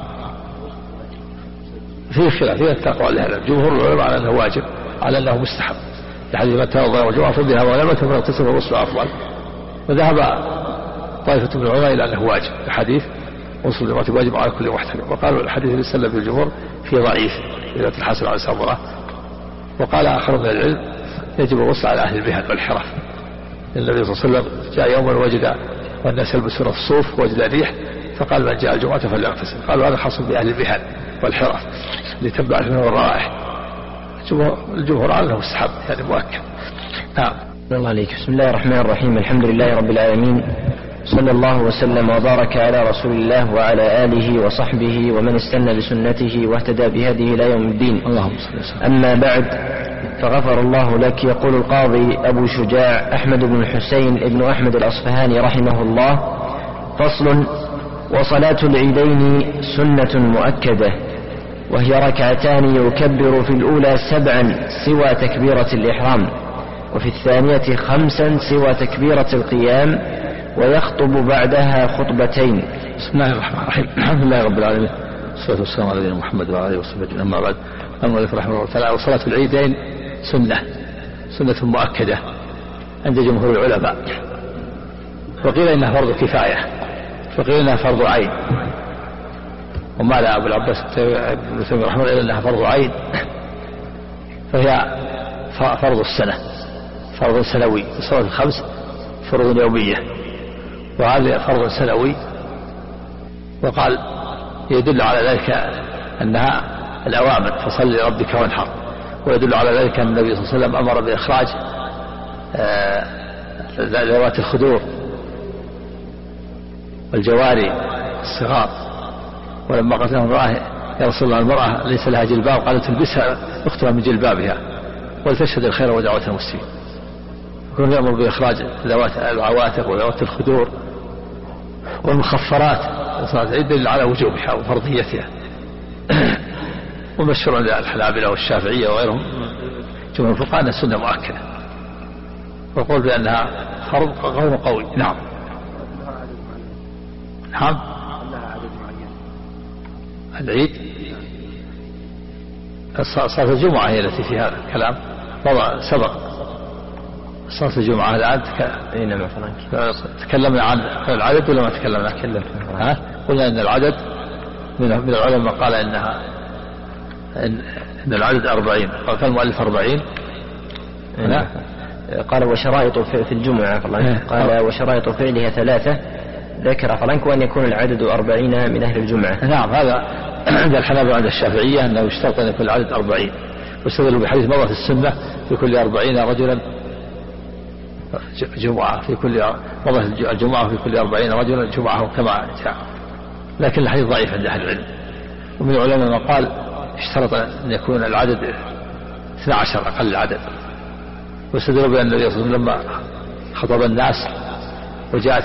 Speaker 7: في خلاف في التقوى لهذا. جمهور العلماء على أنه واجب على أنه مستحب لحديث من توضأ وجمع فبها ولم فليغتسل والغسل أفضل. وذهب طائفة من العلماء إلى أنه واجب الحديث غسل الجمعة واجب على كل محتلم. وقالوا الحديث الذي سلم في الجمهور فيه ضعيف إذا الحسن على سمرة. وقال آخر من العلم يجب الغسل على أهل البهن والحرف. النبي صلى الله عليه وسلم جاء يوما وجد والناس يلبسون الصوف ووجد ريح فقال من جاء الجمعة فليغتسل. قالوا هذا خاص بأهل البهن والحرف لتبع منه الرائح. الجمهور على أنه مستحب يعني مؤكد. نعم.
Speaker 2: الله عليك. بسم الله الرحمن الرحيم. الحمد لله رب العالمين صلى الله وسلم وبارك على رسول الله وعلى آله وصحبه ومن استنى بسنته واهتدى بهديه إلى يوم الدين.
Speaker 7: اللهم صل وسلم.
Speaker 2: أما بعد فغفر الله لك. يقول القاضي أبو شجاع أحمد بن الحسين ابن أحمد الأصفهاني رحمه الله فصل وصلاة العيدين سنة مؤكدة وهي ركعتان يكبر في الأولى 7 سوى تكبيرة الإحرام وفي الثانية 5 سوى تكبيرة القيام ويخطب بعدها خطبتين.
Speaker 7: بسم الله الرحمن الرحيم. الحمد لله رب العالمين والصلاة والسلام على نبينا محمد وعلى آله وصحبه أجمعين. أما بعد المؤلف رحمه الله تعالى وصلاة العيدين سنة مؤكدة عند جمهور العلماء. وقيل إنها فرض كفاية وقيل إنها فرض عين. وما لا أبو العباس ابن تيمية رحمه الله إلا أنها فرض عين فهي فرض السنة فرض سنوي. الصلاة الخمس فرض يومية وهذا فرض سنوي. وقال يدل على ذلك أنها الأوامر فصل لربك وانحر. ويدل على ذلك أن النبي صلى الله عليه وسلم أمر بإخراج ذوات الخدور والجواري الصغار. ولما قالت لهم امرأة يا رسول الله المرأة ليس لها جلباب قالت تلبسها أختها من جلبابها ولتشهد الخير ودعوة المسلمين. يكون يأمر بإخراج ذوات العواتق وذوات الخدور والمخفرات. يدل على وجوبها وفرضيتها. ومشهور عند الحنابلة والشافعية وغيرهم جمهور الفقهاء أنها سنة مؤكدة وقول بأنها فرض غير قوي. نعم. نعم. العيد صلاة الجمعة هي التي فيها الكلام سبق. صلاة الجمعة الآن تكلمنا عن العدد ولا ما تكلمنا؟ قلنا أن العدد من العلماء قال إن العدد 40. قال المؤلف 40.
Speaker 2: قال وشرائط في الجمعة قال وشرائط فعلها 3 ذكر فرنك وأن يكون العدد 40 من أهل الجمعة.
Speaker 7: نعم. هذا عند الحنابلة وعند الشافعية أنه يشترط أن يكون العدد 40. واستدلوا بحديث مرة السنة في كل 40 رجلا جمعة في كل مرة الجمعة في كل 40 رجلا جمعة كما جاء. لكن الحديث ضعيف عند أهل العلم. ومن العلماء من قال اشترط أن يكون العدد 12 أقل العدد. واستدلوا بأن النبي صلى الله عليه وسلم لما خطب الناس وجاءت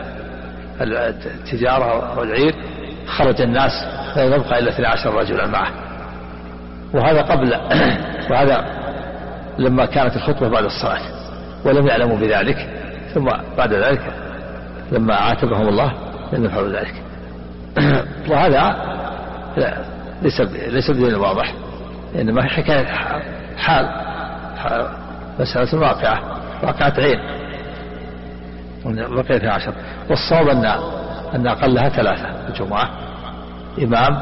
Speaker 7: التجارة والعير خرج الناس لا يبقى إلا 12 رجلا معه. وهذا لما كانت الخطبة بعد الصلاة ولم يعلموا بذلك ثم بعد ذلك لما عاتبهم الله لم يفعلوا ذلك. وهذا ليس بدين واضح إنما هي حكاية حال مسألة واقعة عين. بقي 12. والصواب أن أقلها 3 الجمعة، إمام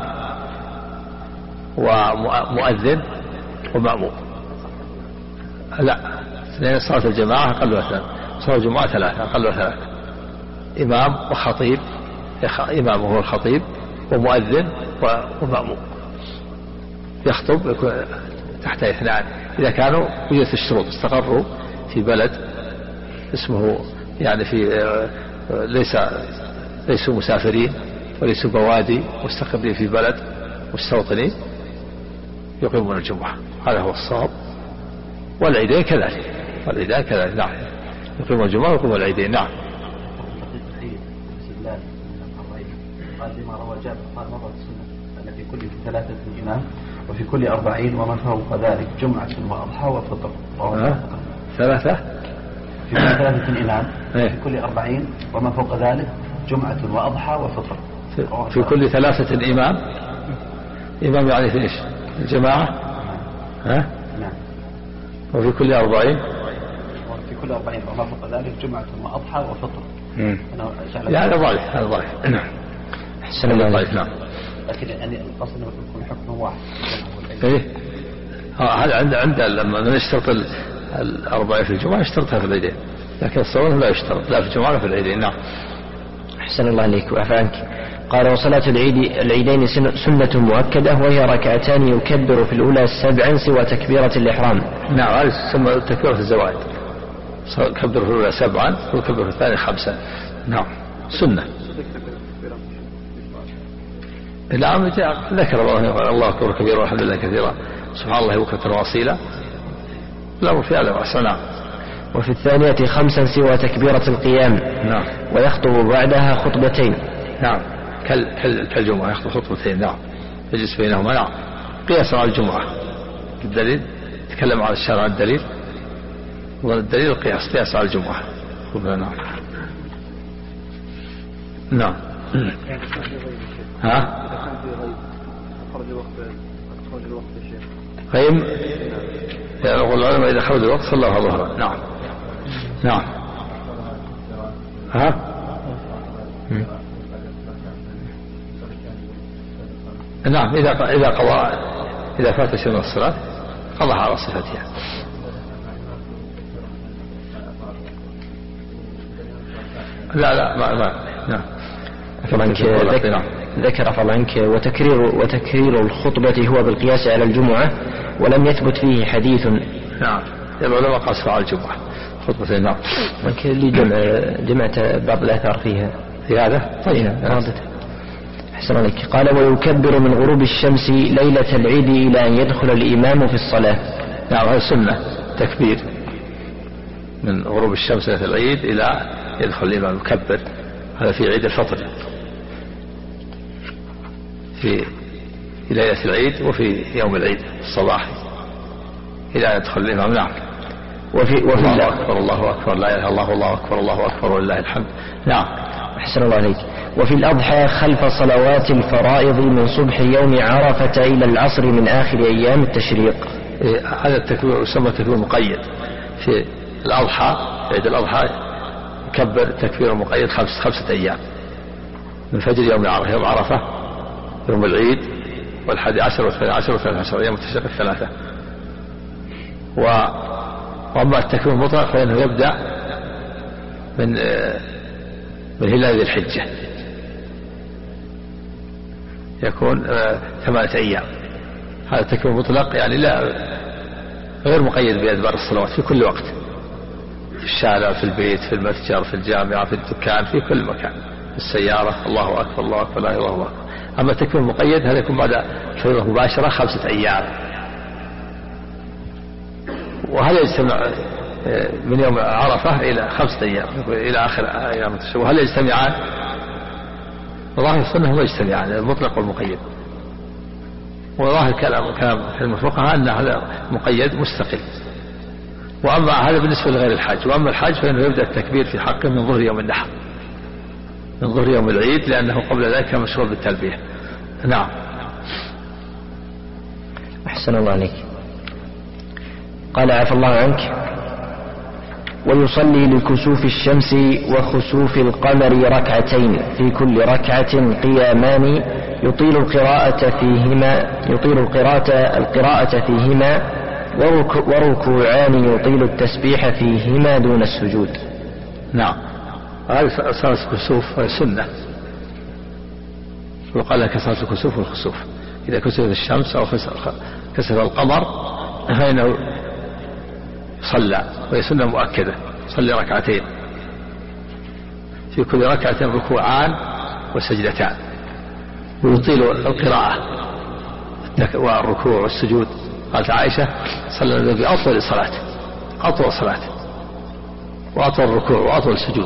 Speaker 7: ومؤذن ومأموم. لا، صلاة الجماعة أقلها 3، صلاة الجمعة 3 أقلها 3، إمام وخطيب، إمام هو الخطيب ومؤذن ومأموم يخطب يكون تحت 2. إذا كانوا وجدت الشروط، استقروا في بلد اسمه يعني في ليسوا مسافرين وليسوا بوادي، مستقرين في بلد مستوطنين يقيمون الجمعة، هذا هو الصواب. والعيدين كذلك، نعم، يقيمون الجمعة ويقيمون العيدين. نعم.
Speaker 5: قال لما روى جابر قال مرت السنة أن في كل 3 إمام وفي كل 40 ومن فوق ذلك جمعة وأضحى وفطر.
Speaker 7: 3
Speaker 5: في كل 3 إمام في كل 40 ومن فوق ذلك جمعة وأضحى وفطر.
Speaker 7: في كل 3 إمام يعني في إيش؟ الجماعة. ها؟
Speaker 5: نعم.
Speaker 7: وفي كل 40
Speaker 5: وما فوق ذلك جمعة وأضحى وفطر.
Speaker 7: هذا ضعيف. نعم.
Speaker 2: أحسن الله عليك.
Speaker 7: نعم.
Speaker 5: لكن يعني القصد أنه يكون حكم واحد.
Speaker 7: إيه. هذا عند لما نشترط 40 في الجمعة يشترطها في العيدين، لكن الصوم لا يشترط لا في الجمعة ولا في العيدين. نعم.
Speaker 2: أحسن الله عليك وعفى عنك. قال: وصلاة العيدين سنة مؤكدة، وهي 2 يكبر في الأولى 7 سوى تكبيرة الإحرام.
Speaker 7: نعم، هذه تسمى تكبيرة الزواج، كبر في الأولى 7 وكبر في الثانية 5. نعم، سنة. نعم، ذكر الله أكبر كبيرا والحمد لله كثيرا سبحان الله بكرة وأصيلا، لا في هذا وأسرع. نعم.
Speaker 2: وفي الثانية 5 سوى تكبيرة القيام.
Speaker 7: نعم.
Speaker 2: ويخطب بعدها خطبتين.
Speaker 7: نعم، كالجمعة يخطب خطبتين. نعم، يجلس بينهما. نعم، قياسا على الجمعة. الدليل تكلم على الشارع، الدليل والدليل القياس، قياس على الجمعة. نعم. نعم. ها؟ غيم يقول العلماء إذا خرج الوقت صلى ظهرا. نعم. نعم. ها؟ نعم، إذا فات شيء من الصلاة قضى على صفتها. لا ما. نعم.
Speaker 2: ذكر عفوا عنك وتكرير الخطبة هو بالقياس على الجمعة، ولم يثبت فيه حديث.
Speaker 7: نعم، العلماء قاسوا على الجمعة خطبتين. نعم.
Speaker 2: اللي جمعت بعض الآثار فيها
Speaker 7: في هذا. طيب.
Speaker 2: أحسن عليك. قال: ويكبر من غروب الشمس ليلة العيد إلى أن يدخل الإمام في الصلاة.
Speaker 7: نعم، هذا سنة تكبير من غروب الشمس ليلة العيد إلى يدخل الإمام يكبر. هذا في عيد الفطر، في ليلة العيد وفي يوم العيد الصباح إلى يدخل الإمام. نعم.
Speaker 2: وفي
Speaker 7: الله أكبر الله أكبر لا إله إلا الله والله أكبر الله أكبر ولله الحمد. نعم.
Speaker 2: أحسن الله عليك. وفي الأضحى خلف صلوات الفرائض من صبح يوم عرفة إلى العصر من آخر أيام التشريق.
Speaker 7: هذا التكبير يسمى تكبير مقيد. في الأضحى، عيد الأضحى يكبر تكبير مقيد 5 أيام، من فجر يوم عرفة، يوم العيد، وال11 وال12 وال13 أيام التشريق 3. وأما التكبير المطلق فإنه يبدأ من هلال ذي الحجة، يكون 8 أيام. هذا التكبير المطلق يعني لا غير مقيد بأدبار الصلوات، في كل وقت، في الشارع، في البيت، في المتجر، في الجامعة، في الدكان، في كل مكان، في السيارة. الله أكبر الله أكبر لا إله إلا الله. أما التكبير المقيد هذا يكون بعد الفريضة مباشرة 5 أيام، وهذا يجتمع من يوم عرفة إلى 5 أيام إلى آخر أيام التشريق. وهل يجتمعان؟ ظاهر السنة هما يجتمعان، المطلق والمقيد. وظاهر كلام الفقهاء أن هذا مقيد مستقل. وأما هذا بالنسبة لغير الحاج. وأما الحاج فإنه يبدأ التكبير في حقه من ظهر يوم النحر، من ظهر يوم العيد، لأنه قبل ذلك مشغول بالتلبية. نعم.
Speaker 2: أحسن الله عليك. قال: عفى الله عنك. ويصلي لكسوف الشمس وخسوف القمر ركعتين في كل ركعة قيامان يطيل القراءة فيهما وركوعان يطيل التسبيح فيهما دون السجود.
Speaker 7: نعم. هذه صلاة الكسوف سنة، وقال لك صلاة الكسوف والخسوف. إذا كسفت الشمس أو كسف القمر فإنه صلى، وهي سنة مؤكدة، صلي ركعتين في كل ركعة ركوعان وسجدتان، ويطيل القراءة والركوع والسجود. قالت عائشة صلى النبي بأطول الصلاة، أطول صلاة وأطول الركوع وأطول السجود،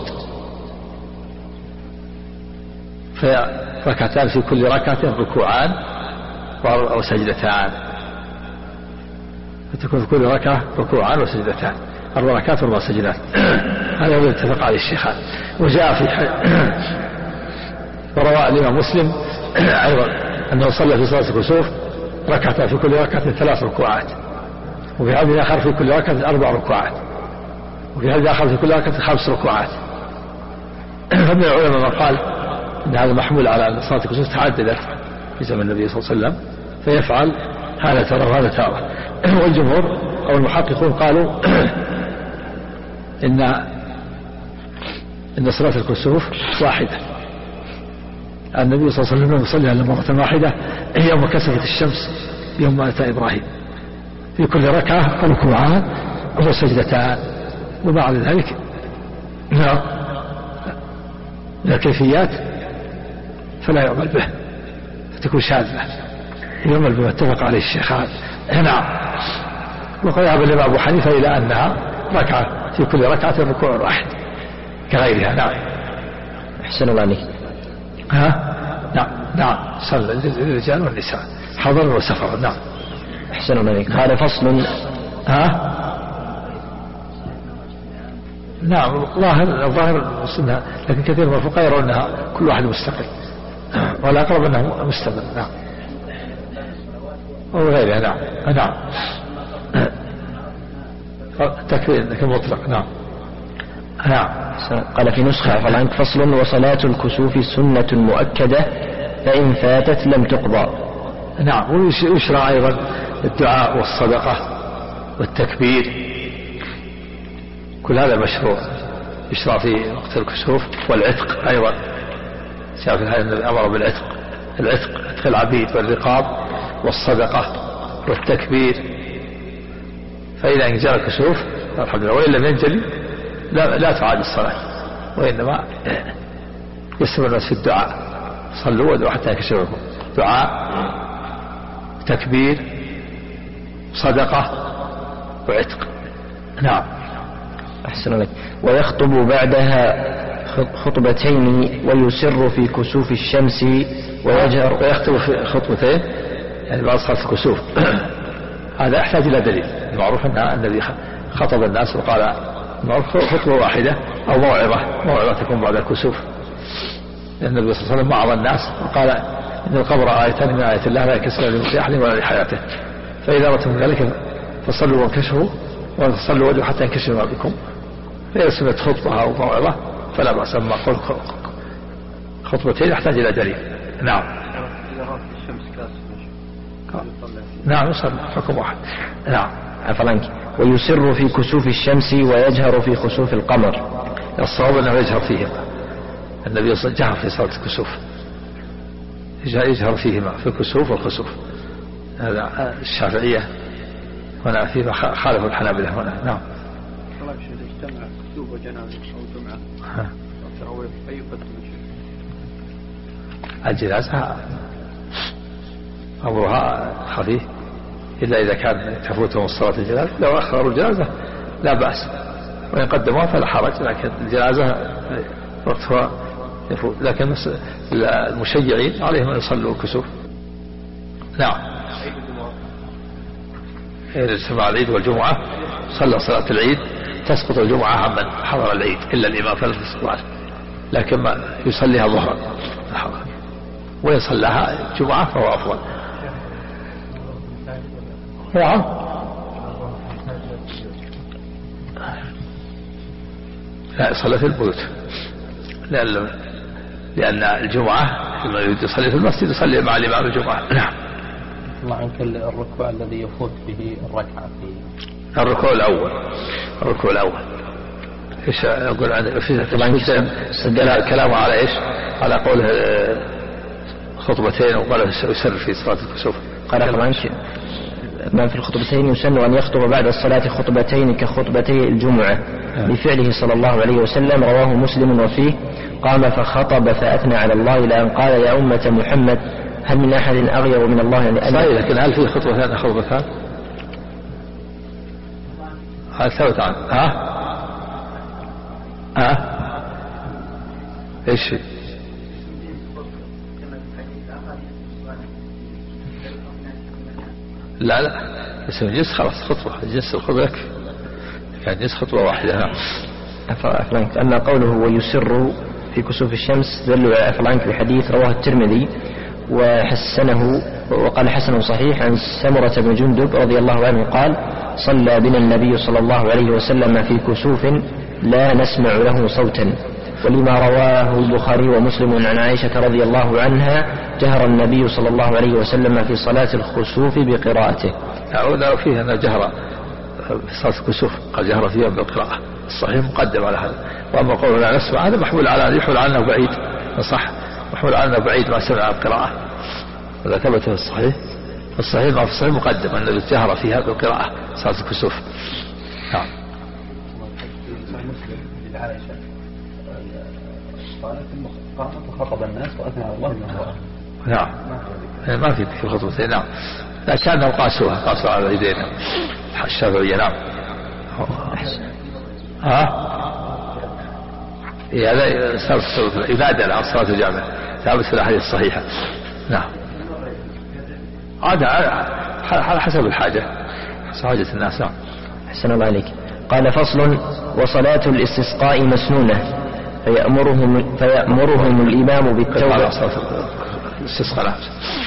Speaker 7: فركعتان في كل ركعة ركوعان وسجدتان، فتكون في كل ركعة ركوعان وسجدتان، 4 ركعات و4 سجدات. هذا هو اتفق عليه الشيخان. وجاء في وروى الإمام مسلم أيضا أنه صلى في صلاة الكسوف ركعتان في كل ركعة 3 ركوعات، وفي حديث آخر في كل ركعة 4 ركوعات، وفي حديث آخر في كل ركعة 5 ركوعات. فمن العلماء من قال أن هذا محمول على أن صلاة الكسوف تعددت في زمن النبي صلى الله عليه وسلم، فيفعل هذا ترى وهذا ترى. والجمهور أو المحققون قالوا إن صلاة الكسوف واحدة. النبي صلى الله عليه وسلم يصلي على مرة واحدة يوم كسفت الشمس يوم أتى إبراهيم، في كل ركعة ركوعان وسجدتان، وبعد ذلك الكيفيات فلا يعمل به، فتكون شاذة، يعمل بما اتفق عليه الشيخان. نعم. وقد ذهب الإمام أبو حنيفة إلى أنها ركعة في كل ركعة ركوع واحد كغيرها. نعم.
Speaker 2: أحسن الله عليك.
Speaker 7: نعم صلى الرجال والنساء حضر وسفر. نعم.
Speaker 2: أحسن الله عليك. هذا فصل.
Speaker 7: نعم. ظاهر السنة، لكن كثير من الفقهاء يرون أنها كل واحد مستقل، ولا أقرب أنه مستقل. نعم. وغيرها. نعم. تكفير كمطلق. نعم.
Speaker 2: قال في نسخة عفوا عنك فصل: وصلاة الكسوف سنة مؤكدة فإن فاتت لم تقضى.
Speaker 7: نعم. ويشرع أيضا الدعاء والصدقة والتكبير، كل هذا مشروع يشرع في وقت الكسوف. والعتق أيضا، شاف النبي أمر بالعتق، عتق العبيد والرقاب والصدقة والتكبير. فإذا انجلى الكسوف الحمد لله، وإن لم ينجلي لا تعاد الصلاة، وإنما يستمر الناس في الدعاء، صلوا وادعوا حتى يكشفكم، دعاء تكبير صدقة وعتق. نعم.
Speaker 2: أحسن لك. ويخطب بعدها خطبتين ويسر في كسوف الشمس ويجهر.
Speaker 7: ويخطب في خطبتين يعني بعد صلاة الكسوف. هذا يحتاج إلى دليل. المعروف أن الذي خطب الناس وقال خطبة واحدة أو موعظة تكون بعد الكسوف. النبي صلى الله عليه وسلم وعظ الناس وقال إن القبر آيتان من آيات الله لا ينكسر لموت أحد ولا لحياته، فإذا رأيتم من ذلك فصلوا وانكشفوا وتصلوا وجهوا حتى ينكشف ما بكم. فإذا سمعت خطبة أو موعظة فلا بأس، أما قول خطبتين يحتاج إلى دليل. نعم. نعم يصلي حكم واحد. نعم.
Speaker 2: عفوا. ويسر في كسوف الشمس ويجهر في خسوف القمر.
Speaker 7: الصواب أنه يجهر فيهما، النبي صلى الله عليه وسلم جهر في صلاة الكسوف، يجهر فيهما في الكسوف والخسوف. هذا الشافعية هنا فيما خالفوا الحنابلة هنا. نعم.
Speaker 4: صلاة إذا اجتمع كسوف وجنازة أو جمعة التراويح أي قدم
Speaker 7: الجنازة أمرها خفيف، إلا إذا كان تفوتهم الصلاة الجنازة. لو أخروا الجنازة لا بأس، وإن قدموها فلا حرج، لكن الجنازة وقتها يفوت. لكن المشيعين عليهم أن يصلوا الكسوف. نعم. إذا اجتمع العيد والجمعة صلى صلاة العيد تسقط الجمعة عمن حضر العيد إلا الإمام فلا تسقط، لكن ما يصليها ظهرا وإن صلىها جمعة فهو أفضل. لا يصلي في البيوت، لأن الجمعة لما يريد يصلي في المسجد يصلي مع الإمام الجمعة. نعم.
Speaker 5: الله عنك الركوع الذي يفوت به الركعة في
Speaker 7: الركوع الأول إيش أقول عن في كلامه على إيش؟ على قوله خطبتين وقال يسر في صلاة الكسوف.
Speaker 2: قال طبعا ما في الخطبتين يسن أن يخطب بعد الصلاة خطبتين كخطبتي الجمعة بفعله صلى الله عليه وسلم. رواه مسلم وفيه قام فخطب فأثنى على الله إلى أن قال يا أمة محمد هل من أحد أغير من الله يعني
Speaker 7: صحيح، لكن هل في خطبتان خطبتان؟ هل ثبت عنه؟ ايش؟ لا اسم الجنس خلاص خطبة، الجنس الخطبة يكفي، كان جنس خطبة واحدة. نعم.
Speaker 2: أفلانك أن قوله ويسر في كسوف الشمس دل على أفلانك بحديث رواه الترمذي وحسنه وقال حسن صحيح عن سمرة بن جندب رضي الله عنه قال صلى بنا النبي صلى الله عليه وسلم في كسوف لا نسمع له صوتا. ولما رواه البخاري ومسلم عن عائشة رضي الله عنها جهر النبي صلى الله عليه وسلم في صلاة الخسوف بقراءته.
Speaker 7: أقول فيها أن جهر في صلاة الكسوف قال جهر فيها بالقراءة، الصحيح مقدم على هذا. وأما قوله لا نسمع هذا محمول على يحمل عنه بعيد، صح، محمول عنه بعيد ما سمع القراءة، هذا ثبت في الصحيح. الصحيح ما في الصحيح مقدم أن جهر فيها بالقراءة صلاة الكسوف. نعم.
Speaker 5: قامت وخطب الناس وأثنى على الله من وراءه.
Speaker 7: نعم ما في الخطبتين. نعم لكنهم قاسوا على ايدينا الشافعية. نعم. هذا صار ينادى على صلاة الجامع ثابت في الأحاديث الصحيحة. نعم على حسب الحاجة، حاجة الناس. نعم.
Speaker 2: أحسن الله عليك. قال فصل وصلاة الاستسقاء مسنونة فيأمرهم الإمام بالتوبة.
Speaker 7: الاستسقاء